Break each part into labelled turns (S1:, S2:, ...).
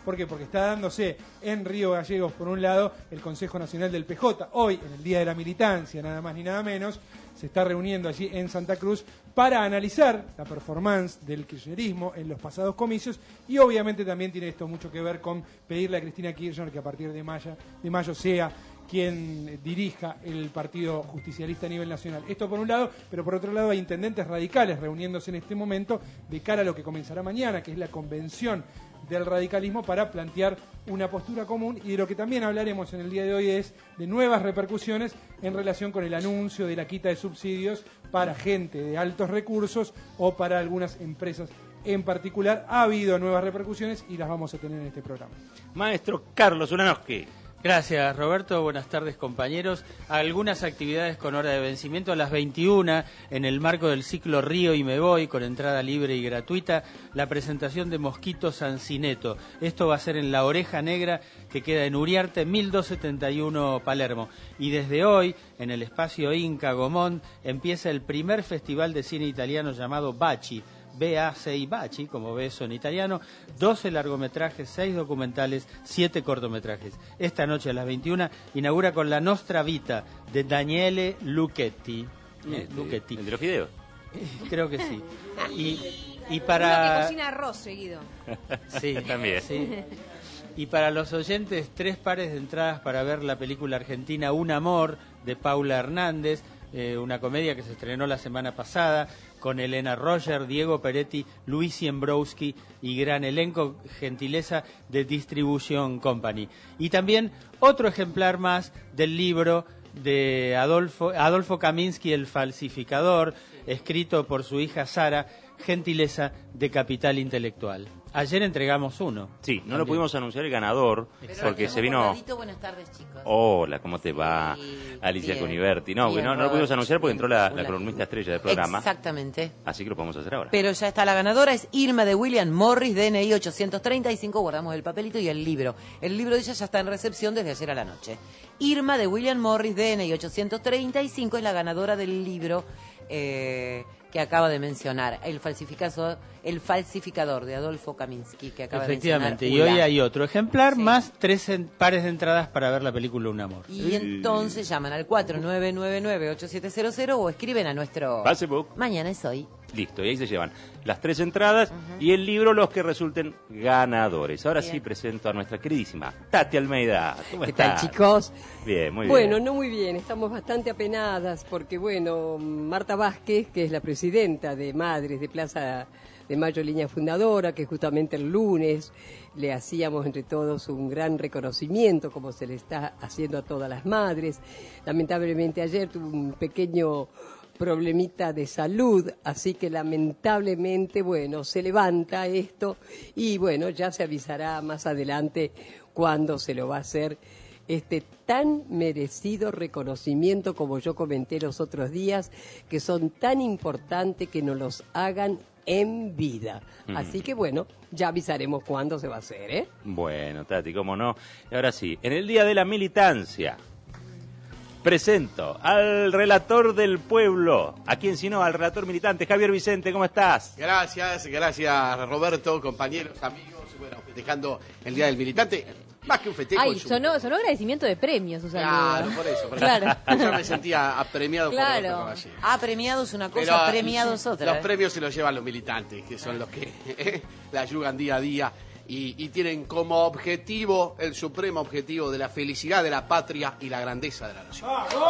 S1: ¿Por qué? Porque está dándose en Río Gallegos, por un lado, el Consejo Nacional del PJ. Hoy, en el Día de la Militancia, nada más ni nada menos, se está reuniendo allí en Santa Cruz para analizar la performance del kirchnerismo en los pasados comicios, y obviamente también tiene esto mucho que ver con pedirle a Cristina Kirchner que a partir de mayo sea quien dirija el Partido Justicialista a nivel nacional. Esto por un lado, pero por otro lado hay intendentes radicales reuniéndose en este momento de cara a lo que comenzará mañana, que es la convención del radicalismo, para plantear una postura común, y de lo que también hablaremos en el día de hoy es de nuevas repercusiones en relación con el anuncio de la quita de subsidios para gente de altos recursos o para algunas empresas en particular. Ha habido nuevas repercusiones y las vamos a tener en este programa.
S2: Maestro Carlos Ulanowski.
S3: Gracias, Roberto. Buenas tardes, compañeros. Algunas actividades con hora de vencimiento a las 21 en el marco del ciclo Río y Me Voy, con entrada libre y gratuita, la presentación de Mosquito Sancineto. Esto va a ser en La Oreja Negra, que queda en Uriarte, 1271 Palermo. Y desde hoy, en el espacio Inca Gomont, empieza el primer festival de cine italiano llamado Baci. B-A-C-I Baci, como beso en italiano, 12 largometrajes, 6 documentales, 7 cortometrajes. Esta noche a las 21 inaugura con La Nostra Vita, de Daniele Lucchetti. Lucchetti.
S2: ¿El de los fideos?
S3: Creo que sí. Y
S4: para... Uno que cocina arroz seguido.
S3: Sí,
S2: también.
S3: Sí. Y para los oyentes, 3 pares de entradas para ver la película argentina Un Amor, de Paula Hernández, una comedia que se estrenó la semana pasada, con Elena Roger, Diego Peretti, Luis Siembrowski y gran elenco, gentileza de Distribution Company. Y también otro ejemplar más del libro de Adolfo Kaminsky, El falsificador, escrito por su hija Sara, gentileza de Capital Intelectual. Ayer entregamos uno.
S2: Sí, no también lo pudimos anunciar el ganador, pero porque se vino...
S5: Buenas tardes, chicos.
S2: Hola, ¿cómo te va? Alicia Cuniverti. No,
S5: bien,
S2: no lo pudimos anunciar porque entró la columnista estrella del programa.
S5: Exactamente.
S2: Así que lo podemos hacer ahora.
S5: Pero ya está la ganadora, es Irma de William Morris, DNI 835, guardamos el papelito y el libro. El libro de ella ya está en recepción desde ayer a la noche. Irma de William Morris, DNI 835, es la ganadora del libro que acaba de mencionar, el falsificador de Adolfo Kaminsky, que acaba de mencionar.
S3: Efectivamente, y hoy hay otro ejemplar, sí, más 3 pares de entradas para ver la película Un Amor.
S5: Y entonces llaman al 4999-8700 o escriben a nuestro
S2: Facebook.
S5: Mañana es hoy.
S2: Listo, y ahí se llevan las 3 entradas y el libro, los que resulten ganadores. Ahora sí presento a nuestra queridísima Tati Almeida. ¿Cómo estás?
S5: ¿Qué tal, chicos?
S2: Bien, muy bien.
S4: Bueno, no muy bien, estamos bastante apenadas porque, bueno, Marta Vázquez, que es la presidenta de Madres de Plaza de Mayo, línea fundadora, que justamente el lunes le hacíamos entre todos un gran reconocimiento, como se le está haciendo a todas las madres. Lamentablemente ayer tuvo un pequeño problemita de salud, así que lamentablemente, bueno, se levanta esto y bueno, ya se avisará más adelante cuándo se lo va a hacer este tan merecido reconocimiento, como yo comenté los otros días, que son tan importantes que nos los hagan en vida. Así que bueno, ya avisaremos cuándo se va a hacer, ¿eh?
S2: Bueno, Tati, cómo no. Y ahora sí, en el Día de la Militancia presento al relator del pueblo, a quien sino al relator militante, Javier Vicente, ¿cómo estás?
S6: Gracias Roberto, compañeros, amigos, bueno, festejando el Día del Militante, más que un festejo.
S4: Ay, sonó agradecimiento de premios,
S6: Claro, por eso.
S4: Claro.
S6: Ya me sentía apremiado por Roberto Caballero.
S5: Premiado es una cosa, premiado es otra.
S6: Los premios se los llevan los militantes, que son los que la ayudan día a día. Y tienen como objetivo, el supremo objetivo de la felicidad de la patria y la grandeza de la nación.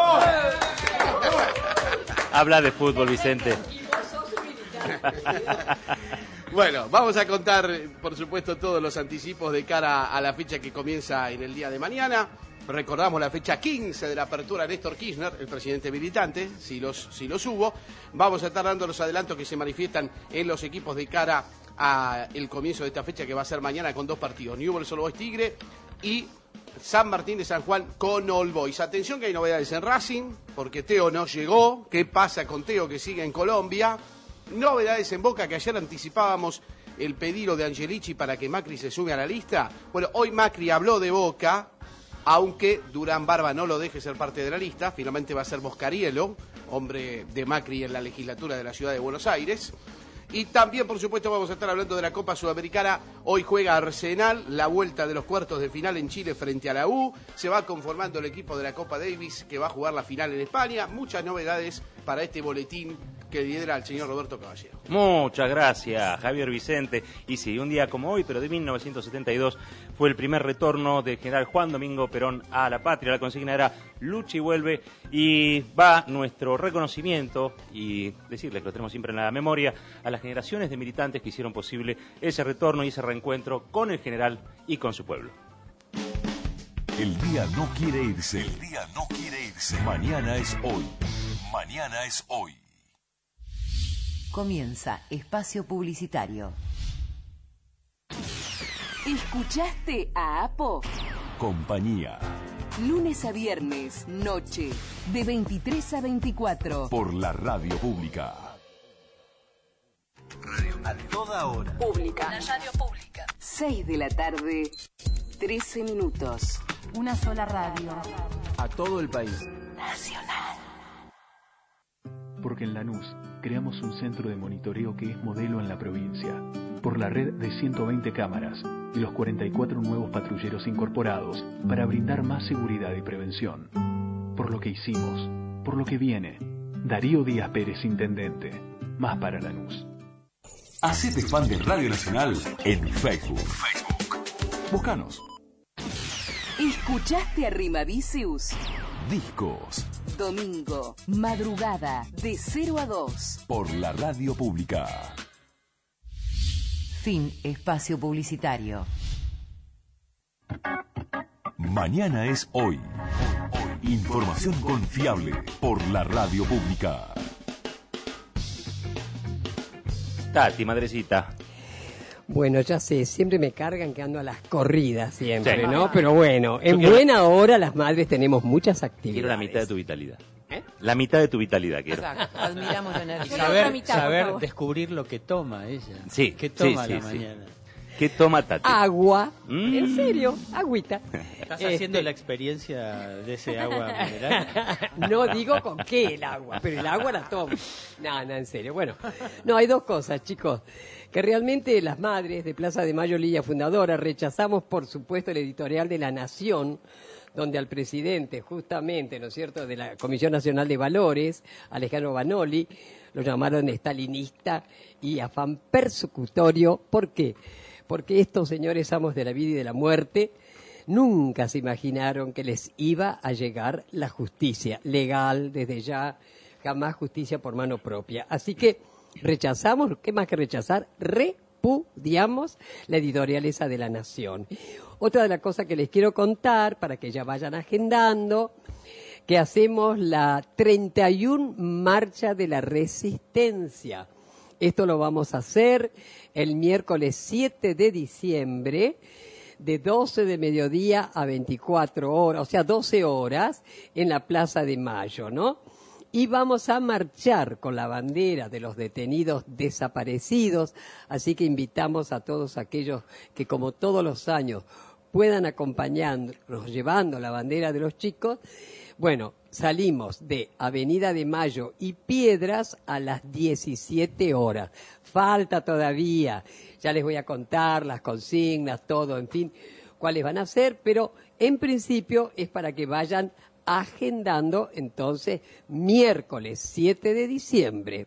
S2: Habla de fútbol, Vicente.
S6: Bueno, vamos a contar, por supuesto, todos los anticipos de cara a la fecha que comienza en el día de mañana. Recordamos la fecha 15 de la apertura de Néstor Kirchner, el presidente militante, si los hubo. Vamos a estar dando los adelantos que se manifiestan en los equipos de cara a el comienzo de esta fecha, que va a ser mañana con 2 partidos, Newell's Old Boys Tigre y San Martín de San Juan con All Boys. Atención que hay novedades en Racing, porque Teo no llegó. ¿Qué pasa con Teo, que sigue en Colombia? Novedades en Boca, que ayer anticipábamos el pedido de Angelici para que Macri se sume a la lista. Bueno, hoy Macri habló de Boca, aunque Durán Barba no lo deje ser parte de la lista. Finalmente va a ser Boscarielo, hombre de Macri en la legislatura de la ciudad de Buenos Aires. Y también, por supuesto, vamos a estar hablando de la Copa Sudamericana. Hoy juega Arsenal, la vuelta de los cuartos de final en Chile frente a la U. Se va conformando el equipo de la Copa Davis que va a jugar la final en España. Muchas novedades para este boletín que lidera el señor Roberto Caballero.
S2: Muchas gracias, Javier Vicente. Y sí, un día como hoy, pero de 1972, fue el primer retorno del general Juan Domingo Perón a la patria. La consigna era lucha y vuelve, y va nuestro reconocimiento y decirles que lo tenemos siempre en la memoria a las generaciones de militantes que hicieron posible ese retorno y ese reencuentro con el general y con su pueblo.
S7: El día no quiere irse. El día no quiere irse. Mañana es hoy. Mañana es hoy.
S5: Comienza Espacio Publicitario.
S8: ¿Escuchaste a Apo?
S7: Compañía.
S8: Lunes a viernes, noche, de 23 a 24.
S7: Por la radio pública. Radio a toda hora.
S8: Pública. La radio pública. 6 de la tarde, 13 minutos.
S9: Una sola radio.
S10: A todo el país.
S8: Nacional.
S11: Porque en Lanús creamos un centro de monitoreo que es modelo en la provincia. Por la red de 120 cámaras y los 44 nuevos patrulleros incorporados para brindar más seguridad y prevención. Por lo que hicimos, por lo que viene. Darío Díaz Pérez, Intendente. Más para Lanús.
S7: Hacete fan de Radio Nacional en Facebook. Búscanos.
S8: ¿Escuchaste a Rimavicius?
S7: Discos.
S8: Domingo, madrugada, de 0 a 2.
S7: Por la radio pública.
S5: Fin Espacio Publicitario.
S7: Mañana es hoy. Información confiable por la radio pública.
S2: Tati, madrecita.
S4: Bueno, ya sé, siempre me cargan que ando a las corridas siempre,
S2: Sí.
S4: ¿no? Pero bueno, en
S2: quiero-
S4: buena hora las madres tenemos muchas actividades.
S2: Quiero la mitad de tu vitalidad. La mitad de tu vitalidad quiero.
S5: Exacto, admiramos la
S3: Y
S5: energía.
S9: la otra
S3: saber,
S9: mitad, por
S3: saber
S9: favor.
S3: descubrir lo que toma ella.
S2: Sí,
S3: ¿Qué
S2: sí,
S3: toma a
S2: sí,
S3: la
S2: sí.
S3: mañana?
S2: ¿Qué toma Tati?
S4: Agua,
S2: Mm.
S4: en serio, agüita.
S3: ¿Estás haciendo la experiencia de ese agua mineral?
S4: No digo con qué el agua, pero el agua la tomo. No, en serio. Bueno, no, hay dos cosas, chicos. Que realmente las madres de Plaza de Mayo, Línea Fundadora, rechazamos, por supuesto, el editorial de La Nación, donde al presidente, justamente, ¿no es cierto?, de la Comisión Nacional de Valores, Alejandro Banoli, lo llamaron estalinista y afán persecutorio. ¿Por qué? Porque estos señores amos de la vida y de la muerte nunca se imaginaron que les iba a llegar la justicia legal desde ya, jamás justicia por mano propia. Así que rechazamos, ¿qué más que rechazar? Repudiamos la editorial esa de La Nación. Otra de las cosas que les quiero contar, para que ya vayan agendando, que hacemos la 31 Marcha de la Resistencia. Esto lo vamos a hacer el miércoles 7 de diciembre, de 12 de mediodía a 24 horas, o sea, 12 horas, en la Plaza de Mayo, ¿no? Y vamos a marchar con la bandera de los detenidos desaparecidos, así que invitamos a todos aquellos que, como todos los años, puedan acompañarnos llevando la bandera de los chicos. Bueno, salimos de Avenida de Mayo y Piedras a las 17 horas. Falta todavía, ya les voy a contar las consignas, todo, en fin, cuáles van a ser, pero en principio es para que vayan agendando entonces miércoles 7 de diciembre,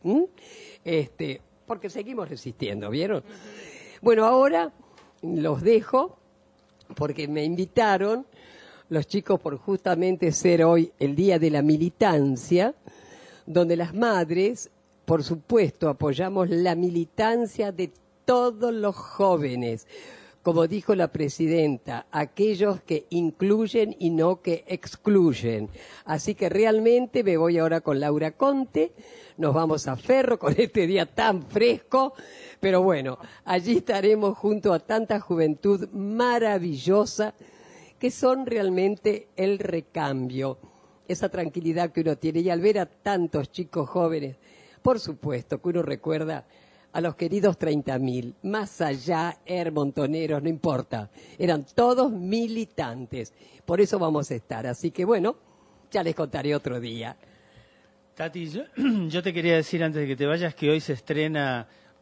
S4: porque seguimos resistiendo, ¿vieron? Bueno, ahora los dejo porque me invitaron los chicos por justamente ser hoy el Día de la Militancia, donde las madres, por supuesto, apoyamos la militancia de todos los jóvenes, como dijo la presidenta, aquellos que incluyen y no que excluyen. Así que realmente me voy ahora con Laura Conte, nos vamos a Ferro con este día tan fresco, pero bueno, allí estaremos junto a tanta juventud maravillosa que son realmente el recambio, esa tranquilidad que uno tiene. Y al ver a tantos chicos jóvenes, por supuesto que uno recuerda a los queridos 30.000, más allá, montoneros, no importa, eran todos militantes, por eso vamos a estar. Así que bueno, ya les contaré otro día.
S3: Tati, yo te quería decir antes de que te vayas que hoy se estrena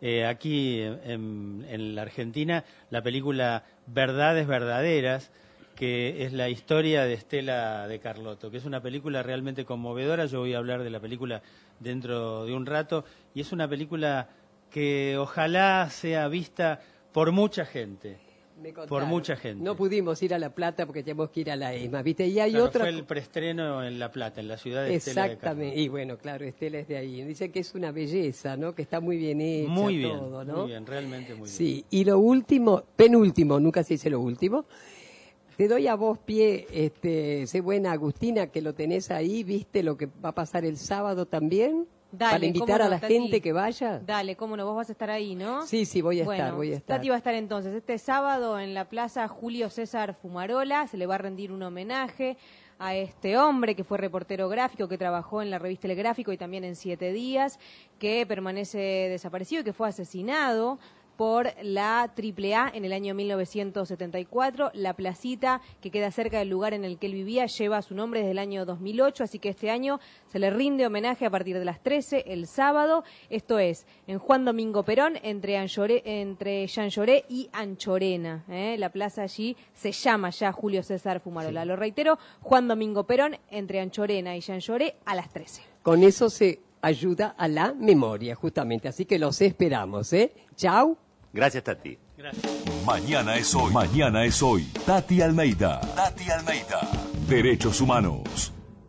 S3: aquí en la Argentina la película Verdades Verdaderas, que es la historia de Estela de Carlotto, que es una película realmente conmovedora. Yo voy a hablar de la película dentro de un rato, y es una película que ojalá sea vista por mucha gente. Por mucha gente.
S4: No pudimos ir a La Plata porque teníamos que ir a la ESMA, ¿viste? Y hay
S3: claro,
S4: otra...
S3: fue el preestreno en La Plata, en la ciudad de Estela de Carlotto.
S4: Exactamente, y bueno, claro, Estela es de ahí. Dice que es una belleza, ¿no? Que está muy bien hecha,
S3: muy bien,
S4: todo, ¿no?
S3: muy bien, realmente muy bien.
S4: Sí, y lo último, penúltimo, nunca se dice lo último, te doy a vos pie, sé buena Agustina, que lo tenés ahí, ¿viste lo que va a pasar el sábado también?
S9: Dale,
S4: para invitar a la
S9: Tati?
S4: gente que vaya.
S9: Dale, cómo no, vos vas a estar ahí, ¿no?
S4: Sí, voy a estar.
S9: Tati va a estar entonces este sábado en la Plaza Julio César Fumarola, se le va a rendir un homenaje a este hombre que fue reportero gráfico, que trabajó en la revista El Gráfico y también en 7 días, que permanece desaparecido y que fue asesinado por la AAA en el año 1974. La placita que queda cerca del lugar en el que él vivía lleva su nombre desde el año 2008, así que este año se le rinde homenaje a partir de las 13 el sábado. Esto es en Juan Domingo Perón, entre Jean Lloré y Anchorena. La plaza allí se llama ya Julio César Fumarola. Sí. Lo reitero, Juan Domingo Perón, entre Anchorena y Jean Lloré, a las 13.
S4: Con eso se ayuda a la memoria, justamente. Así que los esperamos, Chau.
S2: Gracias, Tati.
S3: Gracias.
S7: Mañana es hoy. Mañana es hoy. Tati Almeida. Tati Almeida. Derechos humanos.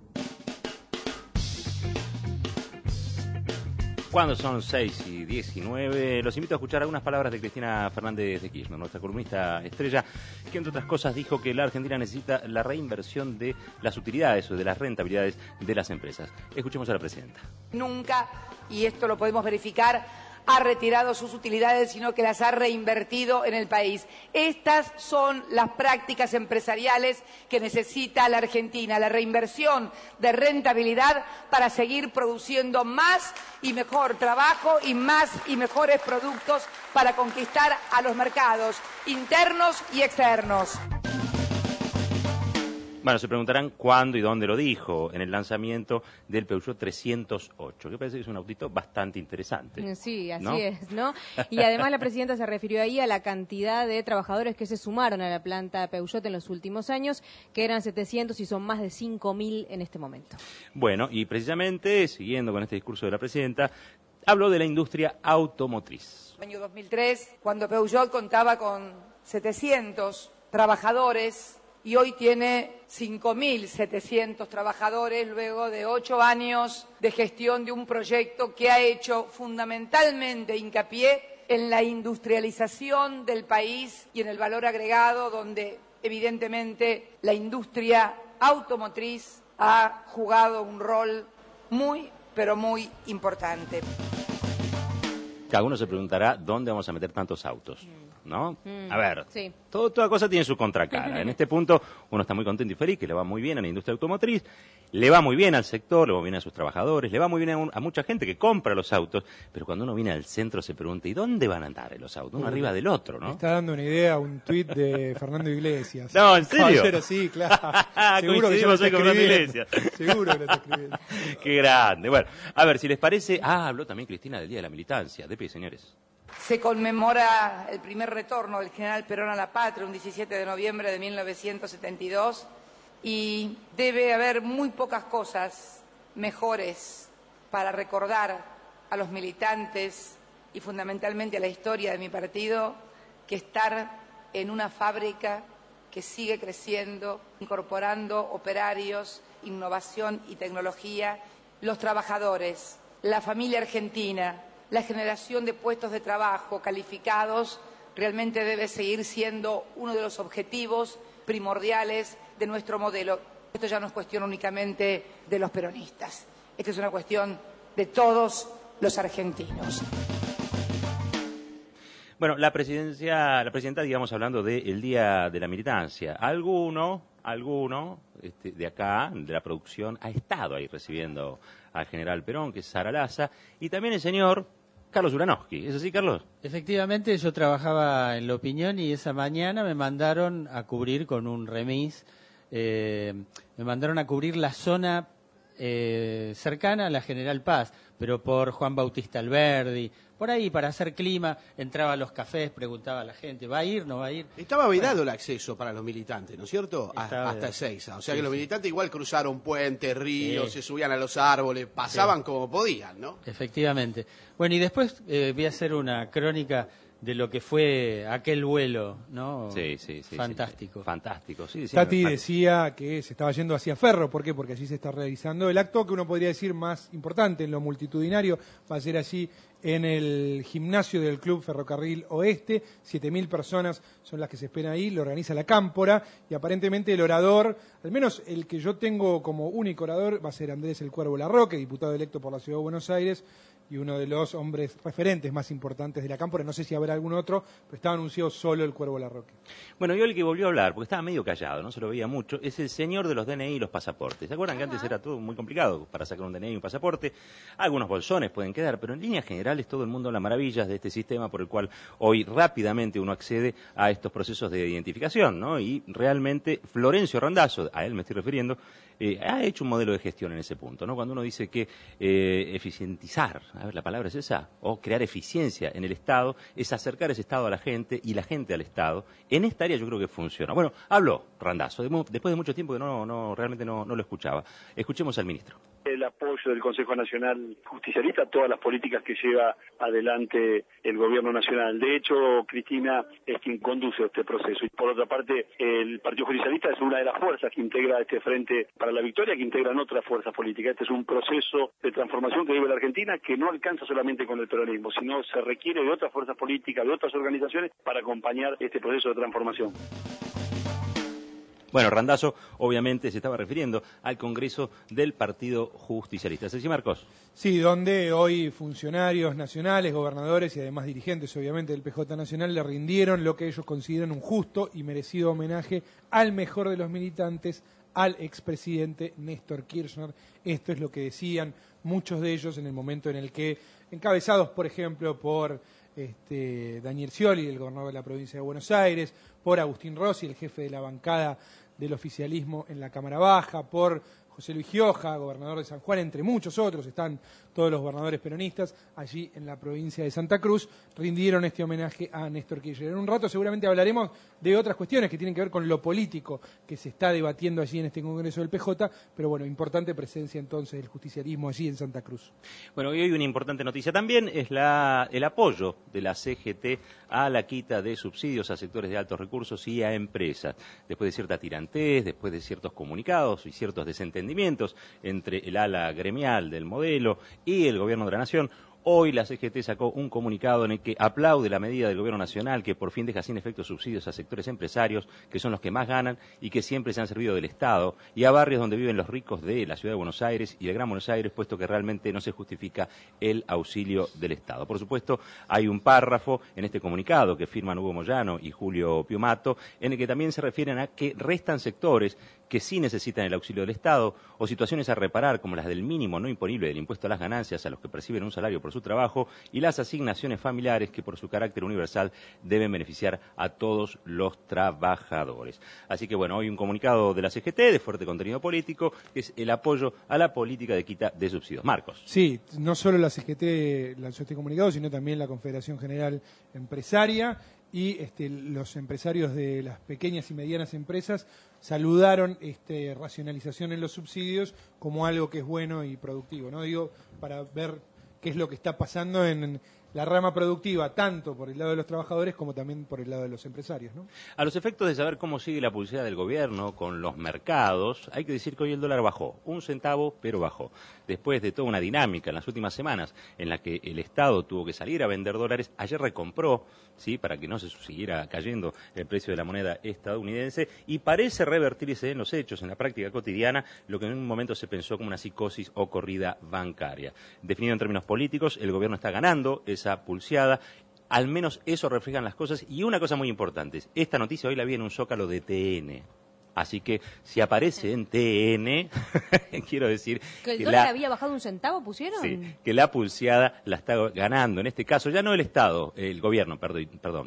S2: Cuando son 6:19, los invito a escuchar algunas palabras de Cristina Fernández de Kirchner, nuestra columnista estrella, que entre otras cosas dijo que la Argentina necesita la reinversión de las utilidades o de las rentabilidades de las empresas. Escuchemos a la presidenta.
S12: Nunca, y esto lo podemos verificar, ha retirado sus utilidades, sino que las ha reinvertido en el país. Estas son las prácticas empresariales que necesita la Argentina, la reinversión de rentabilidad para seguir produciendo más y mejor trabajo y más y mejores productos para conquistar a los mercados internos y externos.
S2: Bueno, se preguntarán cuándo y dónde lo dijo, en el lanzamiento del Peugeot 308, que parece que es un autito bastante interesante.
S9: Sí, así
S2: ¿no?
S9: es, ¿no? Y además la presidenta se refirió ahí a la cantidad de trabajadores que se sumaron a la planta Peugeot en los últimos años, que eran 700 y son más de 5.000 en este momento.
S2: Bueno, y precisamente, siguiendo con este discurso de la presidenta, habló de la industria automotriz.
S12: En el año 2003, cuando Peugeot contaba con 700 trabajadores, y hoy tiene 5.700 trabajadores luego de 8 años de gestión de un proyecto que ha hecho fundamentalmente hincapié en la industrialización del país y en el valor agregado, donde evidentemente la industria automotriz ha jugado un rol muy, pero muy importante.
S2: Cada uno se preguntará dónde vamos a meter tantos autos, ¿no? A ver,
S9: sí.
S2: Toda cosa tiene su contracara. En este punto uno está muy contento y feliz, que le va muy bien a la industria automotriz, le va muy bien al sector, le va muy bien a sus trabajadores, le va muy bien a mucha gente que compra los autos, pero cuando uno viene al centro se pregunta, ¿y dónde van a andar los autos? Uno arriba del otro, ¿no?
S1: Me está dando una idea un tuit de Fernando Iglesias.
S2: No, ¿en serio?
S1: Caballero, sí, claro. Seguro que ya lo está
S2: Coincidimos hoy con Fernando
S1: escribiendo.
S2: Iglesias.
S1: Seguro que lo está escribiendo.
S2: Qué grande. Bueno, a ver, si les parece... habló también Cristina del Día de la Militancia. De pie, señores.
S12: Se conmemora el primer retorno del general Perón a la patria, un 17 de noviembre de 1972, y debe haber muy pocas cosas mejores para recordar a los militantes y fundamentalmente a la historia de mi partido que estar en una fábrica que sigue creciendo, incorporando operarios, innovación y tecnología, los trabajadores, la familia argentina, la generación de puestos de trabajo calificados realmente debe seguir siendo uno de los objetivos primordiales de nuestro modelo. Esto ya no es cuestión únicamente de los peronistas, esto es una cuestión de todos los argentinos.
S2: Bueno, la presidenta, digamos, hablando del Día de la Militancia. Alguno de acá, de la producción, ha estado ahí recibiendo al general Perón, que es Sara Laza, y también el señor Carlos Uranowski. ¿Es así, Carlos?
S3: Efectivamente, yo trabajaba en La Opinión y esa mañana me mandaron a cubrir con un remis, me mandaron a cubrir la zona cercana a la General Paz, pero por Juan Bautista Alberdi, por ahí, para hacer clima, entraba a los cafés, preguntaba a la gente, ¿va a ir, no va a ir?
S6: Estaba vedado el acceso para los militantes, ¿no es cierto?
S3: Estaba
S6: Hasta
S3: vedado.
S6: Ezeiza. O sea
S3: Sí,
S6: que los
S3: sí.
S6: militantes igual cruzaron puentes, ríos,
S3: Sí.
S6: se subían a los árboles, pasaban
S3: Sí.
S6: como podían, ¿no?
S3: Efectivamente. Bueno, y después voy a hacer una crónica de lo que fue aquel vuelo, ¿no?
S2: Sí, sí, sí.
S3: Fantástico.
S2: Sí. Fantástico, sí. sí,
S1: Tati
S2: me-
S1: decía que se estaba yendo hacia Ferro. ¿Por qué? Porque allí se está realizando el acto que uno podría decir más importante en lo multitudinario. Va a ser allí en el gimnasio del Club Ferrocarril Oeste. 7.000 personas son las que se esperan ahí. Lo organiza la Cámpora. Y aparentemente el orador, al menos el que yo tengo como único orador, va a ser Andrés El Cuervo Larroque, diputado electo por la Ciudad de Buenos Aires y uno de los hombres referentes más importantes de la Cámpora. No sé si habrá algún otro, pero estaba anunciado solo El Cuervo Larroque.
S2: Bueno, y hoy el que volvió a hablar, porque estaba medio callado, no se lo veía mucho, es el señor de los DNI y los pasaportes. ¿Se acuerdan que antes era todo muy complicado para sacar un DNI y un pasaporte? Algunos bolsones pueden quedar, pero en líneas generales todo el mundo habla maravillas de este sistema por el cual hoy rápidamente uno accede a estos procesos de identificación, ¿no? Y realmente Florencio Randazzo, a él me estoy refiriendo, ha hecho un modelo de gestión en ese punto, ¿no? Cuando uno dice que eficientizar, a ver, la palabra es esa, o crear eficiencia en el Estado, es acercar ese Estado a la gente y la gente al Estado. En esta área yo creo que funciona. Bueno, habló Randazzo, después de mucho tiempo que realmente no lo escuchaba. Escuchemos al ministro.
S13: El apoyo del Consejo Nacional Justicialista a todas las políticas que lleva adelante el Gobierno Nacional. De hecho, Cristina es quien conduce este proceso. Y por otra parte, el Partido Justicialista es una de las fuerzas que integra este Frente para la Victoria, que integran otras fuerzas políticas. Este es un proceso de transformación que vive la Argentina que no alcanza solamente con el peronismo, sino se requiere de otras fuerzas políticas, de otras organizaciones para acompañar este proceso de transformación.
S2: Bueno, Randazzo obviamente se estaba refiriendo al Congreso del Partido Justicialista. ¿Sí, Marcos?
S1: Sí, donde hoy funcionarios nacionales, gobernadores y además dirigentes, obviamente, del PJ Nacional le rindieron lo que ellos consideran un justo y merecido homenaje al mejor de los militantes, al expresidente Néstor Kirchner. Esto es lo que decían muchos de ellos en el momento en el que, encabezados, por ejemplo, por Daniel Scioli, el gobernador de la provincia de Buenos Aires, por Agustín Rossi, el jefe de la bancada del oficialismo en la Cámara Baja, por José Luis Gioja, gobernador de San Juan, entre muchos otros, están todos los gobernadores peronistas allí en la provincia de Santa Cruz, rindieron este homenaje a Néstor Kirchner. En un rato seguramente hablaremos de otras cuestiones que tienen que ver con lo político que se está debatiendo allí en este Congreso del PJ, pero bueno, importante presencia entonces del justicialismo allí en Santa Cruz.
S2: Bueno, y hoy una importante noticia también es el apoyo de la CGT a la quita de subsidios a sectores de altos recursos y a empresas. Después de cierta tirantez, después de ciertos comunicados y ciertos desentendimientos entre el ala gremial del modelo y el Gobierno de la Nación, hoy la CGT sacó un comunicado en el que aplaude la medida del Gobierno Nacional que por fin deja sin efecto subsidios a sectores empresarios, que son los que más ganan y que siempre se han servido del Estado, y a barrios donde viven los ricos de la Ciudad de Buenos Aires y de Gran Buenos Aires, puesto que realmente no se justifica el auxilio del Estado. Por supuesto, hay un párrafo en este comunicado que firman Hugo Moyano y Julio Piumato, en el que también se refieren a que restan sectores que sí necesitan el auxilio del Estado o situaciones a reparar como las del mínimo no imponible del impuesto a las ganancias a los que perciben un salario por su trabajo y las asignaciones familiares que por su carácter universal deben beneficiar a todos los trabajadores. Así que bueno, hoy un comunicado de la CGT de fuerte contenido político que es el apoyo a la política de quita de subsidios. Marcos.
S1: Sí, no solo la CGT lanzó este comunicado, sino también la Confederación General Empresaria y los empresarios de las pequeñas y medianas empresas saludaron racionalización en los subsidios como algo que es bueno y productivo, ¿no? Digo, para ver qué es lo que está pasando en la rama productiva, tanto por el lado de los trabajadores como también por el lado de los empresarios, ¿no?
S2: A los efectos de saber cómo sigue la publicidad del gobierno con los mercados, hay que decir que hoy el dólar bajó, 1 centavo, pero bajó. Después de toda una dinámica en las últimas semanas en la que el Estado tuvo que salir a vender dólares, ayer recompró, ¿sí?, para que no se siguiera cayendo el precio de la moneda estadounidense, y parece revertirse en los hechos, en la práctica cotidiana, lo que en un momento se pensó como una psicosis o corrida bancaria. Definido en términos políticos, el gobierno está ganando esa pulseada. Al menos eso reflejan las cosas. Y una cosa muy importante, esta noticia hoy la vi en un zócalo de TN. Así que si aparece en TN, quiero decir
S9: ¿Que el
S2: que
S9: dólar había bajado 1 centavo, pusieron?
S2: que la pulseada la está ganando. En este caso, ya no el Estado, el gobierno, perdón.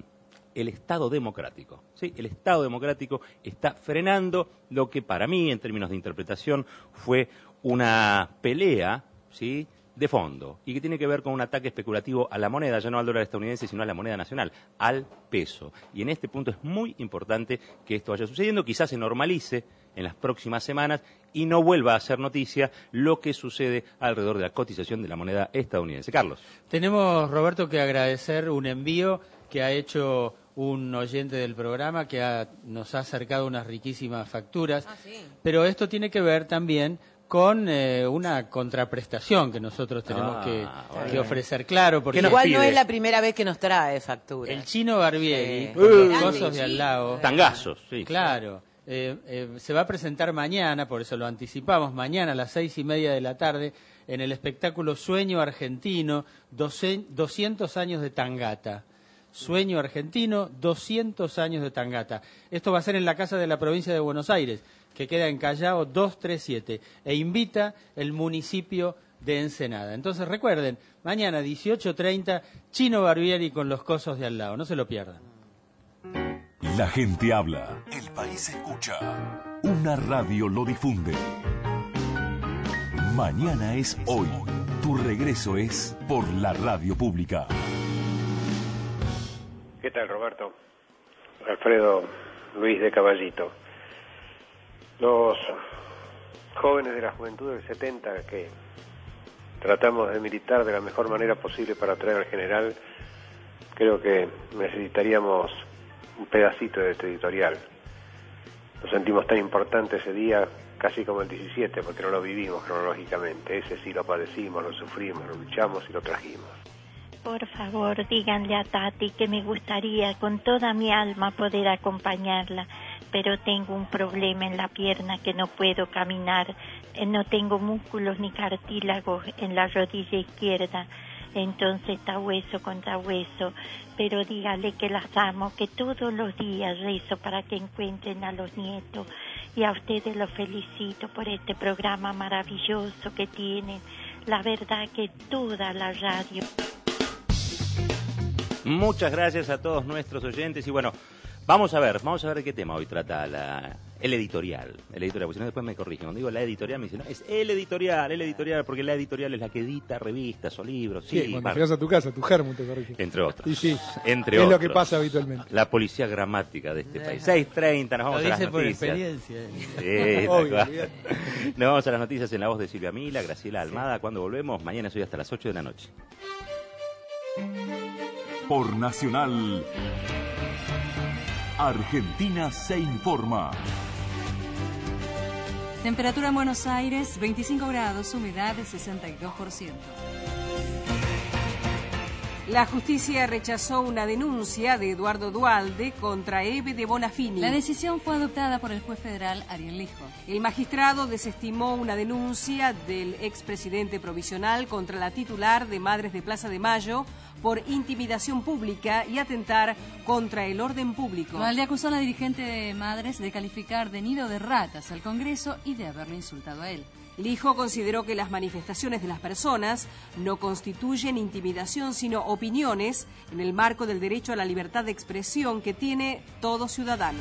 S2: el Estado democrático. ¿Sí? El Estado democrático está frenando lo que para mí, en términos de interpretación, fue una pelea, ¿sí?, de fondo, y que tiene que ver con un ataque especulativo a la moneda, ya no al dólar estadounidense, sino a la moneda nacional, al peso. Y en este punto es muy importante que esto vaya sucediendo, quizás se normalice en las próximas semanas y no vuelva a ser noticia lo que sucede alrededor de la cotización de la moneda estadounidense. Carlos.
S3: Tenemos, Roberto, que agradecer un envío que ha hecho un oyente del programa que nos ha acercado unas riquísimas facturas, pero esto tiene que ver también con una contraprestación que nosotros tenemos que ofrecer, claro, porque
S5: igual no es la primera vez que nos trae factura.
S3: El chino Barbieri, con los cosos de al lado,
S2: tangazos, sí,
S3: claro, se va a presentar mañana, por eso lo anticipamos, mañana a las 6:30 de la tarde en el espectáculo Sueño Argentino, 200 años de Tangata. Sueño Argentino, 200 años de Tangata. Esto va a ser en la Casa de la Provincia de Buenos Aires, que queda en Callao 237, e invita el municipio de Ensenada. Entonces recuerden, mañana 18:30, Chino Barbieri con los cosos de al lado, no se lo pierdan.
S7: La gente habla, el país escucha, una radio lo difunde. Mañana es hoy, tu regreso es por la radio pública.
S14: ¿Qué tal, Roberto? Alfredo Luis de Caballito. Los jóvenes de la juventud del 70 que tratamos de militar de la mejor manera posible para traer al general, creo que necesitaríamos un pedacito de este editorial. Nos sentimos tan importante ese día, casi como el 17, porque no lo vivimos cronológicamente. Ese sí lo padecimos, lo sufrimos, lo luchamos y lo trajimos.
S15: Por favor, díganle a Tati que me gustaría con toda mi alma poder acompañarla, pero tengo un problema en la pierna que no puedo caminar, no tengo músculos ni cartílagos en la rodilla izquierda, entonces está hueso contra hueso, pero díganle que las amo, que todos los días rezo para que encuentren a los nietos, y a ustedes los felicito por este programa maravilloso que tienen, la verdad que toda la radio.
S2: Muchas gracias a todos nuestros oyentes y bueno, vamos a ver de qué tema hoy trata el editorial, porque si no después me corrigen, cuando digo la editorial me dicen, no, es el editorial, porque la editorial es la que edita revistas o libros. Sí,
S1: cuando llegas a tu casa, tu germo te corrige.
S2: Entre otros.
S1: Y sí,
S2: entre
S1: es
S2: otros,
S1: lo que pasa habitualmente.
S2: La policía gramática de este país. 6:30, nos vamos a las noticias.
S3: Lo dice por experiencia.
S2: Sí, obvio, nos vamos a las noticias en la voz de Silvia Mila, Graciela Almada. Cuando volvemos, mañana soy hasta las 8 de la noche.
S7: Por Nacional, Argentina se informa.
S16: Temperatura en Buenos Aires, 25 grados, humedad de 62%. La justicia rechazó una denuncia de Eduardo Duhalde contra Eve de Bonafini.
S17: La decisión fue adoptada por el juez federal Ariel Lijo.
S16: El magistrado desestimó una denuncia del expresidente provisional contra la titular de Madres de Plaza de Mayo por intimidación pública y atentar contra el orden público.
S17: Duhalde acusó a la dirigente de Madres de calificar de nido de ratas al Congreso y de haberlo insultado a él.
S16: Lijo consideró que las manifestaciones de las personas no constituyen intimidación, sino opiniones en el marco del derecho a la libertad de expresión que tiene todo ciudadano.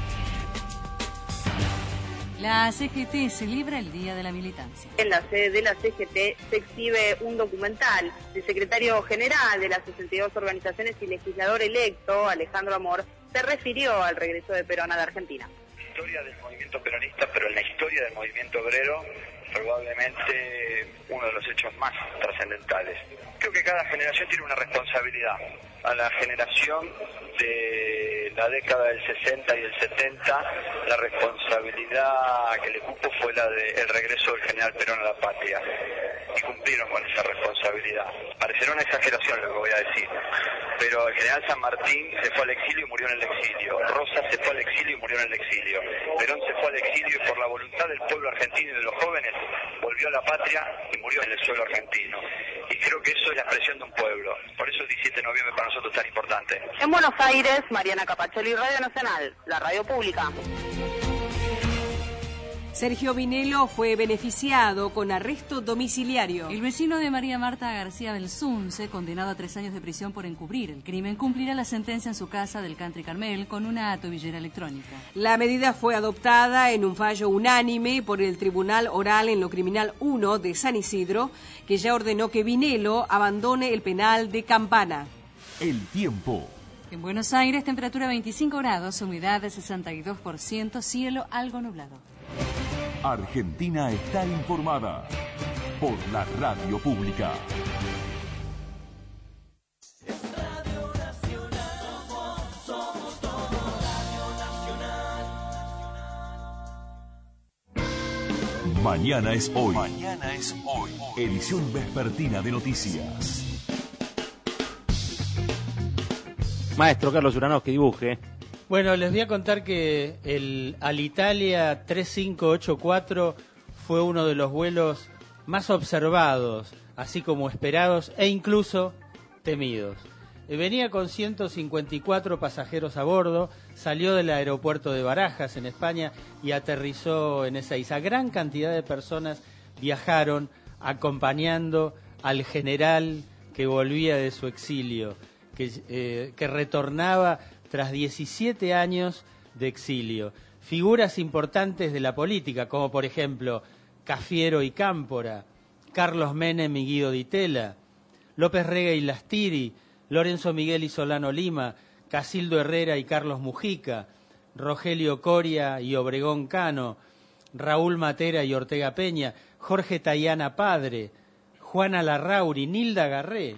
S17: La CGT celebra el Día de la Militancia.
S18: En la sede de la CGT se exhibe un documental. El secretario general de las 62 organizaciones y legislador electo, Alejandro Amor, se refirió al regreso de Perón a la Argentina.
S19: Historia del movimiento peronista, pero en la historia del movimiento obrero, probablemente uno de los hechos más trascendentales. Creo que cada generación tiene una responsabilidad. A la generación de la década del 60 y del 70, la responsabilidad que le cupo fue la del regreso del general Perón a la patria. Y cumplieron con esa responsabilidad. Parecerá una exageración lo que voy a decir, pero el general San Martín se fue al exilio y murió en el exilio. Rosa se fue al exilio y murió en el exilio. Perón se fue al exilio y por la voluntad del pueblo argentino y de los jóvenes volvió a la patria y murió en el suelo argentino. Y creo que eso es la expresión de un pueblo. Por eso el 17 de noviembre para nosotros es tan importante.
S18: En Buenos Aires, Mariana Capacholi, Radio Nacional, la radio pública.
S16: Sergio Vinelo fue beneficiado con arresto domiciliario.
S17: El vecino de María Marta García Belsunce, condenado a 3 años de prisión por encubrir el crimen, cumplirá la sentencia en su casa del Country Carmel con una tobillera electrónica.
S16: La medida fue adoptada en un fallo unánime por el Tribunal Oral en lo Criminal 1 de San Isidro, que ya ordenó que Vinelo abandone el penal de Campana.
S7: El tiempo.
S17: En Buenos Aires, temperatura 25 grados, humedad de 62%, cielo algo nublado.
S7: Argentina está informada por la radio pública. Mañana es hoy. Mañana es hoy. Edición vespertina de noticias.
S2: Maestro Carlos Uranos, que dibuje.
S3: Bueno, les voy a contar que el Alitalia 3584 fue uno de los vuelos más observados, así como esperados e incluso temidos. Venía con 154 pasajeros a bordo, salió del aeropuerto de Barajas, en España, y aterrizó en Ezeiza. Gran cantidad de personas viajaron acompañando al general que volvía de su exilio, que retornaba tras 17 años de exilio. Figuras importantes de la política, como por ejemplo Cafiero y Cámpora, Carlos Menem y Guido Di Tella, López Rega y Lastiri, Lorenzo Miguel y Solano Lima, Casildo Herrera y Carlos Mujica, Rogelio Coria y Obregón Cano, Raúl Matera y Ortega Peña, Jorge Tayana Padre, Juana Larrauri, Nilda Garré.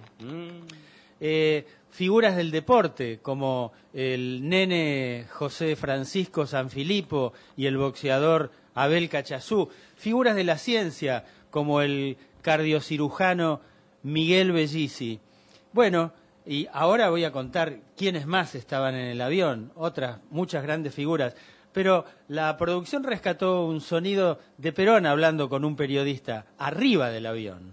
S3: Figuras del deporte, como el nene José Francisco Sanfilippo y el boxeador Abel Cachazú. Figuras de la ciencia, como el cardiocirujano Miguel Bellisi. Bueno, y ahora voy a contar quiénes más estaban en el avión, otras muchas grandes figuras. Pero la producción rescató un sonido de Perón hablando con un periodista arriba del avión.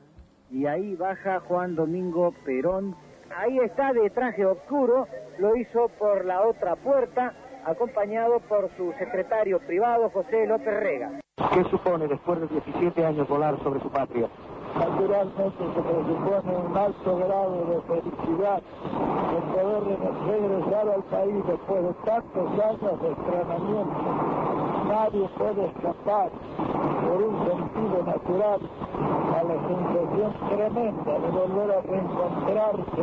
S20: Y ahí baja Juan Domingo Perón. Ahí está de traje oscuro, lo hizo por la otra puerta, acompañado por su secretario privado, José López Rega. ¿Qué supone después de 17 años volar sobre su patria? Naturalmente se presupone un alto grado de felicidad de poder regresar al país después de tantos años de estrenamiento. Nadie puede escapar por un sentido natural a la sensación tremenda de volver a reencontrarse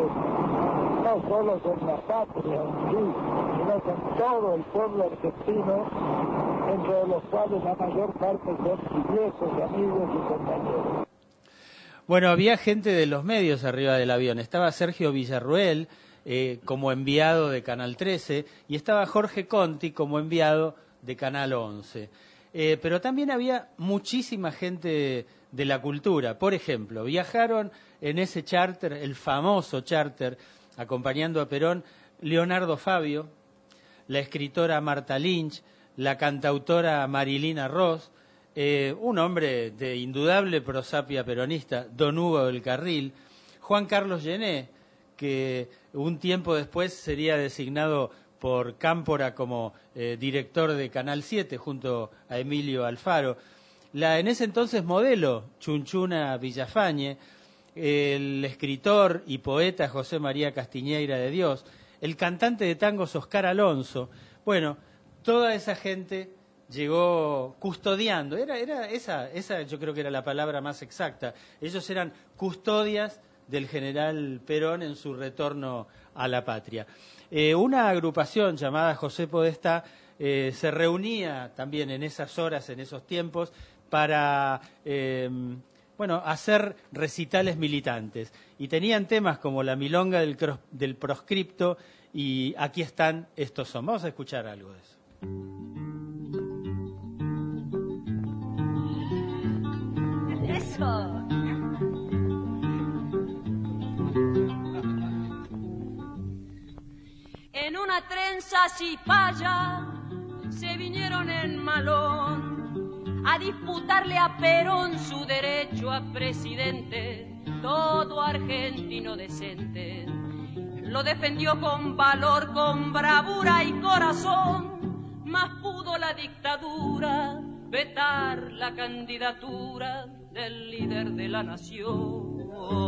S20: no solo con la patria en sí, sino con todo el pueblo argentino, entre los cuales la mayor parte son sus viejos amigos y compañeros.
S3: Bueno, había gente de los medios arriba del avión. Estaba Sergio Villarruel como enviado de Canal 13 y estaba Jorge Conti como enviado de Canal 11. Pero también había muchísima gente de la cultura. Por ejemplo, viajaron en ese charter, el famoso charter, acompañando a Perón, Leonardo Fabio, la escritora Marta Lynch, la cantautora Marilina Ross, un hombre de indudable prosapia peronista, Don Hugo del Carril, Juan Carlos Gené, que un tiempo después sería designado por Cámpora como director de Canal 7 junto a Emilio Alfaro, la en ese entonces modelo Chunchuna Villafañe, el escritor y poeta José María Castiñeira de Dios, el cantante de tangos Oscar Alonso. Bueno, toda esa gente llegó custodiando, era esa yo creo que era la palabra más exacta. Ellos eran custodias del general Perón en su retorno a la patria. Una agrupación llamada José Podestá se reunía también en esas horas, en esos tiempos, para hacer recitales militantes. Y tenían temas como la milonga del proscripto y Aquí están, estos son. Vamos a escuchar algo de eso.
S21: Eso. En una trenza cipaya se vinieron en malón a disputarle a Perón su derecho a presidente. Todo argentino decente lo defendió con valor, con bravura y corazón, mas pudo la dictadura vetar la candidatura del líder de la nación.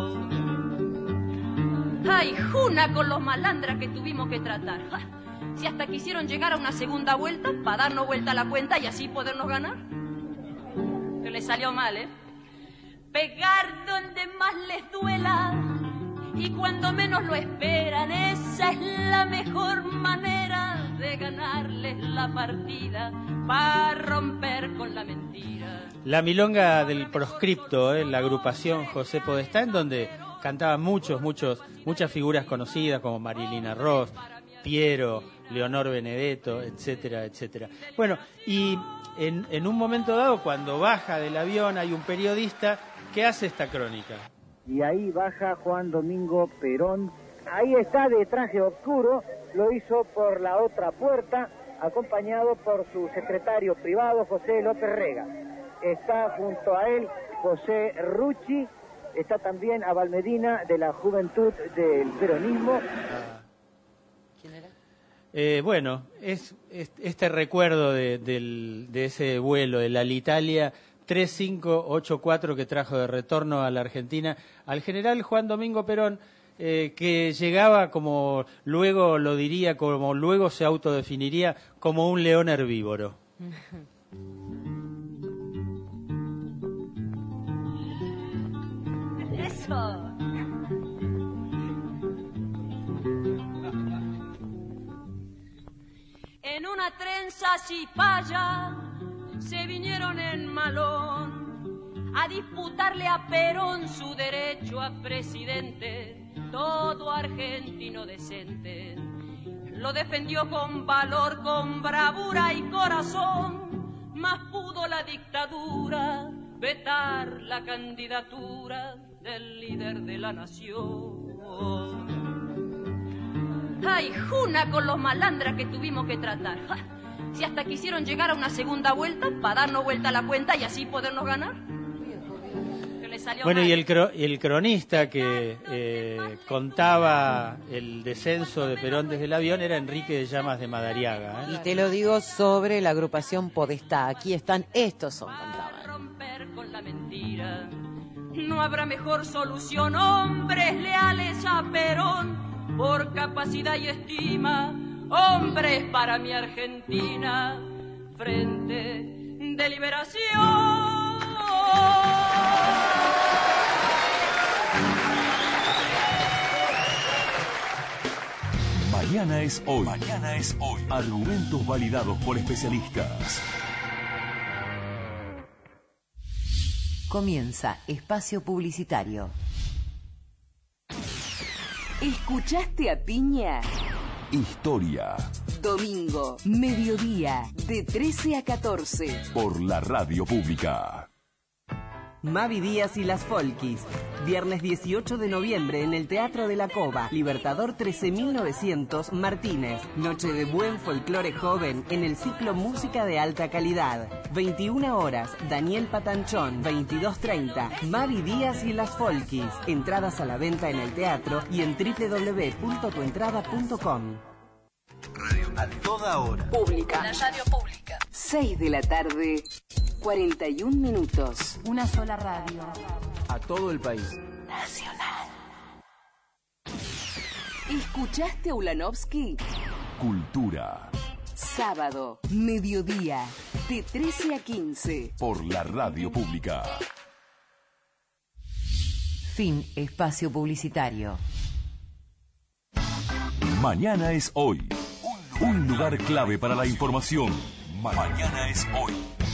S21: Ay, juna con los malandras que tuvimos que tratar. Si hasta quisieron llegar a una segunda vuelta para darnos vuelta a la cuenta y así podernos ganar. Que les salió mal, ¿eh? Pegar donde más les duela y cuando menos lo esperan, esa es la mejor manera de ganarles la partida, para romper con la mentira.
S3: La milonga del proscripto, la agrupación José Podestá, en donde cantaban muchas figuras conocidas como Marilina Ross, Piero, Leonor Benedetto, etcétera, etcétera. Bueno, y en un momento dado, cuando baja del avión, hay un periodista que hace esta crónica.
S20: Y ahí baja Juan Domingo Perón. Ahí está de traje oscuro, lo hizo por la otra puerta, acompañado por su secretario privado, José López Rega. Está junto a él José Rucci, está también Abal Medina, de la Juventud del Peronismo.
S5: ¿Quién era?
S3: Bueno, es este recuerdo de ese vuelo de la Alitalia 3584 que trajo de retorno a la Argentina al general Juan Domingo Perón, que llegaba, como luego lo diría, como luego se autodefiniría, como un león herbívoro.
S21: Eso. En una trenza cipaya se vinieron en malón a disputarle a Perón su derecho a presidente. Todo argentino decente lo defendió con valor, con bravura y corazón, mas pudo la dictadura vetar la candidatura del líder de la nación. Ay, juna con los malandras que tuvimos que tratar. Si hasta quisieron llegar a una segunda vuelta para darnos vuelta a la cuenta y así podernos ganar.
S3: Bueno, y el cronista que contaba el descenso de Perón desde el avión era Enrique de Llamas de Madariaga.
S5: Y te lo digo sobre la agrupación Podestá. Aquí están, estos son, contaban.
S21: Romper con la mentira. No habrá mejor solución, hombres leales a Perón, por capacidad y estima, hombres para mi Argentina, Frente de Liberación.
S7: Mañana es hoy. Mañana es hoy. Argumentos validados por especialistas.
S8: Comienza espacio publicitario. ¿Escuchaste a Piña?
S7: Historia.
S8: Domingo, mediodía, de 13 a 14.
S7: Por la radio pública.
S10: Mavi Díaz y las Folkis. Viernes 18 de noviembre en el Teatro de la Cova. Libertador 13900, Martínez. Noche de buen folclore joven en el ciclo Música de Alta Calidad. 21 horas, Daniel Patanchón. 22:30, Mavi Díaz y las Folkis. Entradas a la venta en el teatro y en www.tuentrada.com.
S22: Radio a toda hora.
S8: Pública.
S21: La radio pública.
S8: 6 de la tarde, 41 minutos.
S17: Una sola radio.
S22: A todo el país.
S8: Nacional. ¿Escuchaste a Ulanovsky?
S7: Cultura.
S8: Sábado, mediodía, de 13 a 15.
S7: Por la radio pública.
S8: Fin espacio publicitario.
S7: Mañana es hoy. Un lugar clave para la información. Mañana es hoy.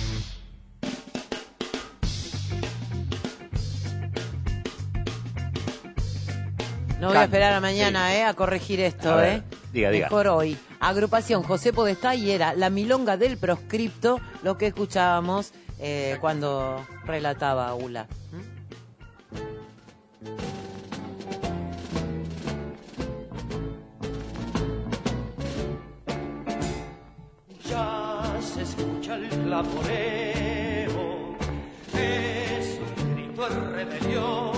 S5: No voy a esperar a mañana, a corregir esto,
S2: Diga.
S5: Es por hoy. Agrupación José Podestá y era la milonga del proscripto, lo que escuchábamos cuando relataba Ula.
S23: Ya se escucha el clavoreo, es un grito de rebelión.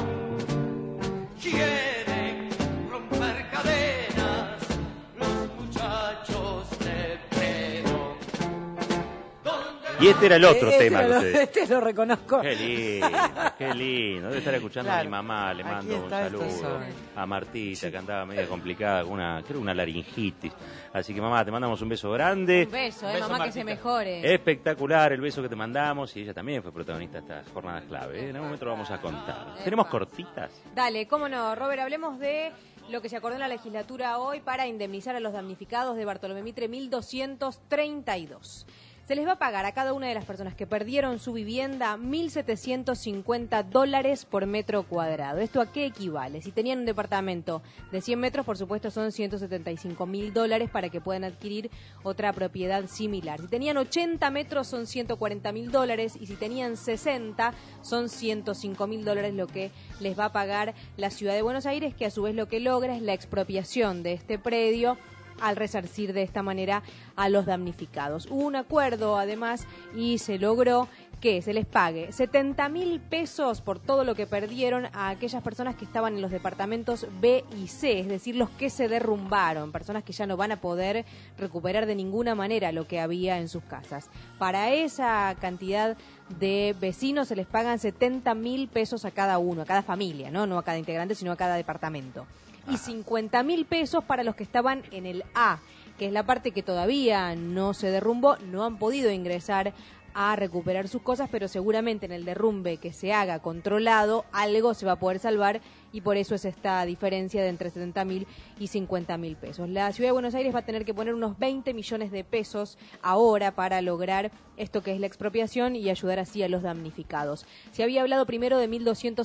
S23: Quieren romper cadenas los muchachos de Perón. ¿Dónde
S2: Y este era el otro tema que ustedes...
S5: Este lo reconozco.
S2: Qué lindo. Debe estar escuchando a mi mamá, le mando un saludo. A Martita, que andaba media complicada, con una laringitis. Así que mamá, te mandamos un beso grande.
S9: Un beso, mamá, Martita. Que se mejore.
S2: Espectacular el beso que te mandamos, y ella también fue protagonista de estas jornadas clave. En algún momento lo vamos a contar. ¿Tenemos cortitas?
S9: Dale, cómo no, Robert, hablemos de lo que se acordó en la legislatura hoy para indemnizar a los damnificados de Bartolomé Mitre, 1.232. Se les va a pagar a cada una de las personas que perdieron su vivienda $1.750 por metro cuadrado. ¿Esto a qué equivale? Si tenían un departamento de 100 metros, por supuesto son $175.000 para que puedan adquirir otra propiedad similar. Si tenían 80 metros son $140.000 y si tenían 60 son $105.000 lo que les va a pagar la Ciudad de Buenos Aires, que a su vez lo que logra es la expropiación de este predio al resarcir de esta manera a los damnificados. Hubo un acuerdo además y se logró que se les pague 70.000 pesos por todo lo que perdieron a aquellas personas que estaban en los departamentos B y C, es decir, los que se derrumbaron, personas que ya no van a poder recuperar de ninguna manera lo que había en sus casas. Para esa cantidad de vecinos se les pagan 70.000 pesos a cada uno, a cada familia, no a cada integrante, sino a cada departamento. Y 50.000 pesos para los que estaban en el A, que es la parte que todavía no se derrumbó, no han podido ingresar a recuperar sus cosas, pero seguramente en el derrumbe que se haga controlado, algo se va a poder salvar y por eso es esta diferencia de entre 70.000 y 50.000 pesos. La Ciudad de Buenos Aires va a tener que poner unos 20 millones de pesos ahora para lograr esto que es la expropiación y ayudar así a los damnificados. Se había hablado primero de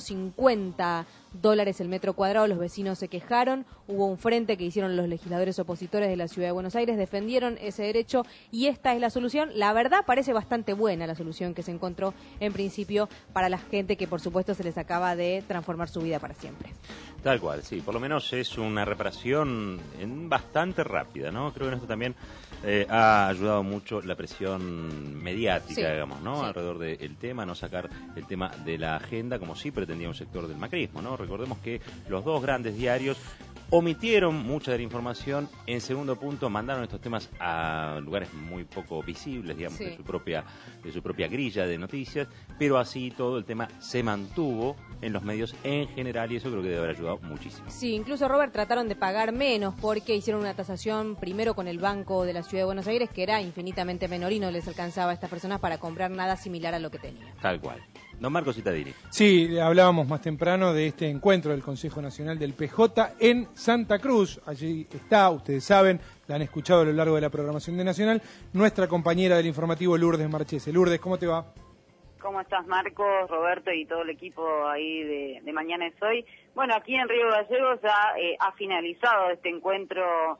S9: $1.250 el metro cuadrado, los vecinos se quejaron, hubo un frente que hicieron los legisladores opositores de la Ciudad de Buenos Aires, defendieron ese derecho y esta es la solución. La verdad parece bastante buena la solución que se encontró en principio para la gente que por supuesto se les acaba de transformar su vida para siempre.
S2: Tal cual, sí, por lo menos es una reparación bastante rápida, ¿no? Creo que esto también ha ayudado mucho la presión mediática, sí, digamos, ¿no? Sí. Alrededor del tema, no sacar el tema de la agenda como sí pretendía un sector del macrismo, ¿no? Recordemos que los dos grandes diarios omitieron mucha de la información. En segundo punto, mandaron estos temas a lugares muy poco visibles, digamos, sí, de su propia grilla de noticias, pero así todo el tema se mantuvo en los medios en general y eso creo que debe haber ayudado muchísimo.
S9: Sí, incluso, Robert, trataron de pagar menos porque hicieron una tasación primero con el Banco de la Ciudad de Buenos Aires, que era infinitamente menor y no les alcanzaba a estas personas para comprar nada similar a lo que tenían.
S2: Tal cual. Don Marcos Citadini.
S1: Sí, hablábamos más temprano de este encuentro del Consejo Nacional del PJ en Santa Cruz. Allí está, ustedes saben, la han escuchado a lo largo de la programación de Nacional, nuestra compañera del informativo Lourdes Marchese. Lourdes, ¿cómo te va?
S4: ¿Cómo estás, Marcos, Roberto y todo el equipo ahí de Mañana es Hoy? Bueno, aquí en Río Gallegos ya ha finalizado este encuentro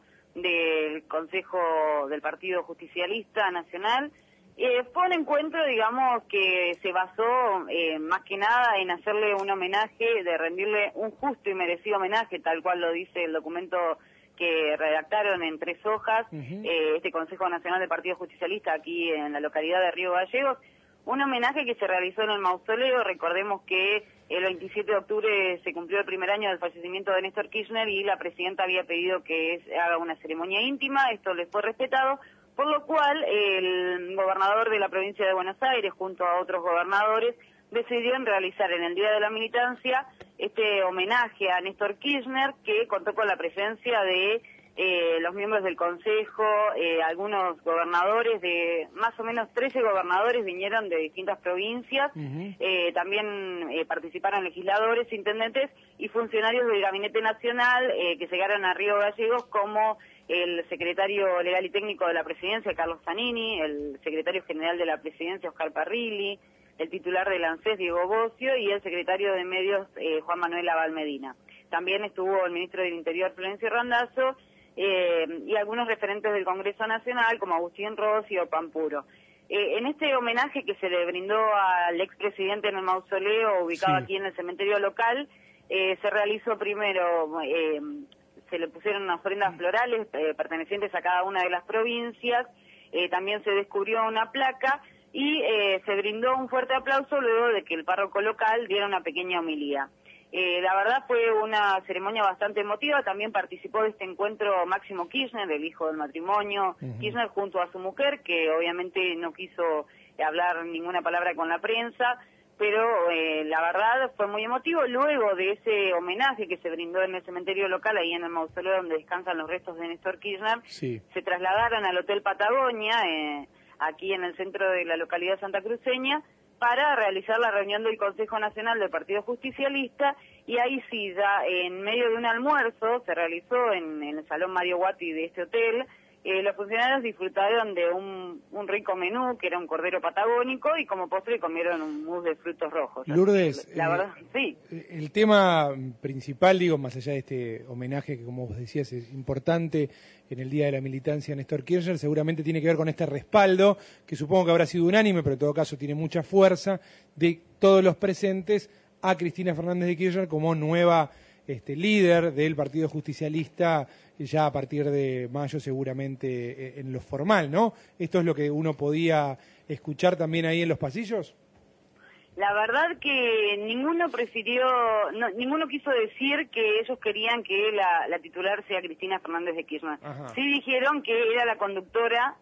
S4: del Consejo del Partido Justicialista Nacional. Fue un encuentro, digamos, que se basó más que nada en hacerle un homenaje, de rendirle un justo y merecido homenaje, tal cual lo dice el documento que redactaron en 3 hojas, este Consejo Nacional del Partido Justicialista aquí en la localidad de Río Gallegos. Un homenaje que se realizó en el mausoleo. Recordemos que el 27 de octubre se cumplió el primer año del fallecimiento de Néstor Kirchner y la presidenta había pedido que haga una ceremonia íntima, esto les fue respetado, por lo cual el gobernador de la provincia de Buenos Aires, junto a otros gobernadores, decidieron realizar en el Día de la Militancia este homenaje a Néstor Kirchner, que contó con la presencia de los miembros del Consejo, algunos gobernadores, de más o menos 13 gobernadores vinieron de distintas provincias, también participaron legisladores, intendentes y funcionarios del Gabinete Nacional que llegaron a Río Gallegos, como el secretario legal y técnico de la Presidencia, Carlos Zanini, el secretario general de la Presidencia, Oscar Parrilli, el titular del ANSES, Diego Bocio, y el secretario de Medios, Juan Manuel Aval Medina. También estuvo el ministro del Interior, Florencio Randazzo, y algunos referentes del Congreso Nacional, como Agustín Rossi o Pampuro. En este homenaje que se le brindó al expresidente en el mausoleo, ubicado aquí en el cementerio local, se realizó primero, se le pusieron unas ofrendas florales pertenecientes a cada una de las provincias, también se descubrió una placa y se brindó un fuerte aplauso luego de que el párroco local diera una pequeña homilía. La verdad fue una ceremonia bastante emotiva. También participó de este encuentro Máximo Kirchner, el hijo del matrimonio Kirchner, junto a su mujer, que obviamente no quiso hablar ninguna palabra con la prensa, pero la verdad fue muy emotivo. Luego de ese homenaje que se brindó en el cementerio local, ahí en el mausoleo donde descansan los restos de Néstor Kirchner, se trasladaron al Hotel Patagonia, aquí en el centro de la localidad santacruceña, para realizar la reunión del Consejo Nacional del Partido Justicialista, y ahí sí, ya en medio de un almuerzo, se realizó en el Salón Mario Guatti de este hotel. Los funcionarios disfrutaron de un rico menú, que era un cordero patagónico, y como postre comieron un mousse de frutos rojos.
S1: Lourdes,
S4: la verdad, sí.
S1: El tema principal, digo, más allá de este homenaje que, como vos decías, es importante en el Día de la Militancia a Néstor Kirchner, seguramente tiene que ver con este respaldo, que supongo que habrá sido unánime, pero en todo caso tiene mucha fuerza, de todos los presentes a Cristina Fernández de Kirchner como nueva líder del Partido Justicialista, ya a partir de mayo seguramente en lo formal, ¿no? ¿Esto es lo que uno podía escuchar también ahí en los pasillos?
S4: La verdad que ninguno ninguno quiso decir que ellos querían que la titular sea Cristina Fernández de Kirchner. Sí dijeron que era la conductora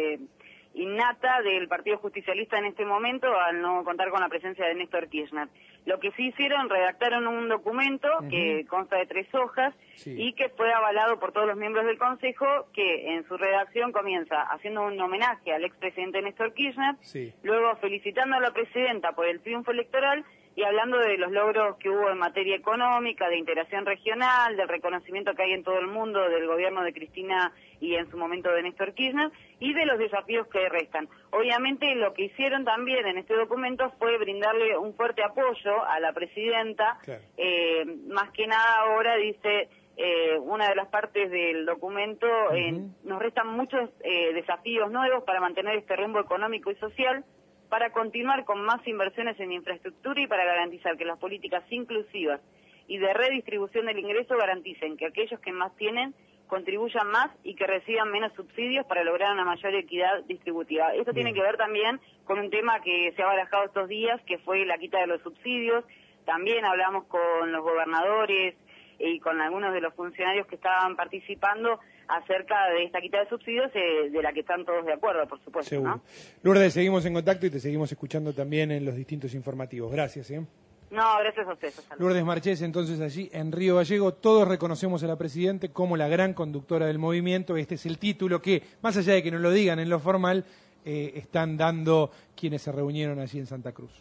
S4: innata del Partido Justicialista en este momento, al no contar con la presencia de Néstor Kirchner. Lo que sí hicieron, redactaron un documento que consta de 3 hojas y que fue avalado por todos los miembros del Consejo, que en su redacción comienza haciendo un homenaje al expresidente Néstor Kirchner, luego felicitando a la presidenta por el triunfo electoral y hablando de los logros que hubo en materia económica, de integración regional, del reconocimiento que hay en todo el mundo del gobierno de Cristina y en su momento de Néstor Kirchner, y de los desafíos que restan. Obviamente lo que hicieron también en este documento fue brindarle un fuerte apoyo a la presidenta, más que nada ahora dice una de las partes del documento, nos restan muchos desafíos nuevos para mantener este rumbo económico y social, para continuar con más inversiones en infraestructura y para garantizar que las políticas inclusivas y de redistribución del ingreso garanticen que aquellos que más tienen contribuyan más y que reciban menos subsidios para lograr una mayor equidad distributiva. Esto tiene que ver también con un tema que se ha barajado estos días, que fue la quita de los subsidios. También hablamos con los gobernadores y con algunos de los funcionarios que estaban participando acerca de esta quita de subsidios, de la que están todos de acuerdo, por supuesto.
S1: Seguro.
S4: ¿No?
S1: Lourdes, seguimos en contacto y te seguimos escuchando también en los distintos informativos. Gracias.
S4: No, gracias a ustedes.
S1: Lourdes Marchés, entonces allí en Río Gallego, todos reconocemos a la Presidente como la gran conductora del movimiento. Este es el título que, más allá de que no lo digan en lo formal, están dando quienes se reunieron allí en Santa Cruz.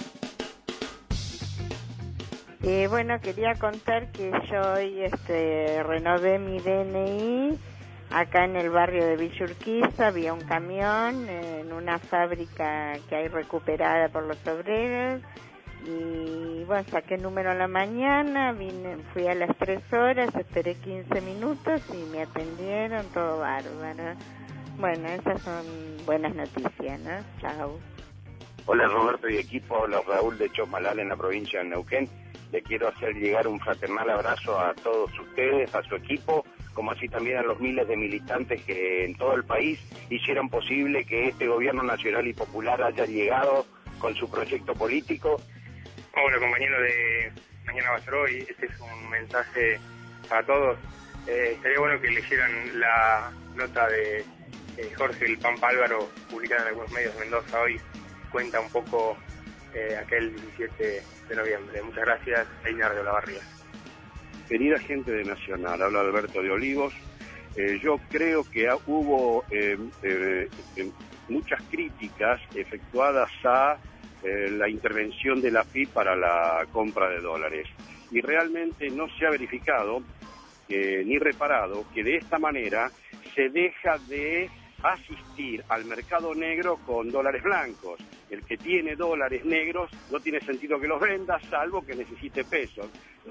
S6: Bueno, quería contar que yo hoy renové mi DNI acá en el barrio de Villa Urquiza. Había un camión en una fábrica que hay recuperada por los obreros y bueno, saqué el número a la mañana, fui a las 3 horas, esperé 15 minutos y me atendieron, todo bárbaro. Bueno, esas son buenas noticias, ¿no? Chao.
S11: Hola Roberto y equipo, hola Raúl de Chomalal en la provincia de Neuquén. Le quiero hacer llegar un fraternal abrazo a todos ustedes, a su equipo, como así también a los miles de militantes que en todo el país hicieron posible que este gobierno nacional y popular haya llegado con su proyecto político.
S12: Hola compañero de Mañana va a ser hoy, este es un mensaje para todos. Estaría bueno que leyeran la nota de Jorge el Pampa Álvaro, publicada en algunos medios de Mendoza hoy, cuenta un poco aquel 17 de noviembre. Muchas gracias, Einar de Olavarría.
S24: Querida gente de Nacional, habla Alberto de Olivos. Yo creo que hubo muchas críticas efectuadas a la intervención de la AFIP para la compra de dólares. Y realmente no se ha verificado ni reparado que de esta manera se deja de asistir al mercado negro con dólares blancos. El que tiene dólares negros no tiene sentido que los venda, salvo que necesite pesos.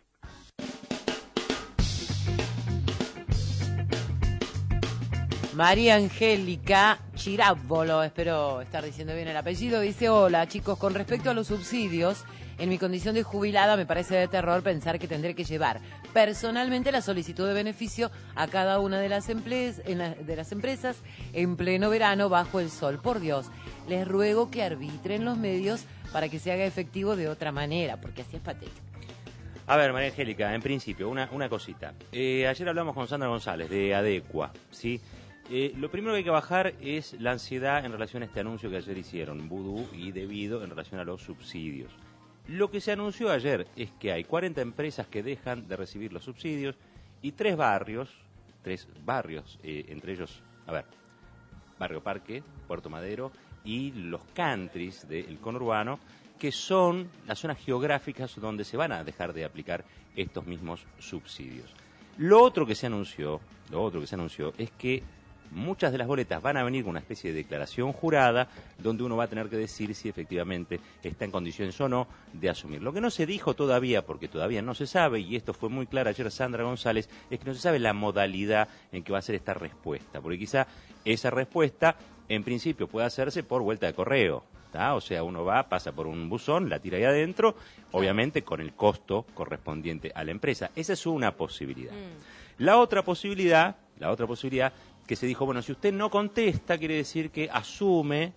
S5: María Angélica Chirábolo, espero estar diciendo bien el apellido, dice: hola chicos, con respecto a los subsidios, en mi condición de jubilada me parece de terror pensar que tendré que llevar personalmente la solicitud de beneficio a cada una de las empresas en pleno verano bajo el sol. Por Dios, les ruego que arbitren los medios para que se haga efectivo de otra manera, porque así es patético.
S2: A ver, María Angélica, en principio, una cosita. Ayer hablamos con Sandra González de Adecua, ¿sí? Lo primero que hay que bajar es la ansiedad en relación a este anuncio que ayer hicieron, Vudú y Debido, en relación a los subsidios. Lo que se anunció ayer es que hay 40 empresas que dejan de recibir los subsidios y tres barrios, entre ellos, Barrio Parque, Puerto Madero y los countries del conurbano, que son las zonas geográficas donde se van a dejar de aplicar estos mismos subsidios. Lo otro que se anunció es que muchas de las boletas van a venir con una especie de declaración jurada donde uno va a tener que decir si efectivamente está en condiciones o no de asumir. Lo que no se dijo todavía, porque todavía no se sabe, y esto fue muy claro ayer Sandra González, es que no se sabe la modalidad en que va a ser esta respuesta, porque quizá esa respuesta en principio puede hacerse por vuelta de correo, ¿tá? O sea, uno pasa por un buzón, la tira ahí adentro, obviamente con el costo correspondiente a la empresa. Esa es una posibilidad. La otra posibilidad que se dijo, bueno, si usted no contesta, quiere decir que asume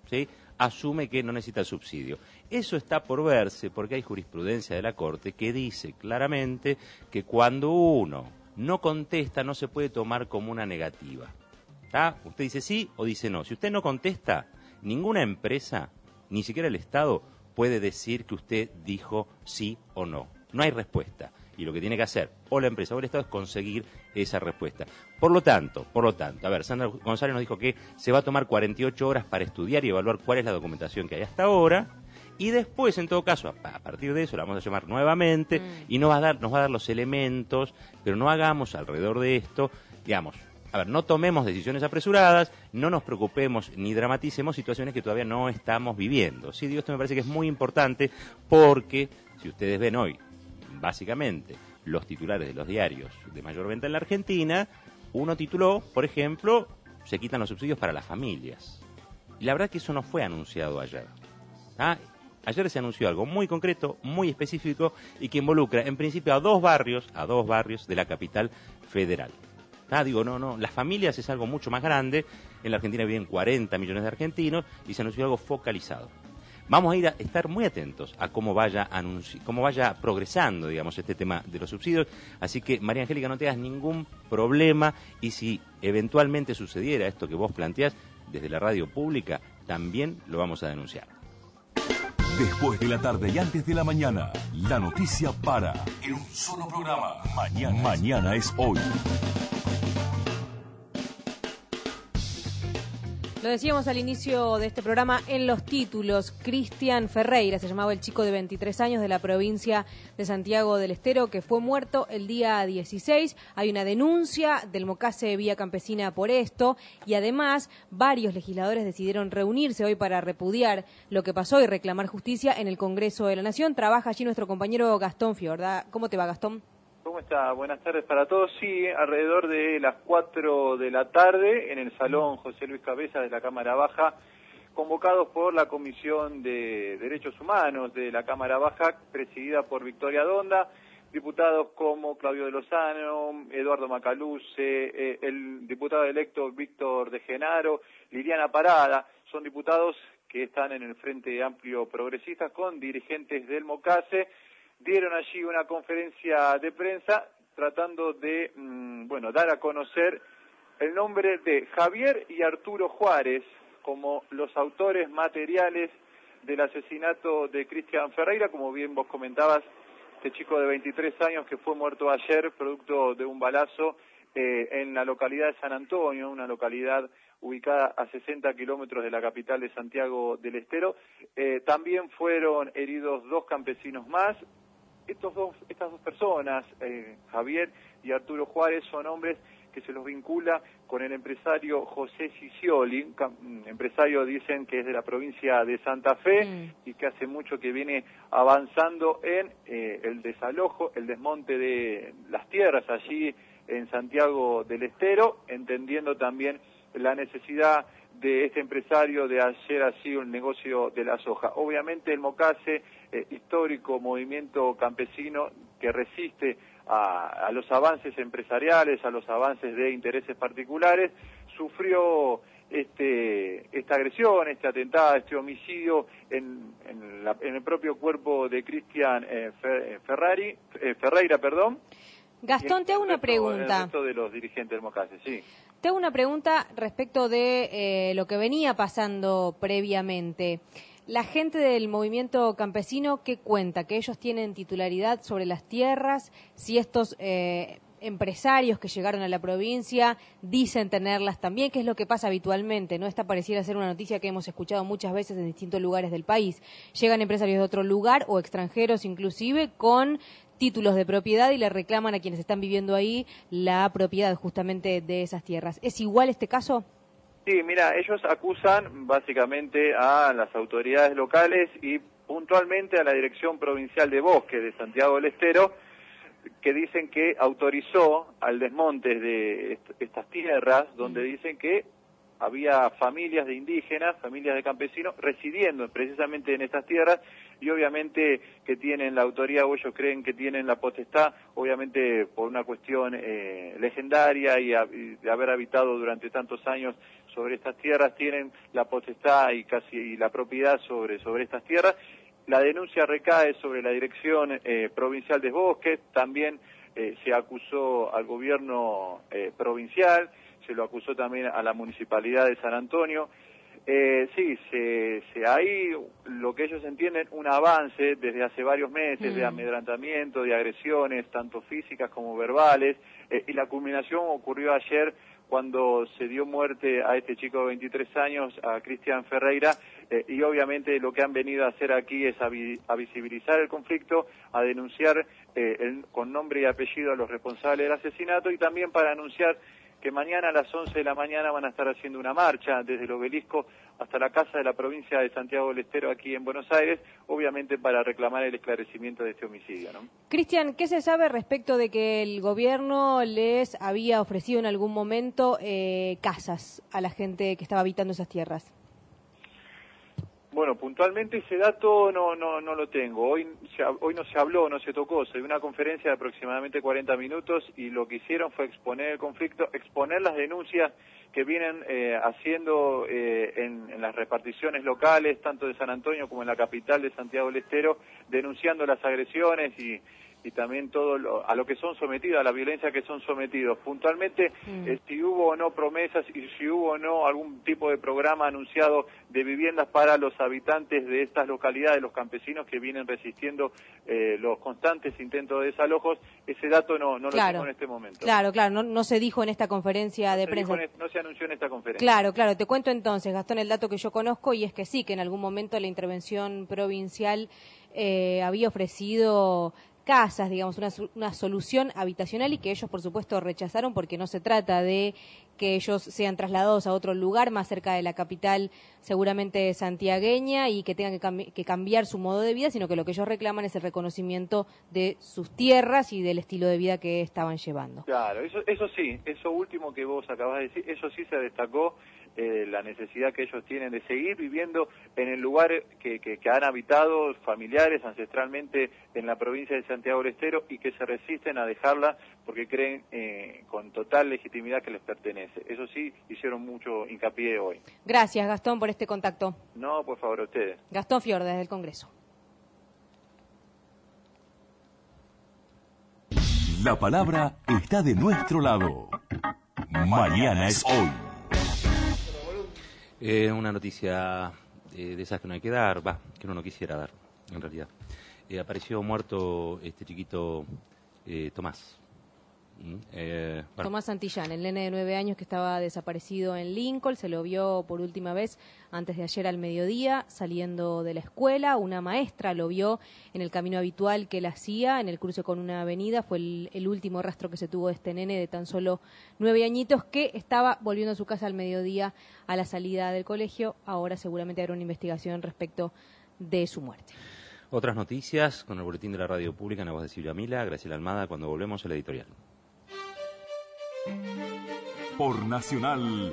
S2: que no necesita el subsidio. Eso está por verse porque hay jurisprudencia de la Corte que dice claramente que cuando uno no contesta no se puede tomar como una negativa. ¿Tá? Usted dice sí o dice no. Si usted no contesta, ninguna empresa, ni siquiera el Estado, puede decir que usted dijo sí o no. No hay respuesta. Y lo que tiene que hacer o la empresa o el Estado es conseguir esa respuesta. Por lo tanto, a ver, Sandra González nos dijo que se va a tomar 48 horas para estudiar y evaluar cuál es la documentación que hay hasta ahora, y después, en todo caso, a partir de eso la vamos a llamar nuevamente y nos va a dar los elementos, pero no hagamos alrededor de esto, digamos, a ver, no tomemos decisiones apresuradas, no nos preocupemos ni dramaticemos situaciones que todavía no estamos viviendo. Sí, digo, esto me parece que es muy importante porque, si ustedes ven hoy, básicamente, los titulares de los diarios de mayor venta en la Argentina, uno tituló, por ejemplo, se quitan los subsidios para las familias. Y la verdad que eso no fue anunciado ayer. Ayer se anunció algo muy concreto, muy específico y que involucra, en principio, a dos barrios de la capital federal. No, las familias es algo mucho más grande. En la Argentina viven 40 millones de argentinos y se anunció algo focalizado. Vamos a estar muy atentos a cómo vaya progresando, digamos, este tema de los subsidios. Así que, María Angélica, no te hagas ningún problema y si eventualmente sucediera esto que vos planteás, desde la radio pública también lo vamos a denunciar.
S7: Después de la tarde y antes de la mañana, la noticia para en un solo programa. Mañana es hoy.
S9: Lo decíamos al inicio de este programa en los títulos. Cristian Ferreira se llamaba el chico de 23 años de la provincia de Santiago del Estero que fue muerto el día 16. Hay una denuncia del Mocase Vía Campesina por esto y además varios legisladores decidieron reunirse hoy para repudiar lo que pasó y reclamar justicia en el Congreso de la Nación. Trabaja allí nuestro compañero Gastón Fiorda. ¿Cómo te va, Gastón?
S13: ¿Cómo está? Buenas tardes para todos. Sí, alrededor de las 4 de la tarde en el Salón José Luis Cabezas de la Cámara Baja, convocados por la Comisión de Derechos Humanos de la Cámara Baja, presidida por Victoria Donda, diputados como Claudio de Lozano, Eduardo Macaluce, el diputado electo Víctor de Genaro, Liliana Parada, son diputados que están en el Frente Amplio Progresista con dirigentes del Mocase. Dieron allí una conferencia de prensa tratando de, dar a conocer el nombre de Javier y Arturo Juárez como los autores materiales del asesinato de Cristian Ferreira, como bien vos comentabas, este chico de 23 años que fue muerto ayer producto de un balazo en la localidad de San Antonio, una localidad ubicada a 60 kilómetros de la capital de Santiago del Estero. También fueron heridos 2 campesinos más. Estas dos personas, Javier y Arturo Juárez, son hombres que se los vincula con el empresario José Cicioli, empresario dicen que es de la provincia de Santa Fe y que hace mucho que viene avanzando en el desalojo, el desmonte de las tierras allí en Santiago del Estero, entendiendo también la necesidad de este empresario de hacer así un negocio de la soja. Obviamente el Mocase, histórico movimiento campesino que resiste a los avances empresariales, a los avances de intereses particulares, sufrió esta agresión, este atentado, este homicidio en el propio cuerpo de Cristian Ferreira, perdón.
S9: Gastón, te hago una pregunta.
S13: El resto de los dirigentes del Mocase, sí.
S9: Te hago una pregunta respecto de lo que venía pasando previamente. La gente del movimiento campesino, ¿qué cuenta? ¿Que ellos tienen titularidad sobre las tierras? Si estos empresarios que llegaron a la provincia dicen tenerlas también, que es lo que pasa habitualmente, ¿no? Esta pareciera ser una noticia que hemos escuchado muchas veces en distintos lugares del país. Llegan empresarios de otro lugar o extranjeros inclusive con títulos de propiedad y le reclaman a quienes están viviendo ahí la propiedad justamente de esas tierras. ¿Es igual este caso?
S13: Sí, mira, ellos acusan básicamente a las autoridades locales y puntualmente a la Dirección Provincial de Bosque de Santiago del Estero, que dicen que autorizó al desmonte de estas tierras, donde dicen que había familias de indígenas, familias de campesinos residiendo precisamente en estas tierras y obviamente que tienen la autoría o ellos creen que tienen la potestad, obviamente por una cuestión legendaria y de haber habitado durante tantos años sobre estas tierras, tienen la potestad y casi la propiedad sobre estas tierras. La denuncia recae sobre la Dirección Provincial de Bosques, también se acusó al gobierno provincial, se lo acusó también a la Municipalidad de San Antonio. Sí, hay lo que ellos entienden un avance desde hace varios meses de amedrentamiento, de agresiones, tanto físicas como verbales, y la culminación ocurrió ayer cuando se dio muerte a este chico de 23 años, a Cristian Ferreira, y obviamente lo que han venido a hacer aquí es a visibilizar el conflicto, a denunciar con nombre y apellido a los responsables del asesinato y también para anunciar que mañana a las 11 de la mañana van a estar haciendo una marcha desde el obelisco hasta la Casa de la Provincia de Santiago del Estero aquí en Buenos Aires, obviamente para reclamar el esclarecimiento de este homicidio, ¿no?
S9: Cristian, ¿qué se sabe respecto de que el gobierno les había ofrecido en algún momento casas a la gente que estaba habitando esas tierras?
S13: Bueno, puntualmente ese dato no lo tengo. Hoy no se habló, no se tocó. Se dio una conferencia de aproximadamente 40 minutos y lo que hicieron fue exponer el conflicto, exponer las denuncias que vienen haciendo en las reparticiones locales, tanto de San Antonio como en la capital de Santiago del Estero, denunciando las agresiones y también todo a lo que son sometidos, a la violencia que son sometidos. Puntualmente, si hubo o no promesas y si hubo o no algún tipo de programa anunciado de viviendas para los habitantes de estas localidades, los campesinos que vienen resistiendo los constantes intentos de desalojos, ese dato no lo tengo en este momento.
S9: Claro, no se dijo en esta conferencia de prensa.
S13: No se anunció en esta conferencia.
S9: Claro, te cuento entonces, Gastón, el dato que yo conozco y es que sí, que en algún momento la intervención provincial había ofrecido casas, digamos, una solución habitacional y que ellos, por supuesto, rechazaron porque no se trata de que ellos sean trasladados a otro lugar más cerca de la capital, seguramente santiagueña, y que tengan que cambiar su modo de vida, sino que lo que ellos reclaman es el reconocimiento de sus tierras y del estilo de vida que estaban llevando.
S13: Claro, eso sí, eso último que vos acabás de decir, eso sí se destacó, la necesidad que ellos tienen de seguir viviendo en el lugar que han habitado familiares ancestralmente en la provincia de Santiago del Estero y que se resisten a dejarla porque creen con total legitimidad que les pertenece. Eso sí, hicieron mucho hincapié hoy.
S9: Gracias, Gastón, por este contacto.
S13: No, por favor, a ustedes.
S9: Gastón Fior, desde el Congreso.
S7: La palabra está de nuestro lado. Mañana es hoy.
S2: Una noticia de esas que no hay que dar, que uno no quisiera dar, en realidad. Apareció muerto este chiquito Tomás.
S9: Tomás Santillán, el nene de 9 años que estaba desaparecido en Lincoln, se lo vio por última vez antes de ayer al mediodía saliendo de la escuela. Una maestra lo vio en el camino habitual que él hacía en el cruce con una avenida. Fue el último rastro que se tuvo de este nene de tan solo 9 añitos que estaba volviendo a su casa al mediodía a la salida del colegio. Ahora seguramente habrá una investigación respecto de su muerte.
S2: Otras noticias con el boletín de la radio pública en la voz de Silvia Mila, Graciela Almada, cuando volvemos a la editorial.
S7: Por Nacional,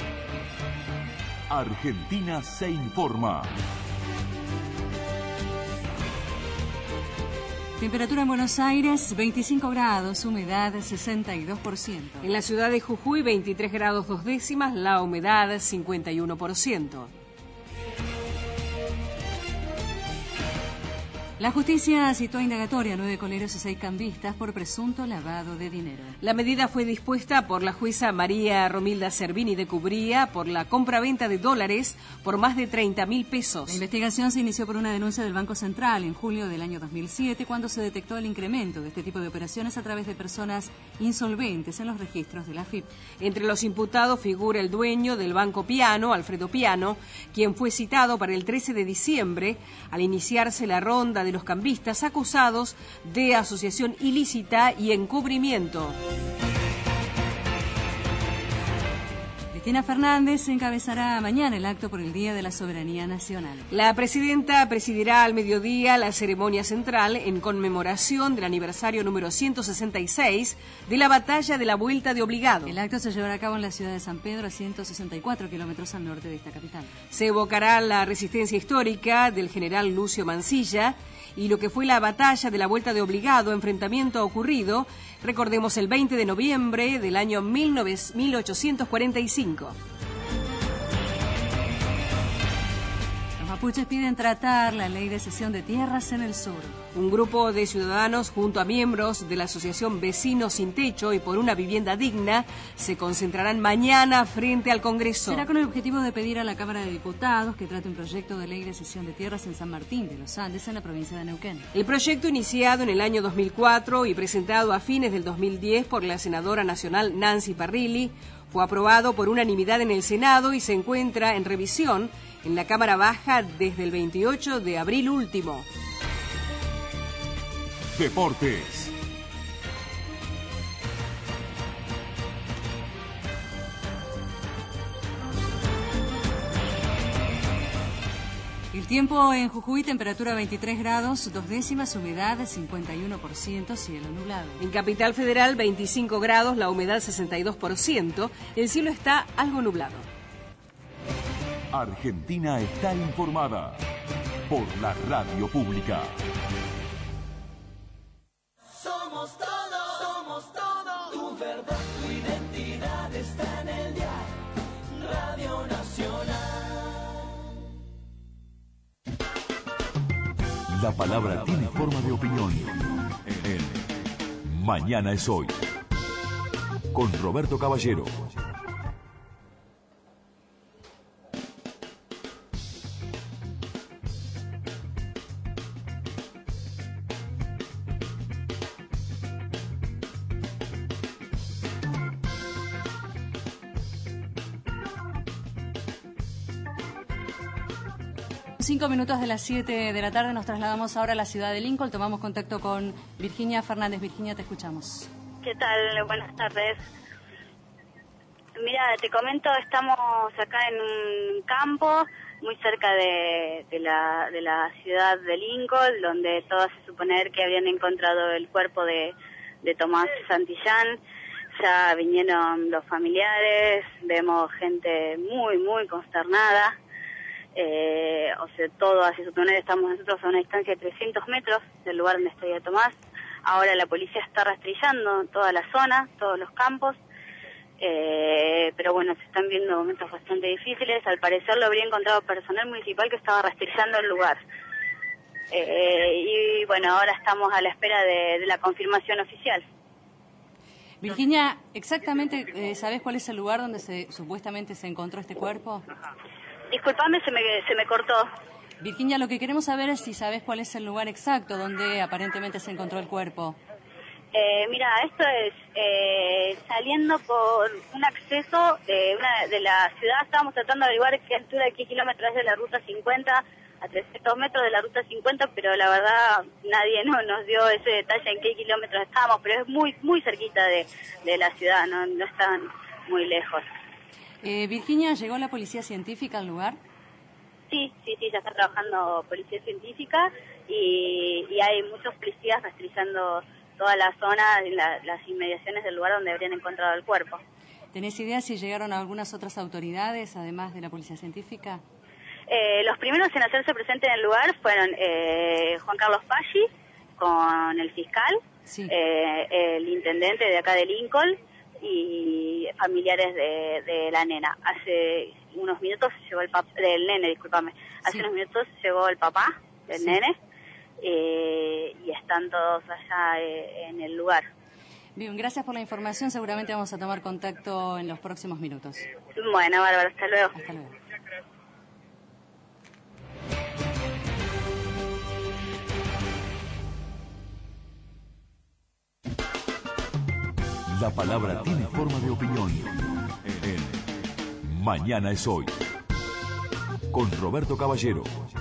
S7: Argentina se informa.
S17: Temperatura en Buenos Aires, 25 grados, humedad 62%.
S16: En la ciudad de Jujuy, 23 grados 2 décimas, la humedad 51%.
S17: La justicia citó a indagatoria a 9 coleros y 6 cambistas por presunto lavado de dinero.
S16: La medida fue dispuesta por la jueza María Romilda Cervini de Cubría por la compra-venta de dólares por más de 30.000 pesos.
S17: La investigación se inició por una denuncia del Banco Central en julio del año 2007, cuando se detectó el incremento de este tipo de operaciones a través de personas insolventes en los registros de la AFIP.
S16: Entre los imputados figura el dueño del Banco Piano, Alfredo Piano, quien fue citado para el 13 de diciembre al iniciarse la ronda de los cambistas acusados de asociación ilícita y encubrimiento.
S17: Cristina Fernández encabezará mañana el acto por el Día de la Soberanía Nacional.
S16: La presidenta presidirá al mediodía la ceremonia central en conmemoración del aniversario número 166 de la Batalla de la Vuelta de Obligado.
S17: El acto se llevará a cabo en la ciudad de San Pedro, a 164 kilómetros al norte de esta capital.
S16: Se evocará la resistencia histórica del general Lucio Mansilla y lo que fue la batalla de la Vuelta de Obligado, enfrentamiento ocurrido, recordemos, el 20 de noviembre del año 1845.
S17: Los mapuches piden tratar la ley de cesión de tierras en el sur.
S16: Un grupo de ciudadanos, junto a miembros de la Asociación Vecinos Sin Techo y por una Vivienda Digna, se concentrarán mañana frente al Congreso.
S17: Será con el objetivo de pedir a la Cámara de Diputados que trate un proyecto de ley de cesión de tierras en San Martín de los Andes, en la provincia de Neuquén.
S16: El proyecto, iniciado en el año 2004 y presentado a fines del 2010 por la senadora nacional Nancy Parrilli, fue aprobado por unanimidad en el Senado y se encuentra en revisión en la Cámara Baja desde el 28 de abril último.
S7: Deportes.
S17: El tiempo en Jujuy, temperatura 23 grados, 2 décimas, humedad 51%, cielo nublado.
S16: En Capital Federal, 25 grados, la humedad 62%, el cielo está algo nublado.
S7: Argentina está informada por la radio pública.
S23: Somos todo, tu verdad, tu identidad está en el dial, Radio Nacional.
S7: La palabra tiene forma de opinión en Mañana es Hoy, con Roberto Caballero.
S17: Cinco minutos de las 7 de la tarde, nos trasladamos ahora a la ciudad de Lincoln. Tomamos contacto con Virginia Fernández. Virginia, te escuchamos.
S14: ¿Qué tal? Buenas tardes. Mira, te comento, estamos acá en un campo muy cerca de la ciudad de Lincoln, donde todo hace suponer que habían encontrado el cuerpo de Tomás Santillán. Ya vinieron los familiares, vemos gente muy consternada. O sea, todo hace suponer, estamos nosotros a una distancia de 300 metros del lugar donde estaría Tomás. Ahora la policía está rastrillando toda la zona, todos los campos, pero bueno, se están viendo momentos bastante difíciles. Al parecer lo habría encontrado personal municipal que estaba rastrillando el lugar. Y bueno, ahora estamos a la espera de la confirmación oficial.
S17: Virginia, exactamente, ¿sabés cuál es el lugar donde supuestamente se encontró este cuerpo?
S14: Disculpame, se me cortó.
S17: Virginia, lo que queremos saber es si sabes cuál es el lugar exacto donde aparentemente se encontró el cuerpo.
S14: Mira, esto es saliendo por un acceso de la ciudad. Estábamos tratando de averiguar qué altura, qué kilómetros es de la ruta 50, a 300 metros de la ruta 50, pero la verdad nadie nos dio ese detalle en qué kilómetros estábamos, pero es muy cerquita de la ciudad, no están muy lejos.
S17: Virginia, ¿llegó la policía científica al lugar?
S14: Sí, ya está trabajando policía científica y hay muchos policías rastrillando toda la zona, las inmediaciones del lugar donde habrían encontrado el cuerpo.
S17: ¿Tenés idea si llegaron algunas otras autoridades, además de la policía científica?
S14: Los primeros en hacerse presente en el lugar fueron Juan Carlos Paggi, con el fiscal, el intendente de acá de Lincoln y familiares de la nena. Hace unos minutos llegó el papá, del nene, discúlpame. Hace unos minutos llegó el papá del nene y están todos allá en el lugar.
S17: Bien, gracias por la información. Seguramente vamos a tomar contacto en los próximos minutos.
S14: Bueno, Bárbara, hasta luego.
S17: Hasta luego.
S7: La palabra tiene forma de opinión. En Mañana es Hoy. Con Roberto Caballero.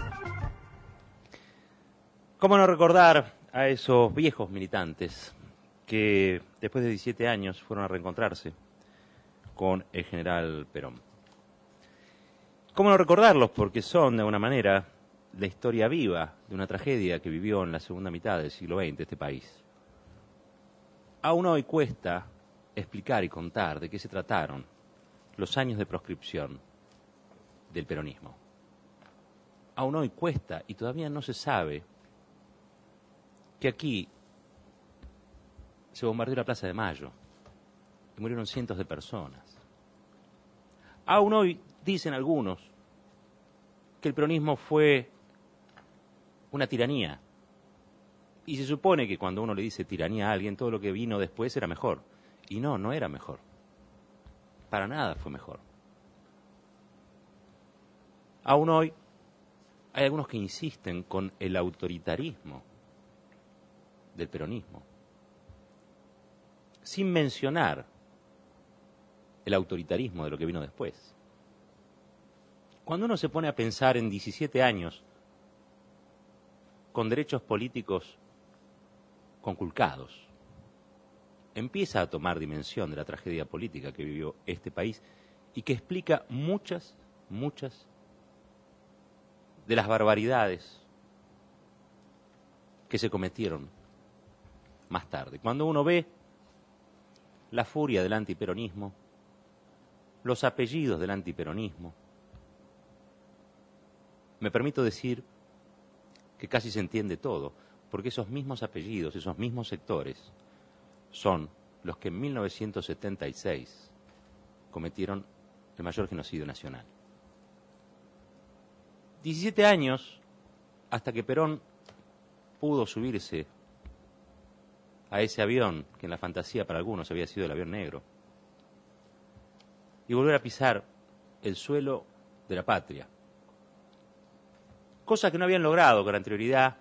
S2: ¿Cómo no recordar a esos viejos militantes que después de 17 años fueron a reencontrarse con el general Perón? ¿Cómo no recordarlos? Porque son, de alguna manera, la historia viva de una tragedia que vivió en la segunda mitad del siglo XX este país. Aún hoy cuesta explicar y contar de qué se trataron los años de proscripción del peronismo. Aún hoy cuesta y todavía no se sabe que aquí se bombardeó la Plaza de Mayo y murieron cientos de personas. Aún hoy dicen algunos que el peronismo fue una tiranía. Y se supone que cuando uno le dice tiranía a alguien, todo lo que vino después era mejor. Y no, no era mejor. Para nada fue mejor. Aún hoy hay algunos que insisten con el autoritarismo del peronismo, sin mencionar el autoritarismo de lo que vino después. Cuando uno se pone a pensar en 17 años con derechos políticos conculcados, empieza a tomar dimensión de la tragedia política que vivió este país y que explica muchas de las barbaridades que se cometieron más tarde. Cuando uno ve la furia del antiperonismo, los apellidos del antiperonismo, me permito decir que casi se entiende todo, porque esos mismos apellidos, esos mismos sectores, son los que en 1976 cometieron el mayor genocidio nacional. 17 años hasta que Perón pudo subirse a ese avión, que en la fantasía para algunos había sido el avión negro, y volver a pisar el suelo de la patria. Cosa que no habían logrado con anterioridad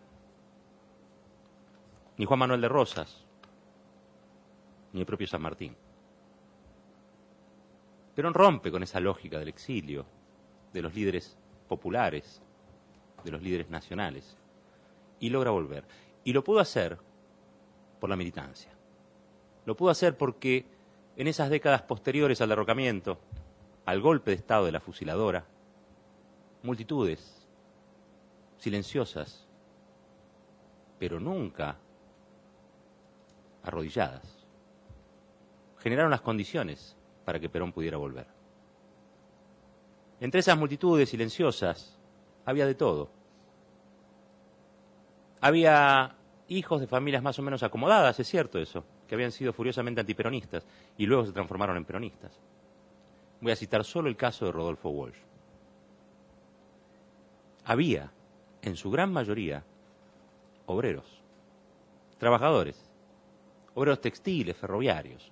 S2: ni Juan Manuel de Rosas, ni el propio San Martín. Perón rompe con esa lógica del exilio, de los líderes populares, de los líderes nacionales, y logra volver. Y lo pudo hacer por la militancia. Lo pudo hacer porque en esas décadas posteriores al derrocamiento, al golpe de Estado de la fusiladora, multitudes silenciosas, pero nunca arrodilladas, generaron las condiciones para que Perón pudiera volver. Entre esas multitudes silenciosas había de todo. Había hijos de familias más o menos acomodadas, es cierto eso, que habían sido furiosamente antiperonistas y luego se transformaron en peronistas. Voy a citar solo el caso de Rodolfo Walsh. Había, en su gran mayoría, obreros, trabajadores, obreros textiles, ferroviarios,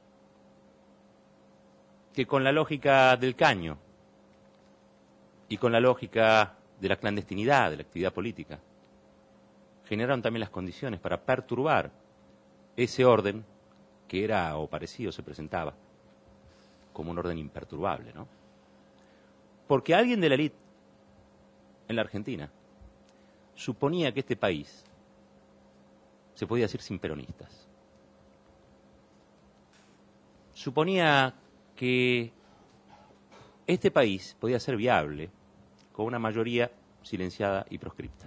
S2: que con la lógica del caño y con la lógica de la clandestinidad, de la actividad política, generaron también las condiciones para perturbar ese orden que era o parecido se presentaba como un orden imperturbable, ¿no? Porque alguien de la élite en la Argentina suponía que este país se podía hacer sin peronistas. Suponía que este país podía ser viable con una mayoría silenciada y proscripta.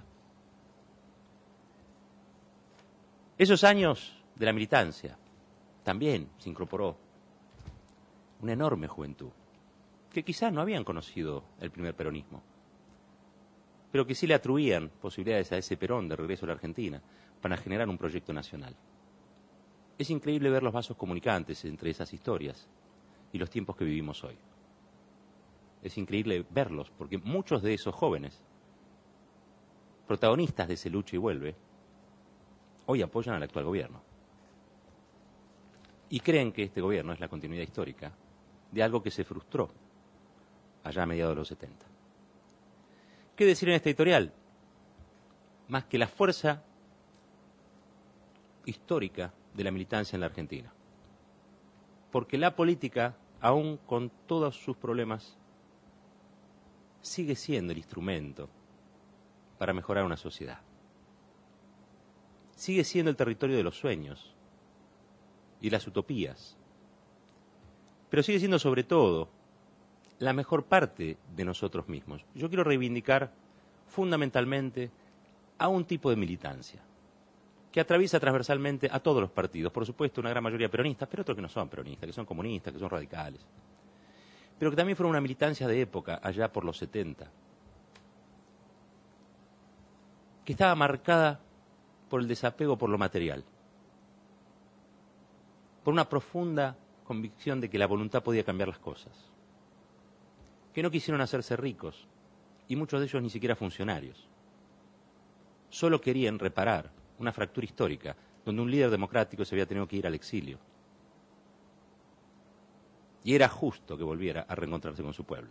S2: Esos años de la militancia también se incorporó una enorme juventud que quizás no habían conocido el primer peronismo, pero que sí le atribuían posibilidades a ese Perón de regreso a la Argentina para generar un proyecto nacional. Es increíble ver los vasos comunicantes entre esas historias y los tiempos que vivimos hoy. Es increíble verlos, porque muchos de esos jóvenes, protagonistas de ese lucha y vuelve, hoy apoyan al actual gobierno. Y creen que este gobierno es la continuidad histórica de algo que se frustró allá a mediados de los 70. ¿Qué decir en este editorial? Más que la fuerza histórica de la militancia en la Argentina. Porque la política, aún con todos sus problemas, sigue siendo el instrumento para mejorar una sociedad. Sigue siendo el territorio de los sueños y las utopías. Pero sigue siendo sobre todo la mejor parte de nosotros mismos. Yo quiero reivindicar fundamentalmente a un tipo de militancia que atraviesa transversalmente a todos los partidos. Por supuesto, una gran mayoría peronistas, pero otros que no son peronistas, que son comunistas, que son radicales. Pero que también fueron una militancia de época, allá por los 70, que estaba marcada por el desapego por lo material, por una profunda convicción de que la voluntad podía cambiar las cosas, que no quisieron hacerse ricos, y muchos de ellos ni siquiera funcionarios. Solo querían reparar una fractura histórica donde un líder democrático se había tenido que ir al exilio. Y era justo que volviera a reencontrarse con su pueblo.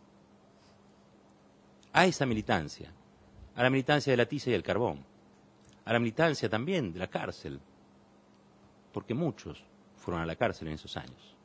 S2: A esa militancia, a la militancia de la tiza y el carbón, a la militancia también de la cárcel, porque muchos fueron a la cárcel en esos años.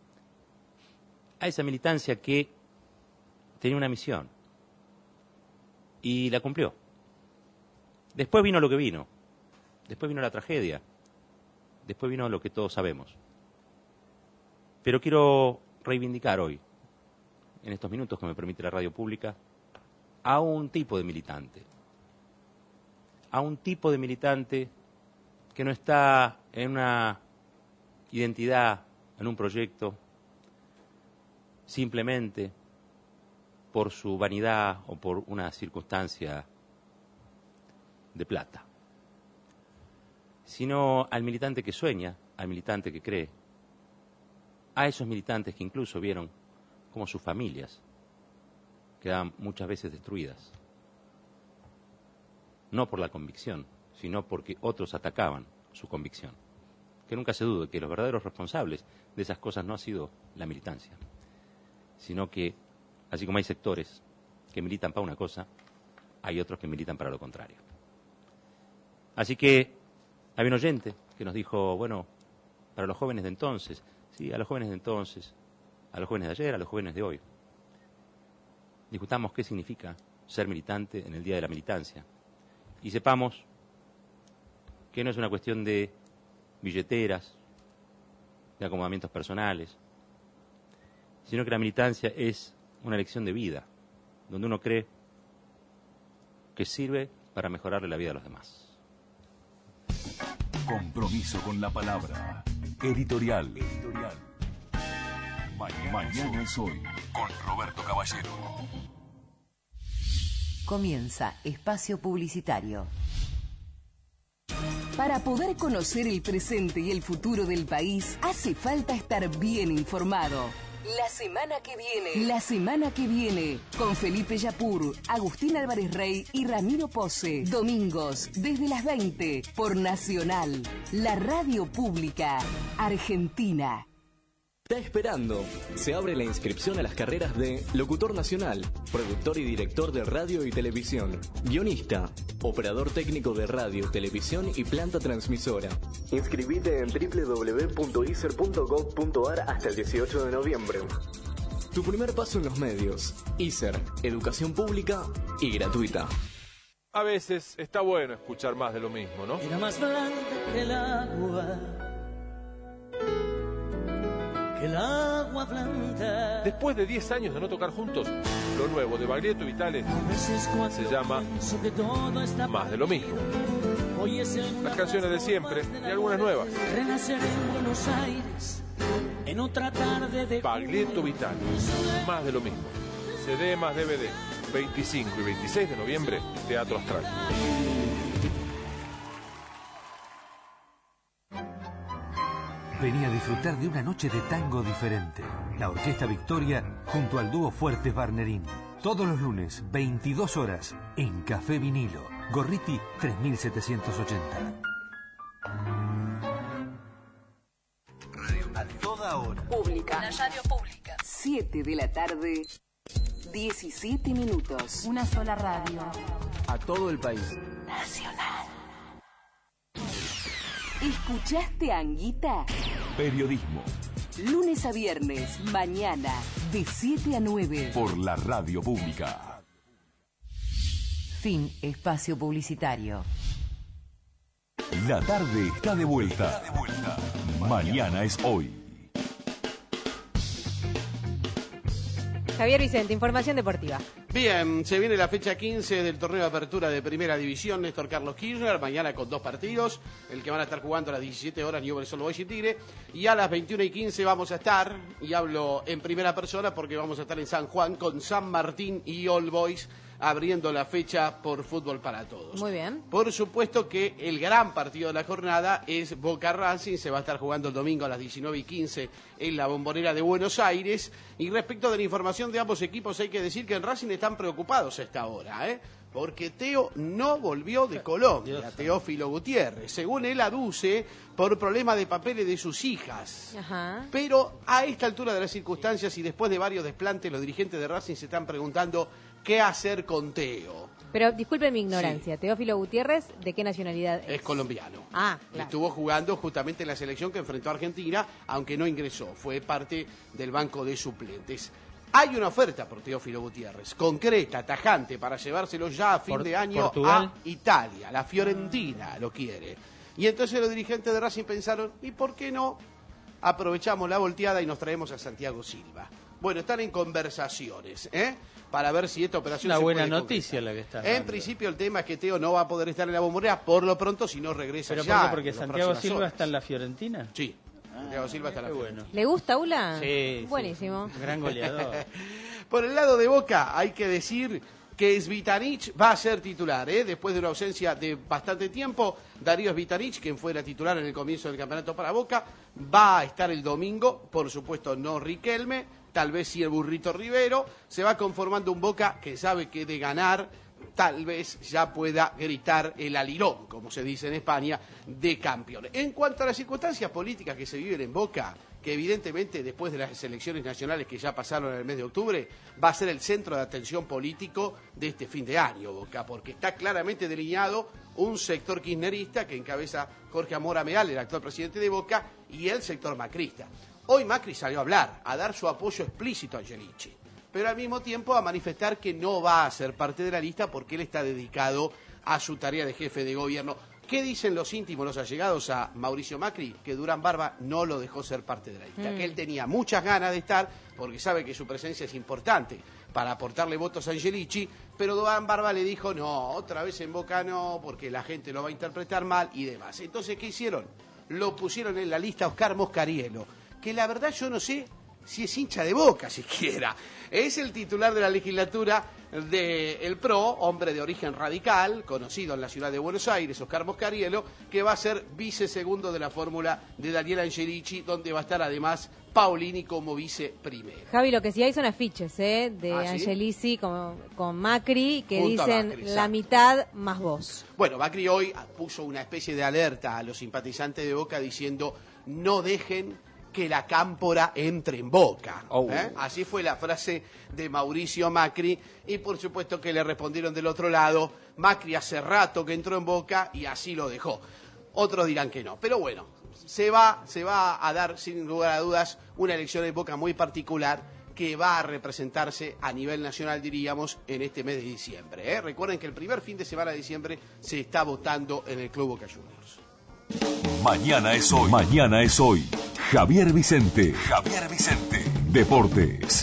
S2: A esa militancia que tenía una misión y la cumplió. Después vino lo que vino. Después vino la tragedia. Después vino lo que todos sabemos. Pero quiero reivindicar hoy, en estos minutos que me permite la radio pública, a un tipo de militante. A un tipo de militante que no está en una identidad, en un proyecto, simplemente por su vanidad o por una circunstancia de plata, sino al militante que sueña, al militante que cree, a esos militantes que incluso vieron cómo sus familias quedaban muchas veces destruidas, no por la convicción, sino porque otros atacaban su convicción. Que nunca se dude que los verdaderos responsables de esas cosas no ha sido la militancia, sino que, así como hay sectores que militan para una cosa, hay otros que militan para lo contrario. Así que había un oyente que nos dijo, bueno, para los jóvenes de entonces, sí, a los jóvenes de entonces, a los jóvenes de ayer, a los jóvenes de hoy, discutamos qué significa ser militante en el Día de la Militancia. Y sepamos que no es una cuestión de billeteras, de acomodamientos personales, sino que la militancia es una elección de vida, donde uno cree que sirve para mejorarle la vida a los demás.
S7: Compromiso con la palabra. Editorial. Mañana es hoy. Con Roberto Caballero.
S5: Comienza Espacio Publicitario.
S10: Para poder conocer el presente y el futuro del país, hace falta estar bien informado. La semana que viene, con Felipe Yapur, Agustín Álvarez Rey y Ramiro Pose. Domingos, desde las 20, por Nacional, la radio pública argentina.
S15: Está esperando. Se abre la inscripción a las carreras de locutor nacional, productor y director de radio y televisión, guionista, operador técnico de radio, televisión y planta transmisora. Inscribite en www.iser.gov.ar hasta el 18 de noviembre. Tu primer paso en los medios. ISER, educación pública y gratuita.
S18: A veces está bueno escuchar más de lo mismo, ¿no?
S23: Era más grande que el agua blanca.
S18: Después de 10 años de no tocar juntos, lo nuevo de Baglietto y Vitale se llama Más de lo mismo. Las canciones de siempre y algunas nuevas.
S23: Renacer en Buenos Aires en otra tarde de
S18: Baglietto Vitale, Más de lo mismo. CD más DVD. 25 y 26 de noviembre, Teatro Astral.
S3: Vení a disfrutar de una noche de tango diferente. La Orquesta Victoria junto al dúo Fuertes Barnerín. Todos los lunes, 22 horas, en Café Vinilo. Gorriti 3780.
S22: Radio a toda hora.
S8: Pública. La radio pública. 7 de la tarde, 17 minutos.
S17: Una sola radio.
S22: A todo el país.
S8: Nacional. ¿Escuchaste, Anguita?
S7: Periodismo.
S8: Lunes a viernes, mañana, de 7 a 9.
S7: Por la radio pública.
S5: Fin espacio publicitario.
S7: La tarde está de vuelta. Mañana es hoy.
S9: Javier Vicente, información deportiva.
S19: Bien, se viene la fecha 15 del torneo de apertura de Primera División Néstor Carlos Kirchner, mañana con 2 partidos, el que van a estar jugando a las 17 horas Newell's Old Boys y Tigre, y a las 21:15 vamos a estar, y hablo en primera persona porque vamos a estar en San Juan con San Martín y Old Boys, abriendo la fecha por Fútbol para Todos.
S9: Muy bien.
S19: Por supuesto que el gran partido de la jornada es Boca Racing, se va a estar jugando el domingo a las 19:15 en la Bombonera de Buenos Aires. Y respecto de la información de ambos equipos, hay que decir que en Racing están preocupados a esta hora, porque Teo no volvió de Colombia, Teófilo Gutiérrez. Según él aduce, por problemas de papeles de sus hijas.
S9: Ajá.
S19: Pero a esta altura de las circunstancias y después de varios desplantes, los dirigentes de Racing se están preguntando qué hacer con Teo.
S9: Pero disculpen mi ignorancia, Teófilo Gutiérrez, ¿de qué nacionalidad es?
S19: Es colombiano.
S9: Ah, claro.
S19: Estuvo jugando justamente en la selección que enfrentó a Argentina, aunque no ingresó, fue parte del banco de suplentes. Hay una oferta por Teófilo Gutiérrez, concreta, tajante, para llevárselo ya a fin de año
S20: Portugal.
S19: a Italia. La Fiorentina lo quiere. Y entonces los dirigentes de Racing pensaron, ¿y por qué no aprovechamos la volteada y nos traemos a Santiago Silva? Bueno, están en conversaciones, para ver si esta operación
S20: Una
S19: se
S20: buena
S19: puede
S20: noticia
S19: concretar.
S20: la que está
S19: En
S20: dando.
S19: principio el tema es que Teo no va a poder estar en la Bombonera por lo pronto si no regresa
S20: ¿Pero
S19: ya.
S20: por qué? ¿Porque
S19: en las
S20: Santiago
S19: próximas
S20: Silva
S19: horas.
S20: está en la Fiorentina?
S19: Sí, Santiago Silva está en la Fiorentina.
S9: ¿Le gusta Ula?
S20: Sí.
S9: Buenísimo.
S20: Gran goleador.
S19: Por el lado de Boca hay que decir que Svitanich va a ser titular, después de una ausencia de bastante tiempo. Darío Svitanich, quien fuera titular en el comienzo del campeonato para Boca, va a estar el domingo, por supuesto no Riquelme, tal vez sí el Burrito Rivero. Se va conformando un Boca que sabe que de ganar tal vez ya pueda gritar el alirón, como se dice en España, de campeón. En cuanto a las circunstancias políticas que se viven en Boca, que evidentemente después de las elecciones nacionales que ya pasaron en el mes de octubre, va a ser el centro de atención político de este fin de año, Boca, porque está claramente delineado un sector kirchnerista que encabeza Jorge Amora Meal, el actual presidente de Boca, y el sector macrista. Hoy Macri salió a hablar, a dar su apoyo explícito a Angelici, pero al mismo tiempo a manifestar que no va a ser parte de la lista porque él está dedicado a su tarea de jefe de gobierno. ¿Qué dicen los íntimos, los allegados a Mauricio Macri? Que Durán Barba no lo dejó ser parte de la lista, que él tenía muchas ganas de estar porque sabe que su presencia es importante para aportarle votos a Angelici, pero Durán Barba le dijo, no, otra vez en Boca no, porque la gente lo va a interpretar mal y demás. Entonces, ¿qué hicieron? Lo pusieron en la lista a Oscar Moscariello, que la verdad yo no sé si es hincha de Boca siquiera. Es el titular de la legislatura del PRO, hombre de origen radical, conocido en la ciudad de Buenos Aires, Oscar Moscariello, que va a ser vicesegundo de la fórmula de Daniel Angelici, donde va a estar además Paulini como viceprimero.
S9: Javi, lo que sí hay son afiches de
S19: ¿Sí?
S9: Angelici con Macri que
S19: Junto a
S9: dicen
S19: Macri,
S9: la
S19: exacto.
S9: mitad más vos.
S19: Bueno, Macri hoy puso una especie de alerta a los simpatizantes de Boca diciendo no dejen que la cámpora entre en Boca. Así fue la frase de Mauricio Macri y por supuesto que le respondieron del otro lado, Macri hace rato que entró en Boca y así lo dejó. Otros dirán que no, pero bueno, se va a dar sin lugar a dudas una elección en Boca muy particular que va a representarse a nivel nacional, diríamos, en este mes de diciembre. Recuerden que el primer fin de semana de diciembre se está votando en el Club Boca Juniors.
S7: Mañana es hoy. Mañana es hoy. Javier Vicente. Javier Vicente. Deportes.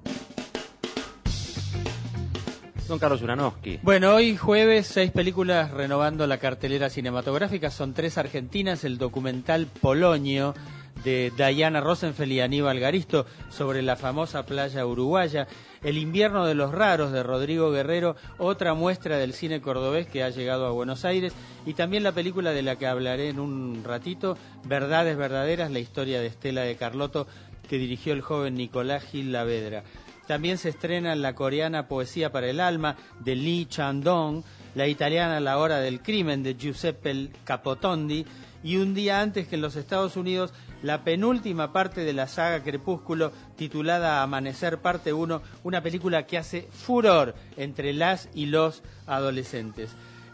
S2: Don Carlos Uranowski.
S20: Bueno, hoy jueves 6 películas renovando la cartelera cinematográfica. Son 3 argentinas, el documental Polonio de Diana Rosenfeld y Aníbal Garisto sobre la famosa playa uruguaya. El invierno de los raros de Rodrigo Guerrero, otra muestra del cine cordobés que ha llegado a Buenos Aires, y también la película de la que hablaré en un ratito, Verdades Verdaderas, la historia de Estela de Carlotto, que dirigió el joven Nicolás Gil Lavedra. También se estrena la coreana Poesía para el alma de Lee Chang-dong, la italiana La hora del crimen de Giuseppe Capotondi, y un día antes que en los Estados Unidos la penúltima parte de la saga Crepúsculo, titulada Amanecer parte 1, una película que hace furor entre las y los adolescentes.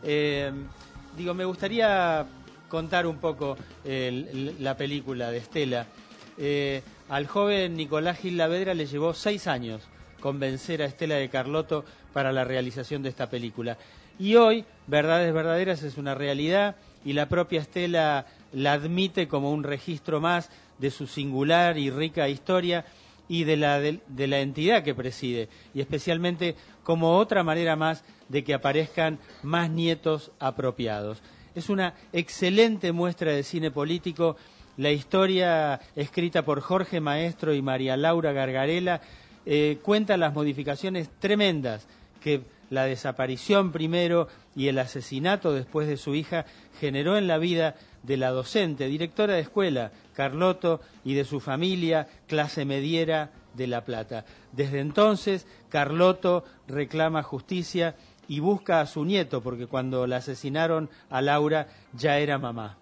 S20: Me gustaría contar un poco la película de Estela. Al joven Nicolás Gil Lavedra le llevó 6 años convencer a Estela de Carlotto para la realización de esta película. Y hoy, Verdades Verdaderas es una realidad, y la propia Estela la admite como un registro más de su singular y rica historia y de la entidad que preside, y especialmente como otra manera más de que aparezcan más nietos apropiados. Es una excelente muestra de cine político. La historia, escrita por Jorge Maestro y María Laura Gargarella, cuenta las modificaciones tremendas que la desaparición primero y el asesinato después de su hija generó en la vida de la docente, directora de escuela, Carlotto, y de su familia, clase mediera de La Plata. Desde entonces, Carlotto reclama justicia y busca a su nieto, porque cuando la asesinaron a Laura ya era mamá.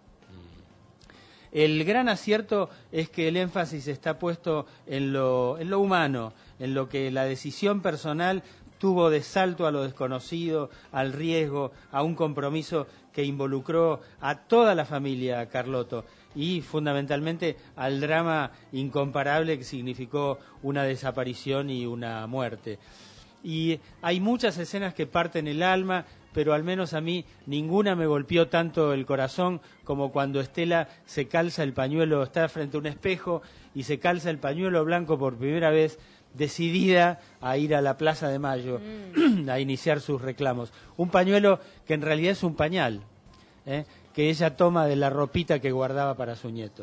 S20: El gran acierto es que el énfasis está puesto en lo humano, en lo que la decisión personal tuvo de salto a lo desconocido, al riesgo, a un compromiso que involucró a toda la familia Carlotto y fundamentalmente al drama incomparable que significó una desaparición y una muerte. Y hay muchas escenas que parten el alma, pero al menos a mí ninguna me golpeó tanto el corazón como cuando Estela se calza el pañuelo, está frente a un espejo y se calza el pañuelo blanco por primera vez, decidida a ir a la Plaza de Mayo a iniciar sus reclamos. Un pañuelo que en realidad es un pañal, que ella toma de la ropita que guardaba para su nieto.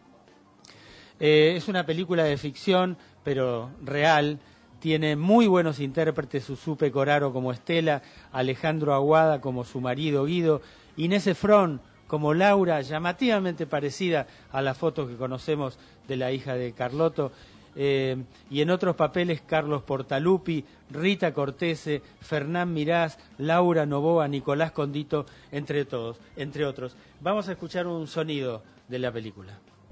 S20: Es una película de ficción, pero real. Tiene muy buenos intérpretes: Susupe Coraro como Estela, Alejandro Aguada como su marido Guido, Inés Efrón como Laura, llamativamente parecida a la foto que conocemos de la hija de Carlotto, y en otros papeles Carlos Portalupi, Rita Cortese, Fernán Mirás, Laura Novoa, Nicolás Condito, entre otros. Vamos a escuchar un sonido de la película.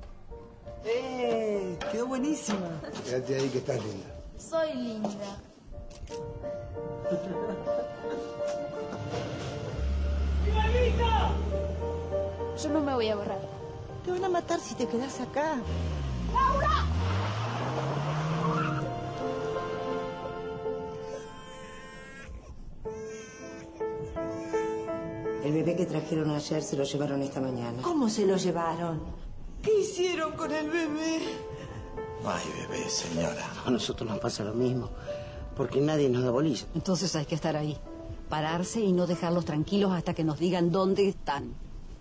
S1: Quedó buenísima.
S4: Quédate ahí que estás linda.
S6: Soy linda. Yo no me voy a borrar.
S1: Te van a matar si te quedas acá.
S6: ¡Laura!
S21: El bebé que trajeron ayer se lo llevaron esta mañana.
S1: ¿Cómo se lo llevaron? ¿Qué hicieron con el bebé?
S4: Ay, bebé, señora.
S21: A nosotros nos pasa lo mismo, porque nadie nos da bolilla.
S25: Entonces hay que estar ahí, pararse y no dejarlos tranquilos hasta que nos digan dónde están.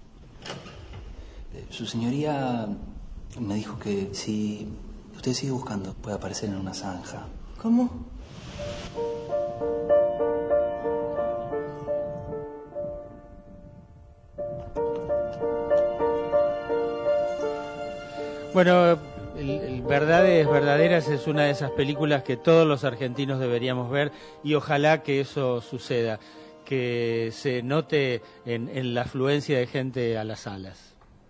S26: Su señoría me dijo que si usted sigue buscando puede aparecer en una zanja.
S1: ¿Cómo?
S20: Bueno, Verdades Verdaderas es una de esas películas que todos los argentinos deberíamos ver, y ojalá que eso suceda, que se note en la afluencia de gente a las salas.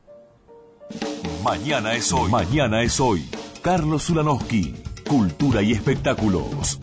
S7: Mañana es hoy. Mañana es hoy. Carlos Ulanowski, Cultura y Espectáculos.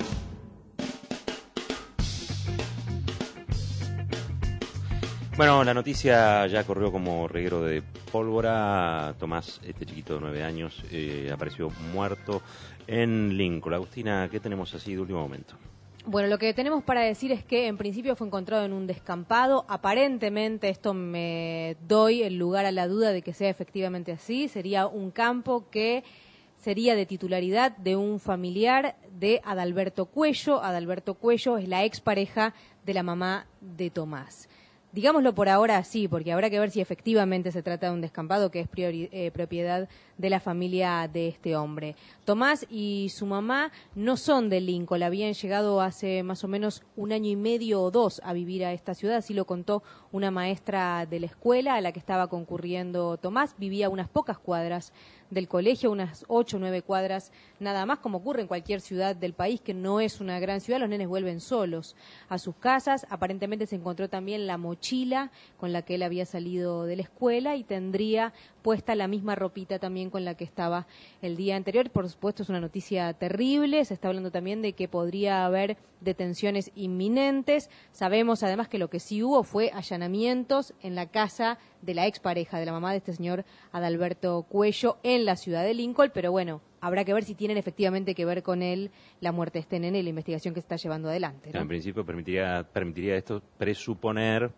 S2: Bueno, la noticia ya corrió como reguero de pólvora. Tomás, este chiquito de 9 años, apareció muerto en Lincoln. Agustina, ¿qué tenemos así de último momento?
S9: Bueno, lo que tenemos para decir es que en principio fue encontrado en un descampado. Aparentemente, esto me doy el lugar a la duda de que sea efectivamente así. Sería un campo que sería de titularidad de un familiar de Adalberto Cuello. Adalberto Cuello es la expareja de la mamá de Tomás. Digámoslo por ahora sí, porque habrá que ver si efectivamente se trata de un descampado que es propiedad de la familia de este hombre. Tomás y su mamá no son de Lincoln, habían llegado hace más o menos 1 año y medio o 2 a vivir a esta ciudad, así lo contó una maestra de la escuela a la que estaba concurriendo Tomás. Vivía a unas pocas cuadras del colegio, unas 8 o 9 cuadras nada más, como ocurre en cualquier ciudad del país que no es una gran ciudad. Los nenes vuelven solos a sus casas. Aparentemente se encontró también la mochila con la que él había salido de la escuela y tendría puesta la misma ropita también con la que estaba el día anterior. Por supuesto es una noticia terrible. Se está hablando también de que podría haber detenciones inminentes. Sabemos además que lo que sí hubo fue allanamientos en la casa de la expareja de la mamá de este señor Adalberto Cuello en la ciudad de Lincoln, pero bueno, habrá que ver si tienen efectivamente que ver con él la muerte de este nene y la investigación que se está llevando adelante, ¿no?
S2: En principio permitiría esto presuponer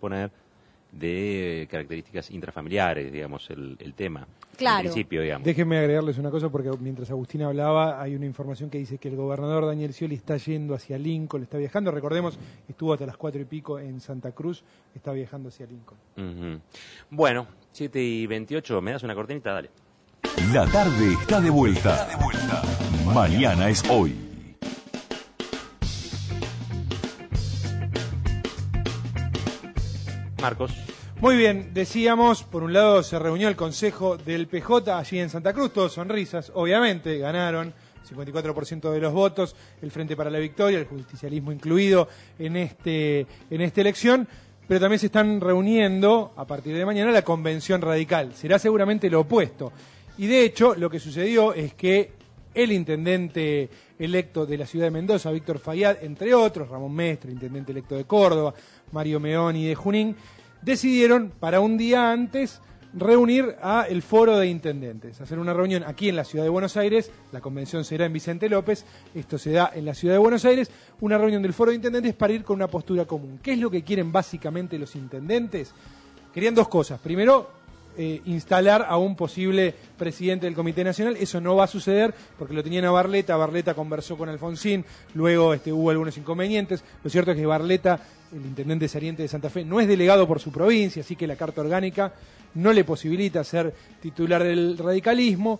S2: de características intrafamiliares, digamos, el tema.
S9: Claro.
S2: En principio, digamos.
S11: Déjenme agregarles una cosa, porque mientras Agustina hablaba, hay una información que dice que el gobernador Daniel Scioli está yendo hacia Lincoln, está viajando. Recordemos, estuvo hasta las 4:00 en Santa Cruz, está viajando hacia Lincoln.
S2: Uh-huh. Bueno, 7:28, ¿me das una cortinita? Dale.
S7: La tarde está de vuelta. Mañana es hoy.
S2: Marcos.
S11: Muy bien, decíamos, por un lado se reunió el Consejo del PJ allí en Santa Cruz, todos sonrisas, obviamente, ganaron 54% de los votos, el Frente para la Victoria, el justicialismo incluido en esta elección, pero también se están reuniendo a partir de mañana la Convención Radical, será seguramente lo opuesto. Y de hecho, lo que sucedió es que el intendente electo de la ciudad de Mendoza, Víctor Fayad, entre otros, Ramón Mestre, intendente electo de Córdoba, Mario Meoni de Junín, decidieron para un día antes reunir a el foro de intendentes, hacer una reunión aquí en la ciudad de Buenos Aires. La convención será en Vicente López, esto se da en la ciudad de Buenos Aires, una reunión del foro de intendentes para ir con una postura común. ¿Qué es lo que quieren básicamente los intendentes? Querían 2 cosas. Primero, instalar a un posible presidente del Comité Nacional. Eso no va a suceder porque lo tenían a Barletta. Barletta conversó con Alfonsín, luego hubo algunos inconvenientes. Lo cierto es que Barletta, el intendente saliente de Santa Fe, no es delegado por su provincia, así que la Carta Orgánica no le posibilita ser titular del radicalismo.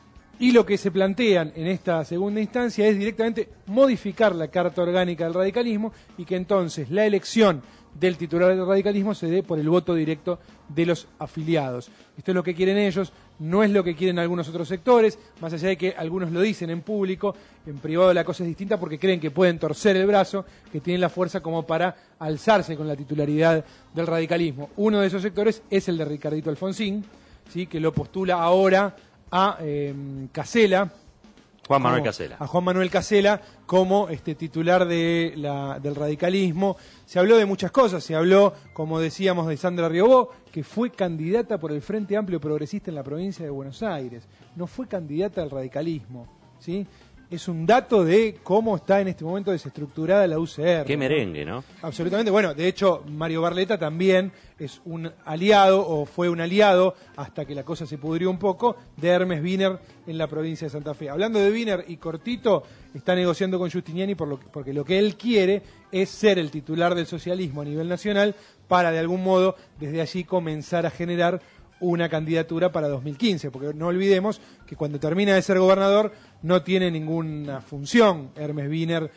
S11: Y lo que se plantean en esta segunda instancia es directamente modificar la Carta Orgánica del radicalismo y que entonces la elección del titular del radicalismo se dé por el voto directo de los afiliados. Esto es lo que quieren ellos, no es lo que quieren algunos otros sectores, más allá de que algunos lo dicen en público, en privado la cosa es distinta porque creen que pueden torcer el brazo, que tienen la fuerza como para alzarse con la titularidad del radicalismo. Uno de esos sectores es el de Ricardito Alfonsín, ¿sí?, que lo postula ahora a Casella,
S2: Juan Manuel Casella.
S11: A Juan Manuel Casella como titular del radicalismo. Se habló de muchas cosas, se habló, como decíamos, de Sandra Riobó, que fue candidata por el Frente Amplio Progresista en la provincia de Buenos Aires. No fue candidata al radicalismo, ¿sí? Es un dato de cómo está en este momento desestructurada la UCR.
S2: Qué merengue, ¿no?
S11: Absolutamente. Bueno, de hecho, Mario Barletta también es un aliado, o fue un aliado, hasta que la cosa se pudrió un poco, de Hermes Wiener en la provincia de Santa Fe. Hablando de Wiener y cortito, está negociando con Giustiniani porque lo que él quiere es ser el titular del socialismo a nivel nacional para, de algún modo, desde allí comenzar a generar una candidatura para 2015, porque no olvidemos que cuando termina de ser gobernador no tiene ninguna función Hermes Wiener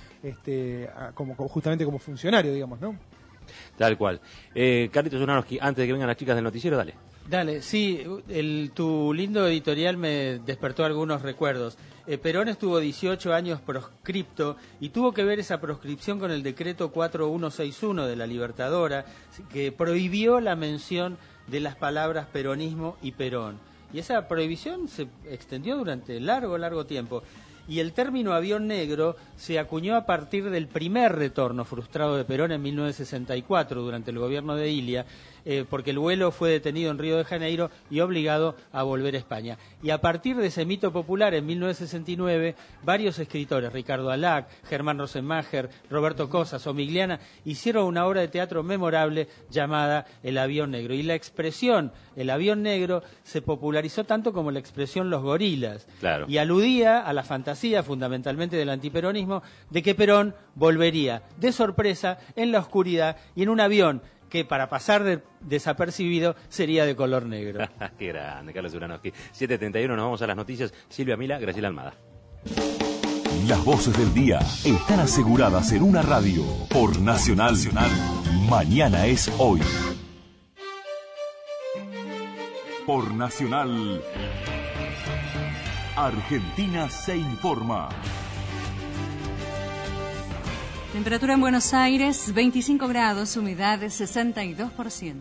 S11: justamente como funcionario, digamos, ¿no?
S2: Tal cual. Carlitos Zunanowski, antes de que vengan las chicas del noticiero, dale.
S20: Dale, sí, tu lindo editorial me despertó algunos recuerdos. Perón estuvo 18 años proscripto y tuvo que ver esa proscripción con el decreto 4161 de la Libertadora, que prohibió la mención de las palabras peronismo y Perón. Y esa prohibición se extendió durante largo tiempo. Y el término avión negro se acuñó a partir del primer retorno frustrado de Perón en 1964 durante el gobierno de Ilia, porque el vuelo fue detenido en Río de Janeiro y obligado a volver a España. Y a partir de ese mito popular, en 1969, varios escritores, Ricardo Alac, Germán Rosenmacher, Roberto Cosas o Migliana, hicieron una obra de teatro memorable llamada El avión negro. Y la expresión El avión negro se popularizó tanto como la expresión Los gorilas.
S2: Claro.
S20: Y aludía a la fantasía, fundamentalmente del antiperonismo, de que Perón volvería de sorpresa en la oscuridad y en un avión que para pasar desapercibido sería de color negro.
S2: Qué grande, Carlos Uranowski. 7:31, nos vamos a las noticias. Silvia Mila, Graciela Almada.
S7: Las voces del día están aseguradas en una radio. Por Nacional. Mañana es hoy. Por Nacional, Argentina se informa.
S17: Temperatura en Buenos Aires, 25 grados, humedad 62%.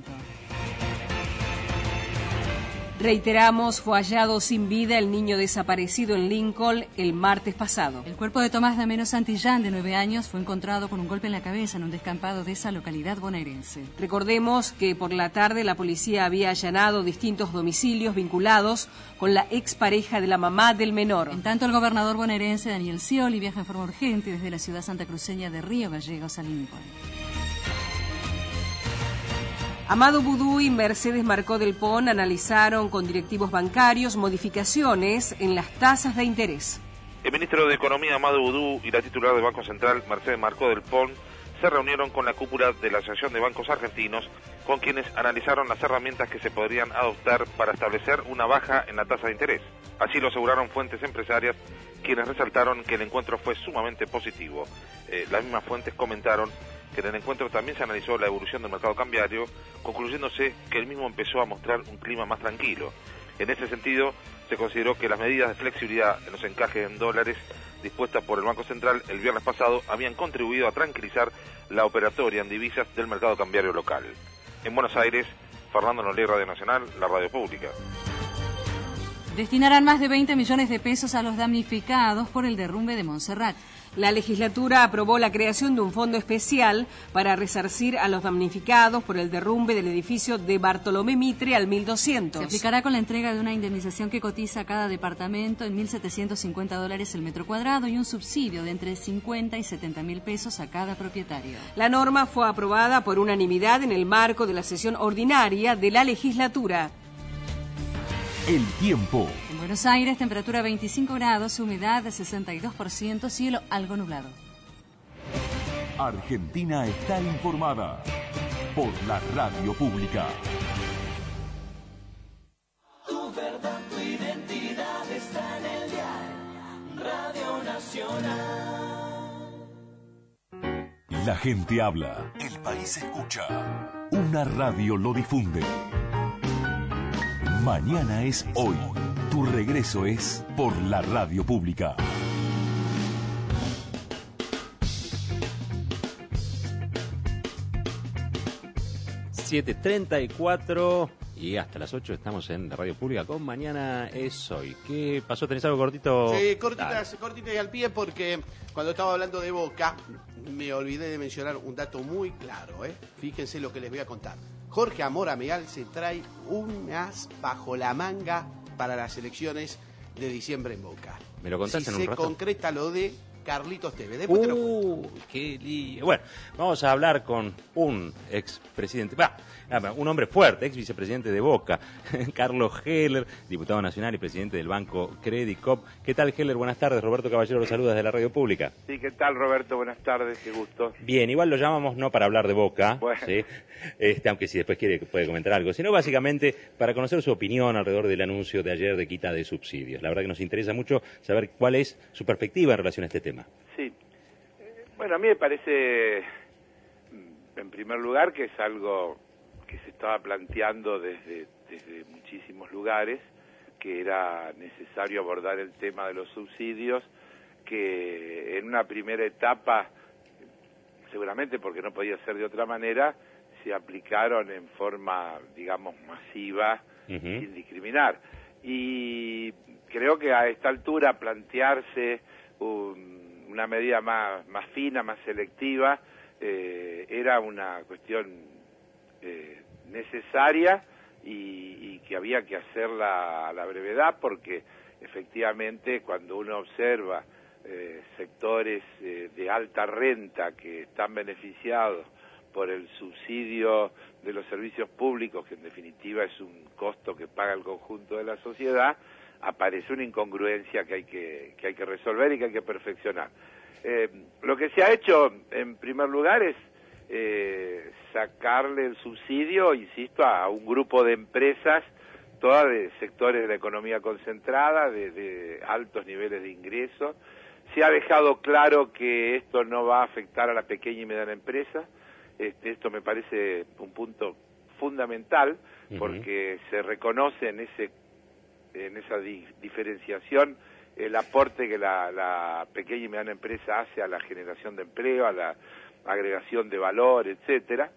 S10: Reiteramos, fue hallado sin vida el niño desaparecido en Lincoln el martes pasado.
S17: El cuerpo de Tomás Dameno Santillán, de 9 años, fue encontrado con un golpe en la cabeza en un descampado de esa localidad bonaerense.
S10: Recordemos que por la tarde la policía había allanado distintos domicilios vinculados con la expareja de la mamá del menor.
S17: En tanto, el gobernador bonaerense Daniel Scioli viaja en forma urgente desde la ciudad santacruceña de Río Gallegos a Lincoln.
S10: Amado Boudou y Mercedes Marcó del Pon analizaron con directivos bancarios modificaciones en las tasas de interés.
S12: El ministro de Economía, Amado Boudou, y la titular del Banco Central, Mercedes Marcó del Pon, se reunieron con la cúpula de la Asociación de Bancos Argentinos, con quienes analizaron las herramientas que se podrían adoptar para establecer una baja en la tasa de interés. Así lo aseguraron fuentes empresarias, quienes resaltaron que el encuentro fue sumamente positivo. Las mismas fuentes comentaron que en el encuentro también se analizó la evolución del mercado cambiario, concluyéndose que el mismo empezó a mostrar un clima más tranquilo. En ese sentido, se consideró que las medidas de flexibilidad en los encajes en dólares dispuestas por el Banco Central el viernes pasado habían contribuido a tranquilizar la operatoria en divisas del mercado cambiario local. En Buenos Aires, Fernando Nolé, Radio Nacional, la radio pública.
S17: Destinarán más de 20 millones de pesos a los damnificados por el derrumbe de Montserrat.
S10: La legislatura aprobó la creación de un fondo especial para resarcir a los damnificados por el derrumbe del edificio de Bartolomé Mitre al 1200.
S17: Se aplicará con la entrega de una indemnización que cotiza a cada departamento en $1.750 el metro cuadrado y un subsidio de entre 50 y 70 mil pesos a cada propietario.
S10: La norma fue aprobada por unanimidad en el marco de la sesión ordinaria de la legislatura.
S7: El tiempo.
S17: En Buenos Aires, temperatura 25 grados, humedad de 62%, cielo algo nublado.
S7: Argentina está informada por la radio pública.
S23: Tu verdad, tu identidad está en el diario Radio Nacional.
S7: La gente habla, el país escucha. Una radio lo difunde. Mañana es hoy. Tu regreso es por la radio pública.
S2: ...7:34... y hasta las 8 estamos en la radio pública con Mañana es Hoy. ¿Qué pasó? ¿Tenés algo cortito?
S19: Sí, cortita y al pie, porque cuando estaba hablando de Boca me olvidé de mencionar un dato muy claro, ¿eh? Fíjense lo que les voy a contar. Jorge Amor Ameal se trae un as bajo la manga para las elecciones de diciembre en Boca.
S2: ¿Me lo contás en un rato?
S19: Se concreta lo de Carlitos Tevez. Después te lo cuento.
S2: ¡Qué lío! Bueno, vamos a hablar con un expresidente, un hombre fuerte, ex vicepresidente de Boca, Carlos Heller, diputado nacional y presidente del banco Credit Corp. ¿Qué tal, Heller? Buenas tardes. Roberto Caballero los saluda desde la radio pública.
S13: Sí, ¿qué tal, Roberto? Buenas tardes, qué gusto.
S2: Bien, igual lo llamamos no para hablar de Boca, bueno. ¿Sí? Aunque si después quiere puede comentar algo, sino básicamente para conocer su opinión alrededor del anuncio de ayer de quita de subsidios. La verdad que nos interesa mucho saber cuál es su perspectiva en relación a este tema.
S13: Sí. Bueno, a mí me parece, en primer lugar, que es algo que se estaba planteando desde muchísimos lugares, que era necesario abordar el tema de los subsidios, que en una primera etapa, seguramente porque no podía ser de otra manera, se aplicaron en forma, digamos, masiva, sin discriminar. Y creo que a esta altura plantearse una medida más fina, más selectiva, era una cuestión necesaria y que había que hacerla a la brevedad, porque efectivamente cuando uno observa sectores de alta renta que están beneficiados por el subsidio de los servicios públicos, que en definitiva es un costo que paga el conjunto de la sociedad, aparece una incongruencia que hay que resolver y que hay que perfeccionar. Lo que se ha hecho en primer lugar es sacarle el subsidio, insisto, a un grupo de empresas, todas de sectores de la economía concentrada, de altos niveles de ingresos. Se ha dejado claro que esto no va a afectar a la pequeña y mediana empresa. Esto me parece un punto fundamental, porque se reconoce en esa diferenciación el aporte que la pequeña y mediana empresa hace a la generación de empleo, a la agregación de valor, etcétera.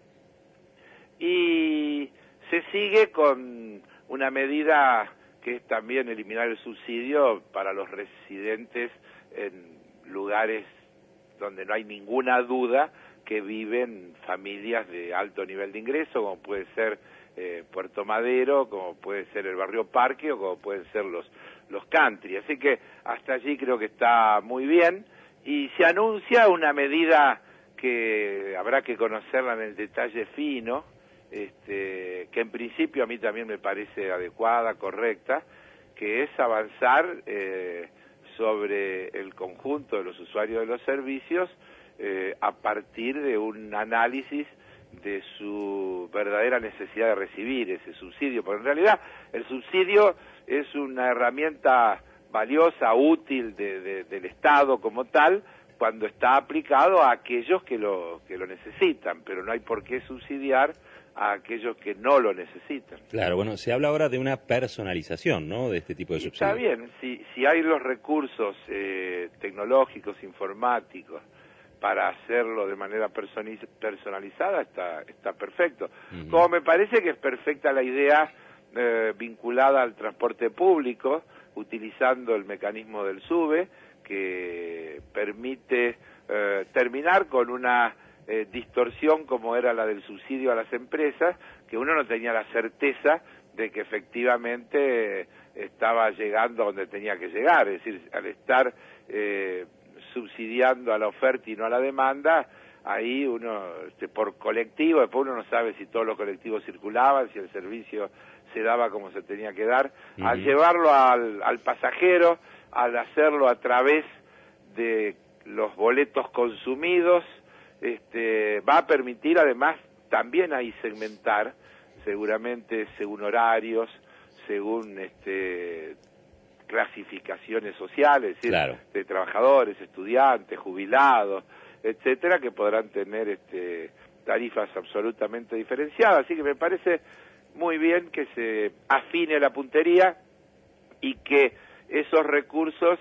S13: Y se sigue con una medida que es también eliminar el subsidio para los residentes en lugares donde no hay ninguna duda que viven familias de alto nivel de ingreso, como puede ser Puerto Madero, como puede ser el barrio Parque o como pueden ser los country. Así que hasta allí creo que está muy bien, y se anuncia una medida que habrá que conocerla en el detalle fino, que en principio a mí también me parece adecuada, correcta, que es avanzar sobre el conjunto de los usuarios de los servicios a partir de un análisis de su verdadera necesidad de recibir ese subsidio, porque en realidad el subsidio es una herramienta valiosa, útil del Estado como tal, cuando está aplicado a aquellos que lo necesitan, pero no hay por qué subsidiar a aquellos que no lo necesitan.
S2: Claro, bueno, se habla ahora de una personalización, ¿no?, de este tipo de subsidios.
S13: Está bien, si hay los recursos tecnológicos, informáticos, para hacerlo de manera personalizada, está perfecto. Como me parece que es perfecta la idea vinculada al transporte público, utilizando el mecanismo del SUBE, que permite terminar con una distorsión como era la del subsidio a las empresas, que uno no tenía la certeza de que efectivamente estaba llegando a donde tenía que llegar. Es decir, al estar subsidiando a la oferta y no a la demanda, ahí uno, por colectivo, después uno no sabe si todos los colectivos circulaban, si el servicio se daba como se tenía que dar. Al llevarlo al pasajero, al hacerlo a través de los boletos consumidos, va a permitir además también ahí segmentar, seguramente según horarios, según clasificaciones sociales, es decir,
S2: claro,
S13: de trabajadores, estudiantes, jubilados, etcétera, que podrán tener tarifas absolutamente diferenciadas. Así que me parece muy bien que se afine la puntería y que esos recursos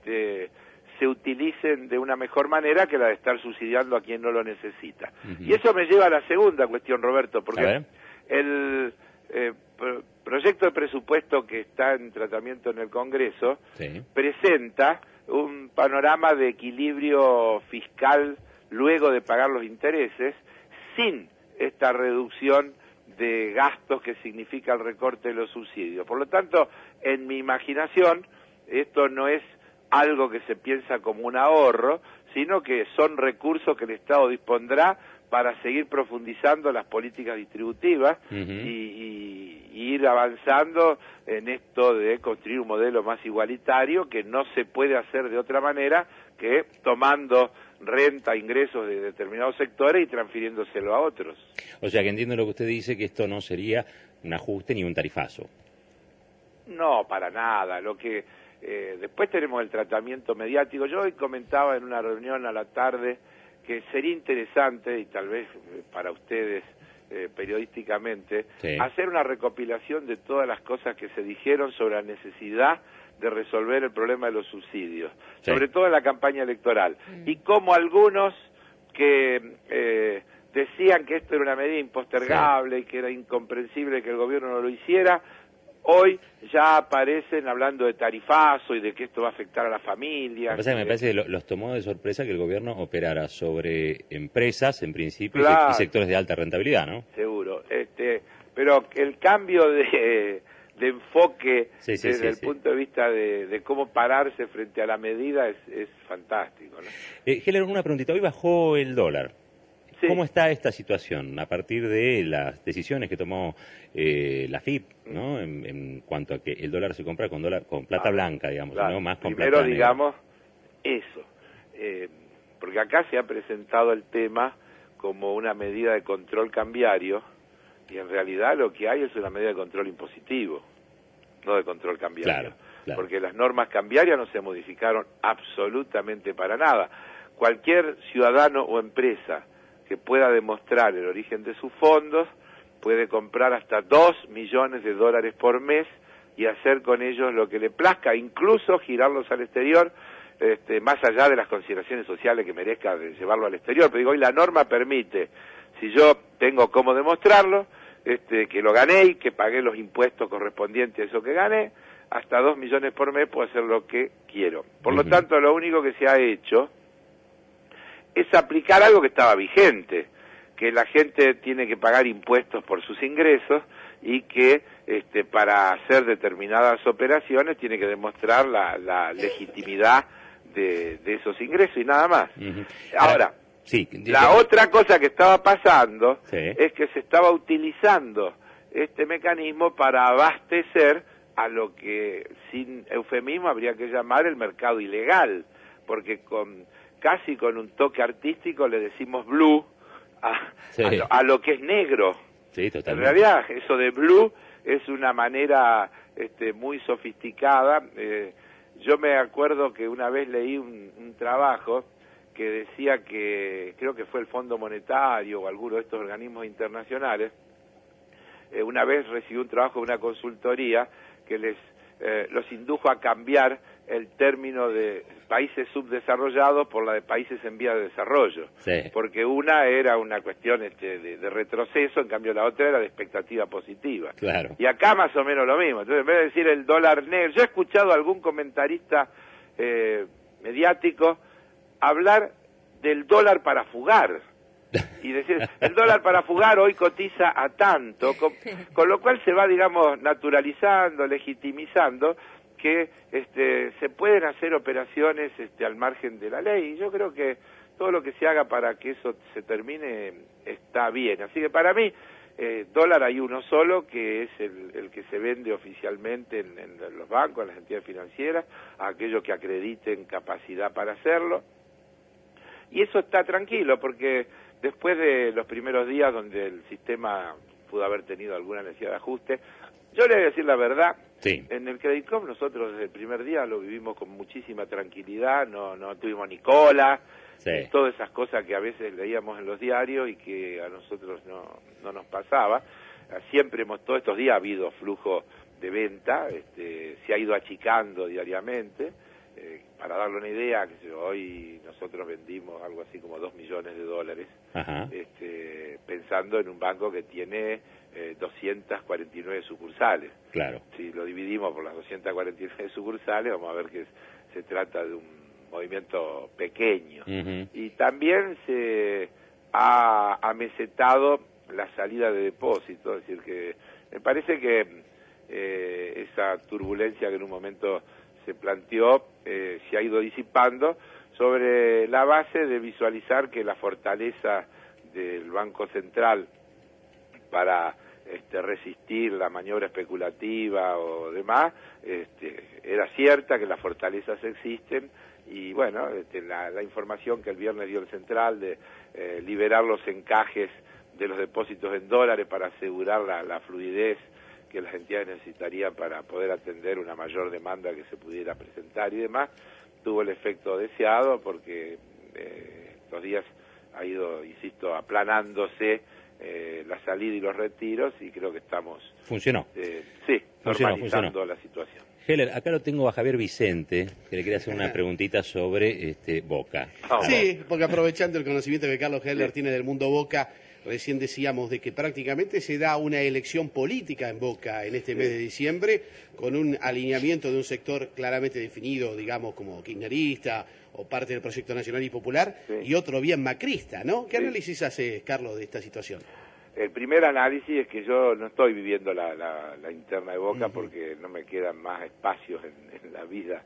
S13: se utilicen de una mejor manera que la de estar subsidiando a quien no lo necesita. Y eso me lleva a la segunda cuestión, Roberto, porque el proyecto de presupuesto que está en tratamiento en el Congreso presenta un panorama de equilibrio fiscal luego de pagar los intereses, sin esta reducción de gastos que significa el recorte de los subsidios. Por lo tanto, en mi imaginación, esto no es algo que se piensa como un ahorro, sino que son recursos que el Estado dispondrá para seguir profundizando las políticas distributivas y ir avanzando en esto de construir un modelo más igualitario, que no se puede hacer de otra manera que tomando renta, ingresos de determinados sectores y transfiriéndoselo a otros.
S2: O sea que entiendo lo que usted dice, que esto no sería un ajuste ni un tarifazo.
S13: No, para nada. Lo que después tenemos el tratamiento mediático. Yo hoy comentaba en una reunión a la tarde que sería interesante, y tal vez para ustedes periodísticamente, hacer una recopilación de todas las cosas que se dijeron sobre la necesidad de resolver el problema de los subsidios, sobre todo en la campaña electoral, y como algunos que decían que esto era una medida impostergable y que era incomprensible que el gobierno no lo hiciera, hoy ya aparecen hablando de tarifazo y de que esto va a afectar a las familias.
S2: Lo que pasa es que me parece que los tomó de sorpresa que el gobierno operara sobre empresas, en principio, y sectores de alta rentabilidad, ¿no?
S13: Seguro. Pero el cambio de enfoque desde el punto de vista de cómo pararse frente a la medida es fantástico, ¿no?
S2: Heller, una preguntita. Hoy bajó el dólar. ¿Cómo está esta situación a partir de las decisiones que tomó la FIP, ¿no? En cuanto a que el dólar se compra con plata blanca, digamos, ¿no? Más con
S13: Primero,
S2: plata negra.
S13: digamos, eso. Porque acá se ha presentado el tema como una medida de control cambiario, y en realidad lo que hay es una medida de control impositivo, no de control cambiario.
S2: Claro.
S13: Porque las normas cambiarias no se modificaron absolutamente para nada. Cualquier ciudadano o empresa que pueda demostrar el origen de sus fondos puede comprar hasta $2 millones por mes y hacer con ellos lo que le plazca, incluso girarlos al exterior, más allá de las consideraciones sociales que merezca de llevarlo al exterior. Pero digo, hoy la norma permite, si yo tengo cómo demostrarlo, que lo gané y que pagué los impuestos correspondientes a eso que gané, hasta 2 millones por mes puedo hacer lo que quiero. Por lo tanto, lo único que se ha hecho es aplicar algo que estaba vigente, que la gente tiene que pagar impuestos por sus ingresos y que para hacer determinadas operaciones tiene que demostrar la legitimidad de esos ingresos y nada más. Ahora, la otra cosa que estaba pasando es que se estaba utilizando este mecanismo para abastecer a lo que, sin eufemismo, habría que llamar el mercado ilegal, porque casi con un toque artístico le decimos blue a lo que es negro.
S2: Sí, totalmente.
S13: En realidad, eso de blue es una manera muy sofisticada. Yo me acuerdo que una vez leí un trabajo que decía que, creo que fue el Fondo Monetario o alguno de estos organismos internacionales, una vez recibió un trabajo de una consultoría que los indujo a cambiar el término de países subdesarrollados por la de países en vía de desarrollo, porque una era una cuestión de retroceso, en cambio la otra era de expectativa positiva.
S2: Claro.
S13: Y acá más o menos lo mismo. Entonces, en vez de decir el dólar negro, yo he escuchado a algún comentarista mediático hablar del dólar para fugar, y decir, el dólar para fugar hoy cotiza a tanto, con lo cual se va, digamos, naturalizando, legitimizando que se pueden hacer operaciones al margen de la ley, y yo creo que todo lo que se haga para que eso se termine está bien. Así que para mí, dólar hay uno solo, que es el que se vende oficialmente en los bancos, en las entidades financieras, a aquellos que acrediten capacidad para hacerlo, y eso está tranquilo, porque después de los primeros días donde el sistema pudo haber tenido alguna necesidad de ajuste, yo le voy a decir la verdad, en el Credit Corp nosotros desde el primer día lo vivimos con muchísima tranquilidad, no tuvimos ni cola, todas esas cosas que a veces leíamos en los diarios y que a nosotros no nos pasaba. Siempre todos estos días ha habido flujo de venta, se ha ido achicando diariamente. Para darle una idea, hoy nosotros vendimos algo así como $2 millones, pensando en un banco que tiene 249 sucursales.
S2: Claro.
S13: Si lo dividimos por las 249 sucursales, vamos a ver que se trata de un movimiento pequeño. Y también se ha amesetado la salida de depósitos, es decir, que me parece que esa turbulencia que en un momento se planteó se ha ido disipando sobre la base de visualizar que la fortaleza del Banco Central para resistir la maniobra especulativa o demás era cierta, que las fortalezas existen, y bueno, la información que el viernes dio el Central de liberar los encajes de los depósitos en dólares para asegurar la fluidez que las entidades necesitarían para poder atender una mayor demanda que se pudiera presentar y demás, tuvo el efecto deseado, porque estos días ha ido, insisto, aplanándose la salida y los retiros, y creo que estamos
S2: funcionó
S13: normalizando la situación.
S2: Heller, acá lo tengo a Javier Vicente, que le quería hacer una preguntita sobre Boca.
S19: Sí, porque aprovechando el conocimiento que Carlos Heller tiene del mundo Boca, recién decíamos de que prácticamente se da una elección política en Boca en este mes de diciembre, con un alineamiento de un sector claramente definido, digamos, como kirchnerista o parte del Proyecto Nacional y Popular, y otro bien macrista, ¿no? ¿Qué análisis hace, Carlos, de esta situación?
S13: El primer análisis es que yo no estoy viviendo la interna de Boca porque no me quedan más espacios en la vida.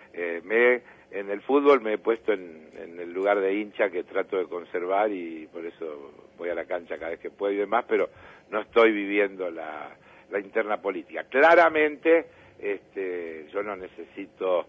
S13: En el fútbol me he puesto en el lugar de hincha que trato de conservar, y por eso voy a la cancha cada vez que puedo y demás, pero no estoy viviendo la interna política. Claramente yo no necesito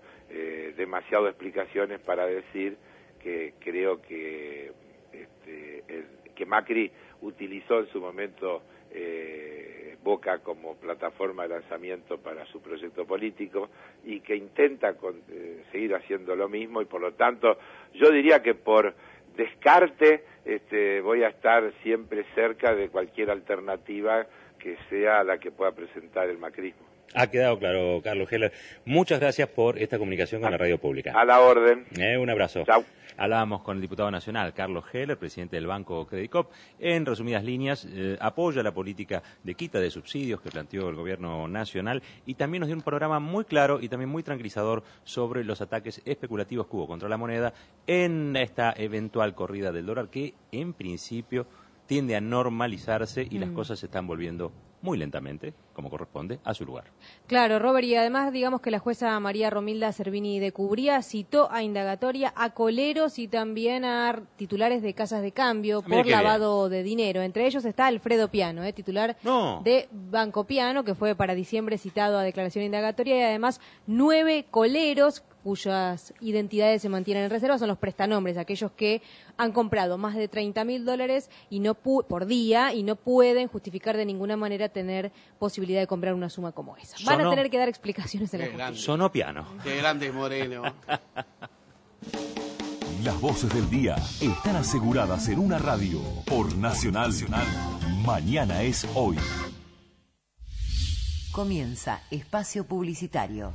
S13: demasiadas explicaciones para decir que creo que que Macri utilizó en su momento Boca como plataforma de lanzamiento para su proyecto político y que intenta seguir haciendo lo mismo, y por lo tanto yo diría que por descarte voy a estar siempre cerca de cualquier alternativa que sea la que pueda presentar el macrismo.
S2: Ha quedado claro, Carlos Heller. Muchas gracias por esta comunicación con la radio pública.
S13: A la orden.
S2: Un abrazo.
S13: Chau.
S2: Hablábamos con el diputado nacional, Carlos Heller, presidente del Banco Credicop. En resumidas líneas, apoya la política de quita de subsidios que planteó el gobierno nacional y también nos dio un programa muy claro y también muy tranquilizador sobre los ataques especulativos que hubo contra la moneda en esta eventual corrida del dólar que, en principio, tiende a normalizarse y las cosas se están volviendo muy lentamente, como corresponde, a su lugar.
S9: Claro, Robert, y además digamos que la jueza María Romilda Servini de Cubría citó a indagatoria a coleros y también a titulares de casas de cambio por lavado de dinero. Entre ellos está Alfredo Piano, titular de Banco Piano, que fue para diciembre citado a declaración indagatoria, y además 9 coleros cuyas identidades se mantienen en reserva, son los prestanombres, aquellos que han comprado más de $30.000 y por día y no pueden justificar de ninguna manera tener posibilidad de comprar una suma como esa. Van a tener que dar explicaciones en la justicia.
S2: Sonó Piano.
S19: Qué grande Moreno.
S7: Las voces del día están aseguradas en una radio por Nacional. Mañana es hoy.
S5: Comienza Espacio Publicitario.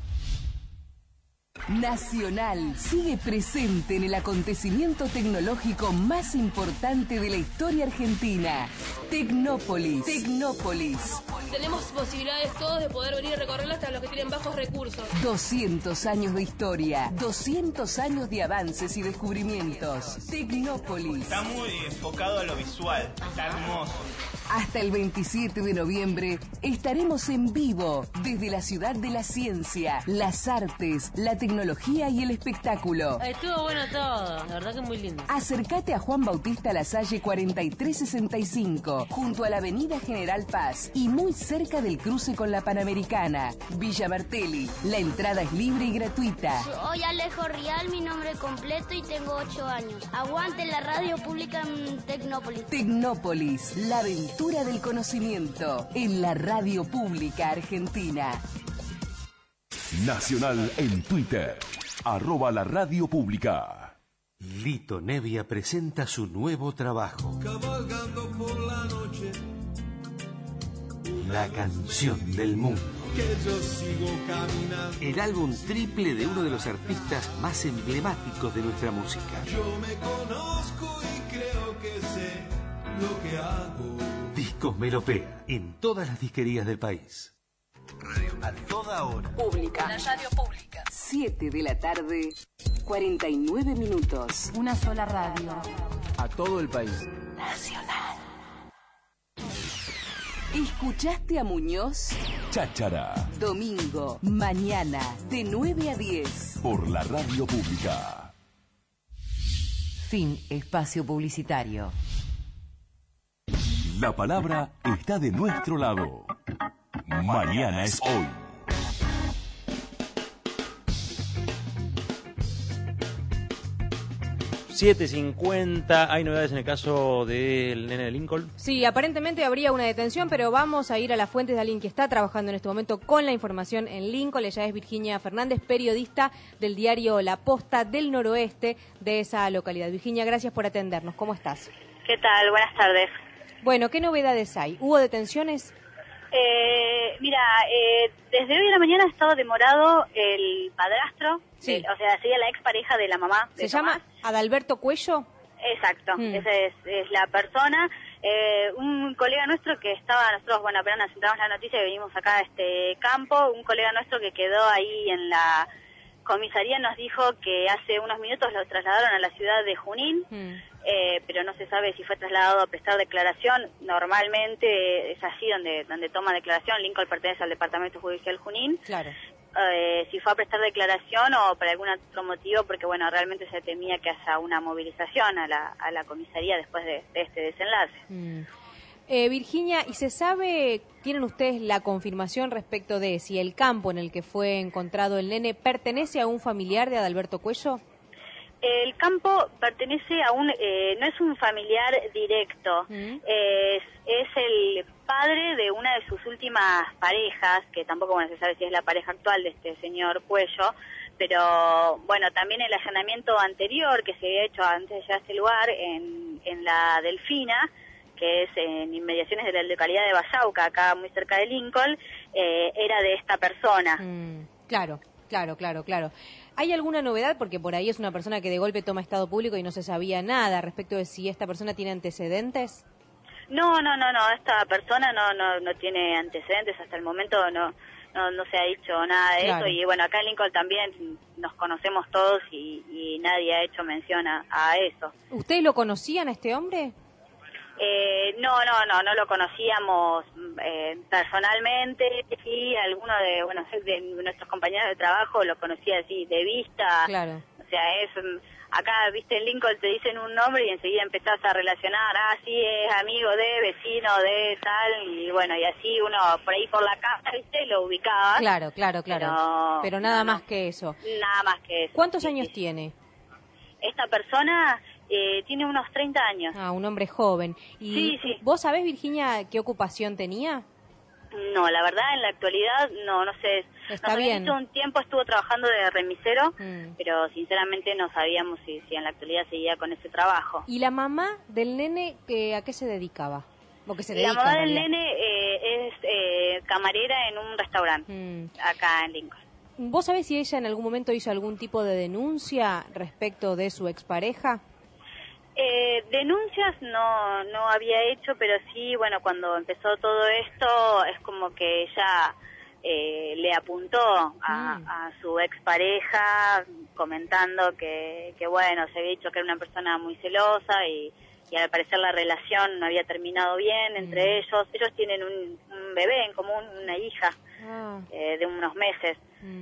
S8: Nacional sigue presente en el acontecimiento tecnológico más importante de la historia argentina. Tecnópolis.
S3: Tenemos posibilidades todos de poder venir a recorrerla hasta los que tienen bajos recursos.
S8: 200 años de historia, 200 años de avances y descubrimientos. Tecnópolis.
S14: Está muy enfocado a lo visual, está hermoso.
S8: Hasta el 27 de noviembre estaremos en vivo desde la ciudad de la ciencia, las artes, la tecnología y el espectáculo.
S3: Estuvo bueno todo, la verdad que es muy lindo.
S8: Acércate a Juan Bautista Lasalle 4365, junto a la Avenida General Paz y muy cerca del cruce con la Panamericana. Villa Martelli, la entrada es libre y gratuita.
S15: Soy Alejo Rial, mi nombre completo, y tengo 8 años. Aguante la radio pública en Tecnópolis.
S8: Tecnópolis, la aventura del conocimiento en la radio pública argentina.
S7: Nacional en Twitter, @la radio pública.
S16: Lito Nevia presenta su nuevo trabajo.
S18: Cabalgando por la noche,
S16: La canción del mundo.
S18: que yo sigo caminando.
S16: El álbum triple de uno de los artistas más emblemáticos de nuestra música.
S18: Yo me conozco y creo que sé lo que hago.
S16: Discos Melopea en todas las disquerías del país.
S22: Radio a toda hora.
S8: Pública.
S3: La radio pública.
S8: 7 de la tarde, 49 minutos.
S25: Una sola radio.
S22: A todo el país.
S8: Nacional. ¿Escuchaste a Muñoz?
S7: Cháchara,
S8: Domingo, mañana, de 9 a 10.
S7: por la radio pública.
S5: Fin Espacio Publicitario.
S7: La palabra está de nuestro lado. Mañana es hoy.
S2: 7:50, hay novedades en el caso del nene de Lincoln.
S9: Sí, aparentemente habría una detención, pero vamos a ir a las fuentes de alguien que está trabajando en este momento con la información en Lincoln. Ella es Virginia Fernández, periodista del diario La Posta del Noroeste de esa localidad. Virginia, gracias por atendernos. ¿Cómo estás?
S24: ¿Qué tal? Buenas tardes.
S9: Bueno, ¿qué novedades hay? ¿Hubo detenciones?
S24: Desde hoy a la mañana ha estado demorado el padrastro,
S9: Sí.
S24: o sea, sería la expareja de la mamá de
S9: ¿Se llama Adalberto Cuello?
S24: Exacto, esa es la persona. Un colega nuestro que estaba, nosotros, bueno, apenas nos entramos la noticia y venimos acá a este campo, un colega nuestro que quedó ahí en la comisaría nos dijo que hace unos minutos lo trasladaron a la ciudad de Junín, pero no se sabe si fue trasladado a prestar declaración. Normalmente es allí donde toma declaración. Lincoln pertenece al Departamento Judicial Junín.
S9: Claro.
S24: Si fue a prestar declaración o por algún otro motivo, porque bueno, realmente se temía que haya una movilización a la comisaría después de este desenlace.
S9: Virginia, ¿y se sabe, tienen ustedes la confirmación respecto de si el campo en el que fue encontrado el nene pertenece a un familiar de Adalberto Cuello?
S24: El campo pertenece a no es un familiar directo, es el padre de una de sus últimas parejas, que tampoco se sabe si es la pareja actual de este señor Cuello, pero bueno, también el allanamiento anterior que se había hecho antes de llegar a este lugar en la Delfina, que es en inmediaciones de la localidad de Vallauca, acá muy cerca de Lincoln, era de esta persona.
S9: Claro. ¿Hay alguna novedad? Porque por ahí es una persona que de golpe toma estado público y no se sabía nada respecto de si esta persona tiene antecedentes.
S24: No, esta persona no tiene antecedentes, hasta el momento no se ha dicho nada de eso, y bueno, acá en Lincoln también nos conocemos todos y nadie ha hecho mención a eso.
S9: ¿Ustedes lo conocían a este hombre?
S24: No lo conocíamos personalmente, sí, alguno de nuestros compañeros de trabajo lo conocía así de vista.
S9: Claro.
S24: O sea, acá, viste, en Lincoln te dicen un nombre y enseguida empezás a relacionar, sí, es amigo de, vecino de, tal, y bueno, y así uno por ahí por la casa, viste, lo ubicaba.
S9: Claro. Pero nada más que eso.
S24: Nada más que eso.
S9: ¿Cuántos años tiene?
S24: Esta persona tiene unos 30 años.
S9: Un hombre joven. ¿Y
S24: sí.
S9: vos sabés, Virginia, qué ocupación tenía?
S24: No, la verdad, en la actualidad, no sé.
S9: Está bien.
S24: Hace un tiempo estuvo trabajando de remisero, pero sinceramente no sabíamos si en la actualidad seguía con ese trabajo.
S9: ¿Y la mamá del nene a qué se dedicaba? ¿O qué se dedica,
S24: la mamá del
S9: realidad?
S24: nene es camarera en un restaurante, acá en Lincoln.
S9: ¿Vos sabés si ella en algún momento hizo algún tipo de denuncia respecto de su expareja?
S24: Denuncias no había hecho, pero sí, bueno, cuando empezó todo esto es como que ella le apuntó a su expareja comentando que bueno, se había dicho que era una persona muy celosa y al parecer la relación no había terminado bien entre ellos. Ellos tienen un bebé en común, una hija de unos meses,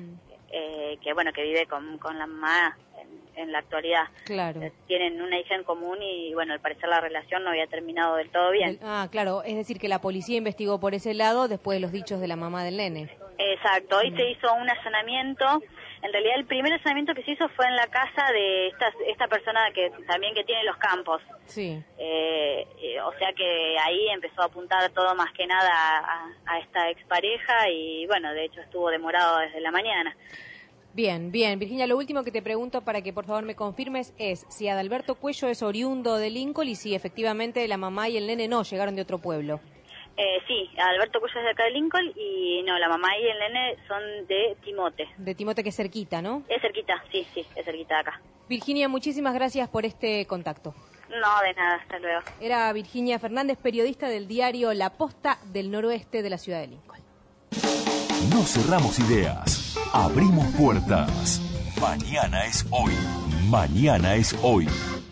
S24: que bueno, que vive con la mamá en la actualidad.
S9: Claro.
S24: Tienen una hija en común y bueno, al parecer la relación no había terminado del todo bien.
S9: Claro, es decir que la policía investigó por ese lado después de los dichos de la mamá del nene.
S24: Exacto, hoy se hizo un allanamiento. En realidad el primer allanamiento que se hizo fue en la casa de esta persona que tiene los campos.
S9: Sí.
S24: O sea que ahí empezó a apuntar todo más que nada a esta expareja y bueno, de hecho estuvo demorado desde la mañana.
S9: Bien. Virginia, lo último que te pregunto para que por favor me confirmes es si Adalberto Cuello es oriundo de Lincoln y si efectivamente la mamá y el nene no llegaron de otro pueblo.
S24: Sí, Adalberto Cuello es de acá de Lincoln y no, la mamá y el nene son de Timote.
S9: De Timote, que es cerquita, ¿no?
S24: Es cerquita, sí, es cerquita de acá.
S9: Virginia, muchísimas gracias por este contacto.
S24: No, de nada, hasta luego.
S9: Era Virginia Fernández, periodista del diario La Posta del noroeste de la ciudad de Lincoln.
S7: No cerramos ideas, abrimos puertas. Mañana es hoy. Mañana es hoy.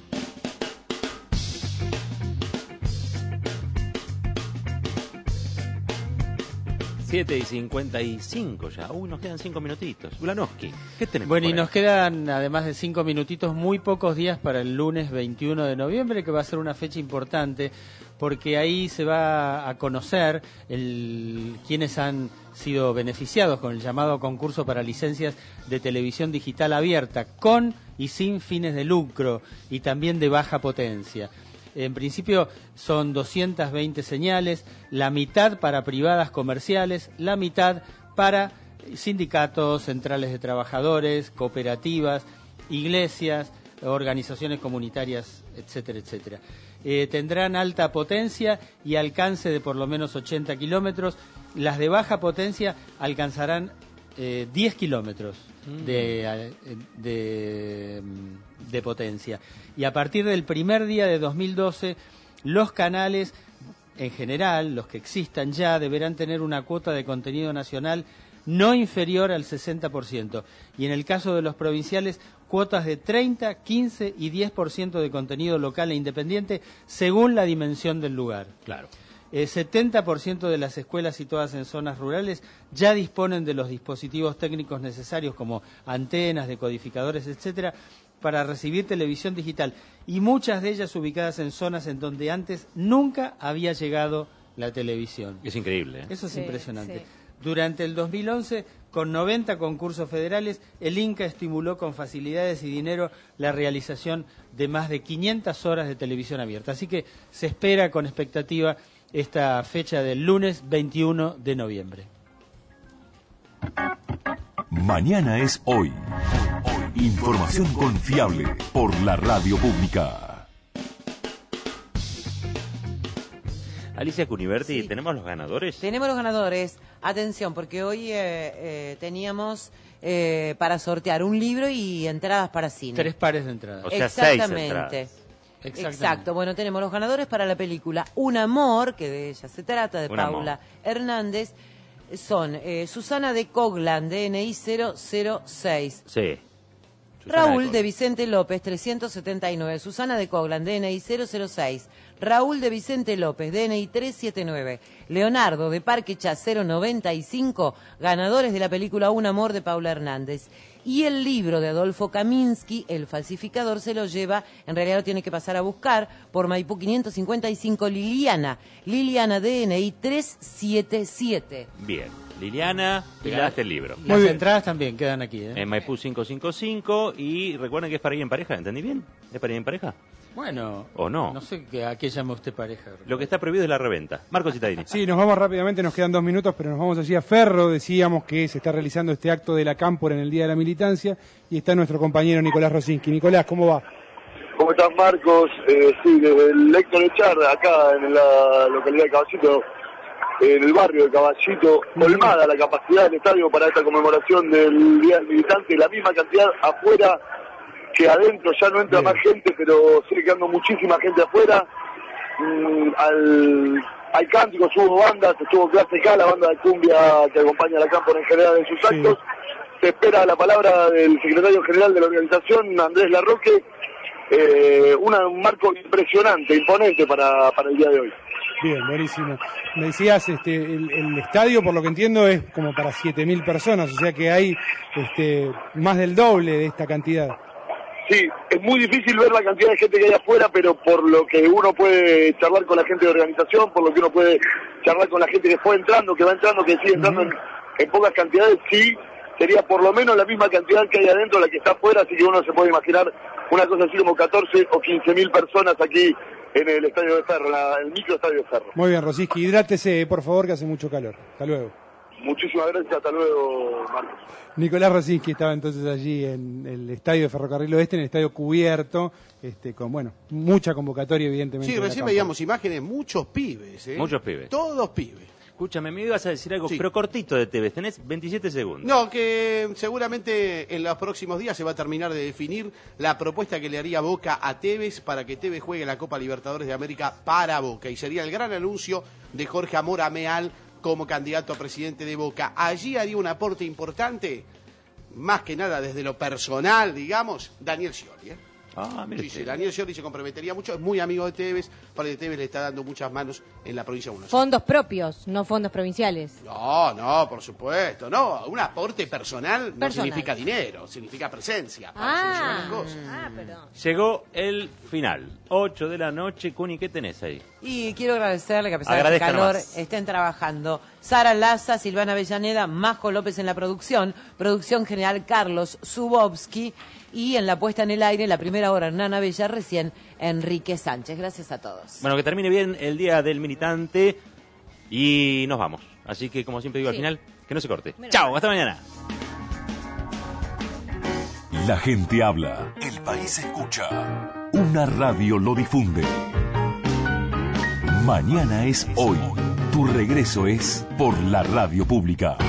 S2: 7:55 ya. Nos quedan 5 minutitos. Ulanowski, ¿qué tenemos?
S20: Bueno, y nos quedan, además de 5 minutitos, muy pocos días para el lunes 21 de noviembre, que va a ser una fecha importante, porque ahí se va a conocer quiénes han sido beneficiados con el llamado concurso para licencias de televisión digital abierta, con y sin fines de lucro, y también de baja potencia. En principio son 220 señales, la mitad para privadas comerciales, la mitad para sindicatos, centrales de trabajadores, cooperativas, iglesias, organizaciones comunitarias, etcétera, etcétera. Tendrán alta potencia y alcance de por lo menos 80 kilómetros. Las de baja potencia alcanzarán 10 kilómetros de potencia. Y a partir del primer día de 2012, los canales, en general, los que existan ya, deberán tener una cuota de contenido nacional no inferior al 60%. Y en el caso de los provinciales, cuotas de 30, 15 y 10% de contenido local e independiente, según la dimensión del lugar.
S2: Claro.
S20: 70% de las escuelas situadas en zonas rurales ya disponen de los dispositivos técnicos necesarios, como antenas, decodificadores, etcétera, para recibir televisión digital, y muchas de ellas ubicadas en zonas en donde antes nunca había llegado la televisión.
S2: Es increíble, ¿eh?
S20: Eso es impresionante.
S9: Sí.
S20: Durante el 2011, con 90 concursos federales, el INCA estimuló con facilidades y dinero la realización de más de 500 horas de televisión abierta. Así que se espera con expectativa esta fecha del lunes 21 de noviembre.
S7: Mañana es hoy. Información confiable por la radio pública.
S2: Alicia Cuniverti,
S5: Sí.
S2: ¿tenemos los ganadores?
S5: Tenemos los ganadores. Atención, porque hoy teníamos para sortear un libro y entradas para cine.
S20: 3 pares de entradas.
S2: O sea, 6
S5: Exactamente.
S2: entradas.
S5: Exacto. Bueno, tenemos los ganadores para la película Un Amor, que de ella se trata, de
S2: Un
S5: Paula
S2: Amor.
S5: Hernández. Son Susana de Coglan, DNI 006.
S2: Sí.
S5: Raúl de Vicente López, 379. Susana de Coglan, DNI 006. Raúl de Vicente López, DNI 379. Leonardo de Parquecha 095, ganadores de la película Un Amor de Paula Hernández. Y el libro de Adolfo Kaminsky, El falsificador, se lo lleva, en realidad lo tiene que pasar a buscar, por Maipú 555, Liliana. Liliana, DNI 377.
S2: Bien. Liliana, te ganaste el libro.
S20: Las entradas también quedan aquí, ¿eh?
S2: En Maipú 555 y recuerden que es para ir en pareja, ¿entendí bien? ¿Es para ir en pareja?
S20: Bueno,
S2: ¿O no?
S20: No sé a qué llama usted pareja.
S2: Lo que está prohibido es la reventa. Marcos Citadini.
S1: Sí, nos vamos rápidamente, nos quedan 2 minutos, pero nos vamos allí a Ferro. Decíamos que se está realizando este acto de la Cámpora en el Día de la Militancia y está nuestro compañero Nicolás Rosinski. Nicolás, ¿cómo va?
S4: ¿Cómo estás, Marcos? Sí, desde el Héctor Echar, acá en la localidad de Caballito, en el barrio de Caballito, colmada la capacidad del estadio para esta conmemoración del Día del Militante, la misma cantidad afuera que adentro, ya no entra más gente, pero sigue quedando muchísima gente afuera. Hay cánticos, hubo bandas, estuvo Clase K, la banda de cumbia que acompaña a la Cámpora en general en sus actos. Se espera la palabra del secretario general de la organización, Andrés Larroque. Un marco impresionante, imponente para el día de hoy.
S1: Bien, buenísimo. Me decías, el estadio, por lo que entiendo, es como para 7.000 personas, o sea que hay más del doble de esta cantidad.
S4: Sí, es muy difícil ver la cantidad de gente que hay afuera, pero por lo que uno puede charlar con la gente de organización, por lo que uno puede charlar con la gente que fue entrando, que va entrando, que sigue entrando en pocas cantidades, sí, sería por lo menos la misma cantidad que hay adentro la que está afuera, así que uno se puede imaginar una cosa así como 14 o 15.000 personas aquí en el Estadio de Ferro, el microestadio de Ferro.
S1: Muy bien, Rosinski, hidrátese, por favor, que hace mucho calor. Hasta luego.
S4: Muchísimas gracias, hasta luego, Marcos.
S1: Nicolás Rosinski estaba entonces allí en el estadio de Ferrocarril Oeste, en el estadio cubierto, con, mucha convocatoria, evidentemente.
S19: Sí, recién veíamos imágenes, muchos pibes, ¿eh?
S2: Muchos pibes.
S19: Todos pibes.
S2: Escúchame, me ibas a decir algo, pero cortito de Tevez, tenés 27 segundos.
S19: No, que seguramente en los próximos días se va a terminar de definir la propuesta que le haría Boca a Tevez para que Tevez juegue la Copa Libertadores de América para Boca. Y sería el gran anuncio de Jorge Amor Ameal como candidato a presidente de Boca. Allí haría un aporte importante, más que nada desde lo personal, digamos, Daniel Scioli, ¿eh? Sí, Daniel Scioli se comprometería mucho, es muy amigo de Tevez, porque Tevez le está dando muchas manos en la provincia de Buenos Aires.
S9: Fondos propios, no fondos provinciales.
S19: No, por supuesto, no, un aporte personal no significa dinero, significa presencia.
S9: Perdón.
S2: Llegó el final, 8 de la noche. Cuni, ¿qué tenés ahí?
S5: Y quiero agradecerle que a pesar del
S2: Agradezcan
S5: calor
S2: más.
S5: estén trabajando. Sara Laza, Silvana Avellaneda, Majo López en la producción general Carlos Zubovsky y en la puesta en el aire, la primera hora Hernán Bella, recién Enrique Sánchez. Gracias a todos.
S2: Bueno, que termine bien el Día del Militante y nos vamos. Así que, como siempre digo al final, que no se corte. Chao, hasta mañana.
S7: La gente habla. El país escucha. Una radio lo difunde. Mañana es hoy. Tu regreso es por la radio pública.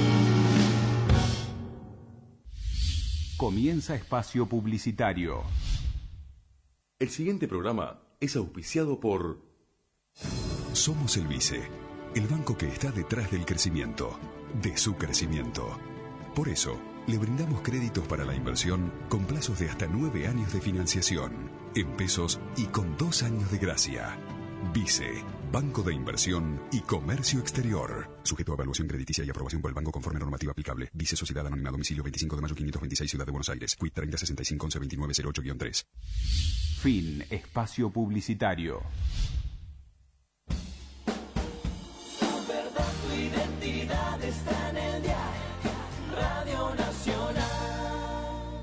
S6: Comienza espacio publicitario.
S11: El siguiente programa es auspiciado por...
S21: Somos el Vice, el banco que está detrás del crecimiento, de su crecimiento. Por eso, le brindamos créditos para la inversión con plazos de hasta 9 años de financiación, en pesos y con 2 años de gracia. Vice, Banco de Inversión y Comercio Exterior. Sujeto a evaluación crediticia y aprobación por el banco conforme a normativa aplicable. Vice Sociedad Anónima, domicilio 25 de mayo 526, Ciudad de Buenos Aires. Quit 3065 11 29 08-3.
S6: Fin. Espacio publicitario.
S18: La verdad, tu identidad. identidad está en el diario Radio Nacional.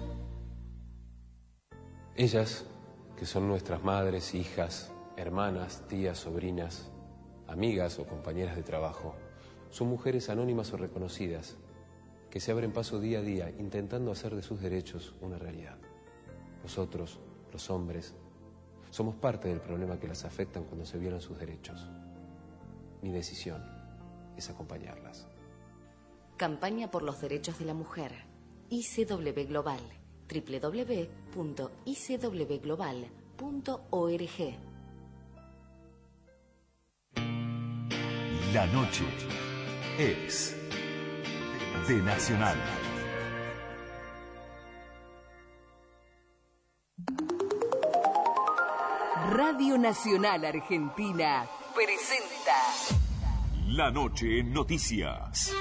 S10: Ellas, que son nuestras madres, hijas, hermanas, tías, sobrinas, amigas o compañeras de trabajo, son mujeres anónimas o reconocidas que se abren paso día a día intentando hacer de sus derechos una realidad. Nosotros, los hombres, somos parte del problema que las afectan cuando se violan sus derechos. Mi decisión es acompañarlas.
S12: Campaña por los derechos de la mujer. ICW Global. www.icwglobal.org.
S7: La noche es de Nacional.
S8: Radio Nacional Argentina presenta
S7: La noche en noticias.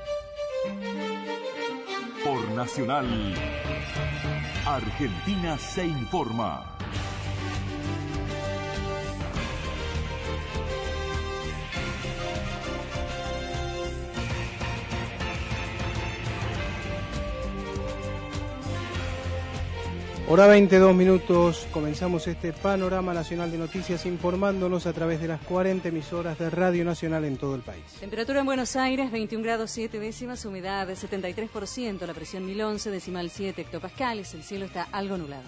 S7: Por Nacional, Argentina se informa.
S1: Hora 22 minutos, comenzamos este panorama nacional de noticias informándonos a través de las 40 emisoras de Radio Nacional en todo el país.
S13: Temperatura en Buenos Aires, 21 grados 7 décimas, humedad de 73%, la presión 1011, decimal 7 hectopascales, el cielo está algo nublado.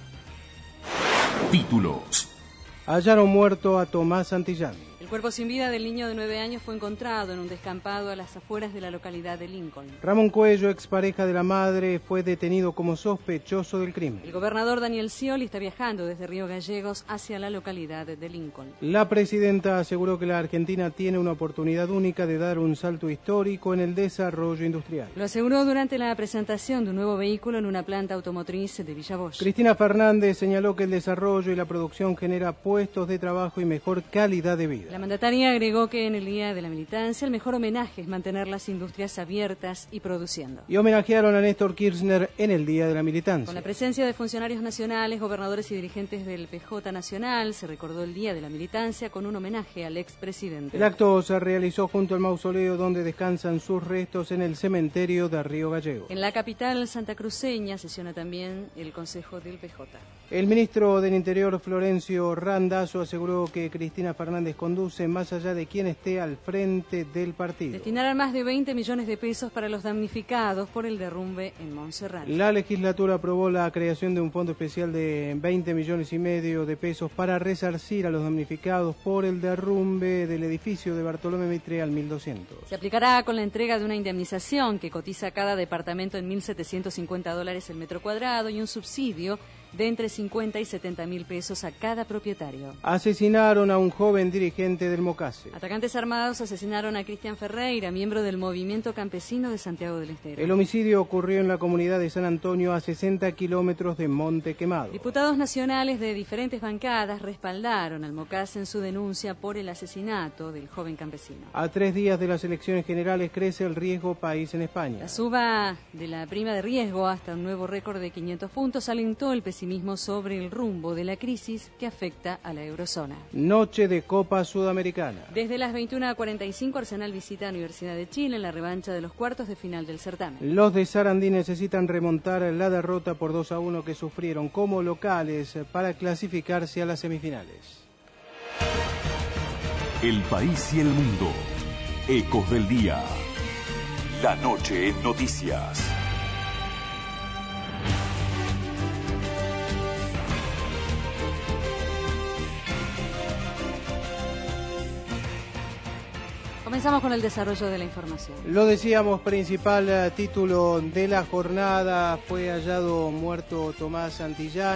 S7: Títulos.
S1: Hallaron muerto a Tomás Santillán.
S13: El cuerpo sin vida del niño de 9 años fue encontrado en un descampado a las afueras de la localidad de Lincoln.
S1: Ramón Cuello, expareja de la madre, fue detenido como sospechoso del crimen.
S13: El gobernador Daniel Scioli está viajando desde Río Gallegos hacia la localidad de Lincoln.
S1: La presidenta aseguró que la Argentina tiene una oportunidad única de dar un salto histórico en el desarrollo industrial.
S13: Lo aseguró durante la presentación de un nuevo vehículo en una planta automotriz de Villa Bosch.
S1: Cristina Fernández señaló que el desarrollo y la producción genera puestos de trabajo y mejor calidad de vida.
S13: La mandataria agregó que en el Día de la Militancia el mejor homenaje es mantener las industrias abiertas y produciendo.
S1: Y homenajearon a Néstor Kirchner en el Día de la Militancia.
S13: Con la presencia de funcionarios nacionales, gobernadores y dirigentes del PJ Nacional, se recordó el Día de la Militancia con un homenaje al expresidente.
S1: El acto se realizó junto al mausoleo donde descansan sus restos en el cementerio de Río Gallegos.
S13: En la capital santacruceña sesiona también el Consejo del PJ.
S1: El ministro del Interior, Florencio Randazzo, aseguró que Cristina Fernández conduce más allá de quien esté al frente del partido.
S13: Destinarán más de 20 millones de pesos para los damnificados por el derrumbe en Montserrat.
S1: La legislatura aprobó la creación de un fondo especial de 20 millones y medio de pesos para resarcir a los damnificados por el derrumbe del edificio de Bartolomé Mitre al 1200.
S13: Se aplicará con la entrega de una indemnización que cotiza a cada departamento en $1.750 el metro cuadrado y un subsidio de entre 50 y 70 mil pesos a cada propietario.
S1: Asesinaron a un joven dirigente del Mocase.
S13: Atacantes armados asesinaron a Cristian Ferreira, miembro del Movimiento Campesino de Santiago del Estero.
S1: El homicidio ocurrió en la comunidad de San Antonio, a 60 kilómetros de Monte Quemado.
S13: Diputados nacionales de diferentes bancadas respaldaron al Mocase en su denuncia por el asesinato del joven campesino.
S1: A 3 días de las elecciones generales crece el riesgo país en España.
S13: La suba de la prima de riesgo hasta un nuevo récord de 500 puntos alentó el pesimismo sobre el rumbo de la crisis que afecta a la eurozona.
S1: Noche de Copa Sudamericana.
S13: Desde las 21:45 Arsenal visita a Universidad de Chile en la revancha de los cuartos de final del certamen.
S1: Los de Sarandí necesitan remontar la derrota por 2-1 que sufrieron como locales para clasificarse a las semifinales.
S7: El país y el mundo. Ecos del día. La noche en noticias.
S13: Comenzamos con el desarrollo de la información.
S1: Lo decíamos, principal título de la jornada, fue hallado muerto Tomás Santillán.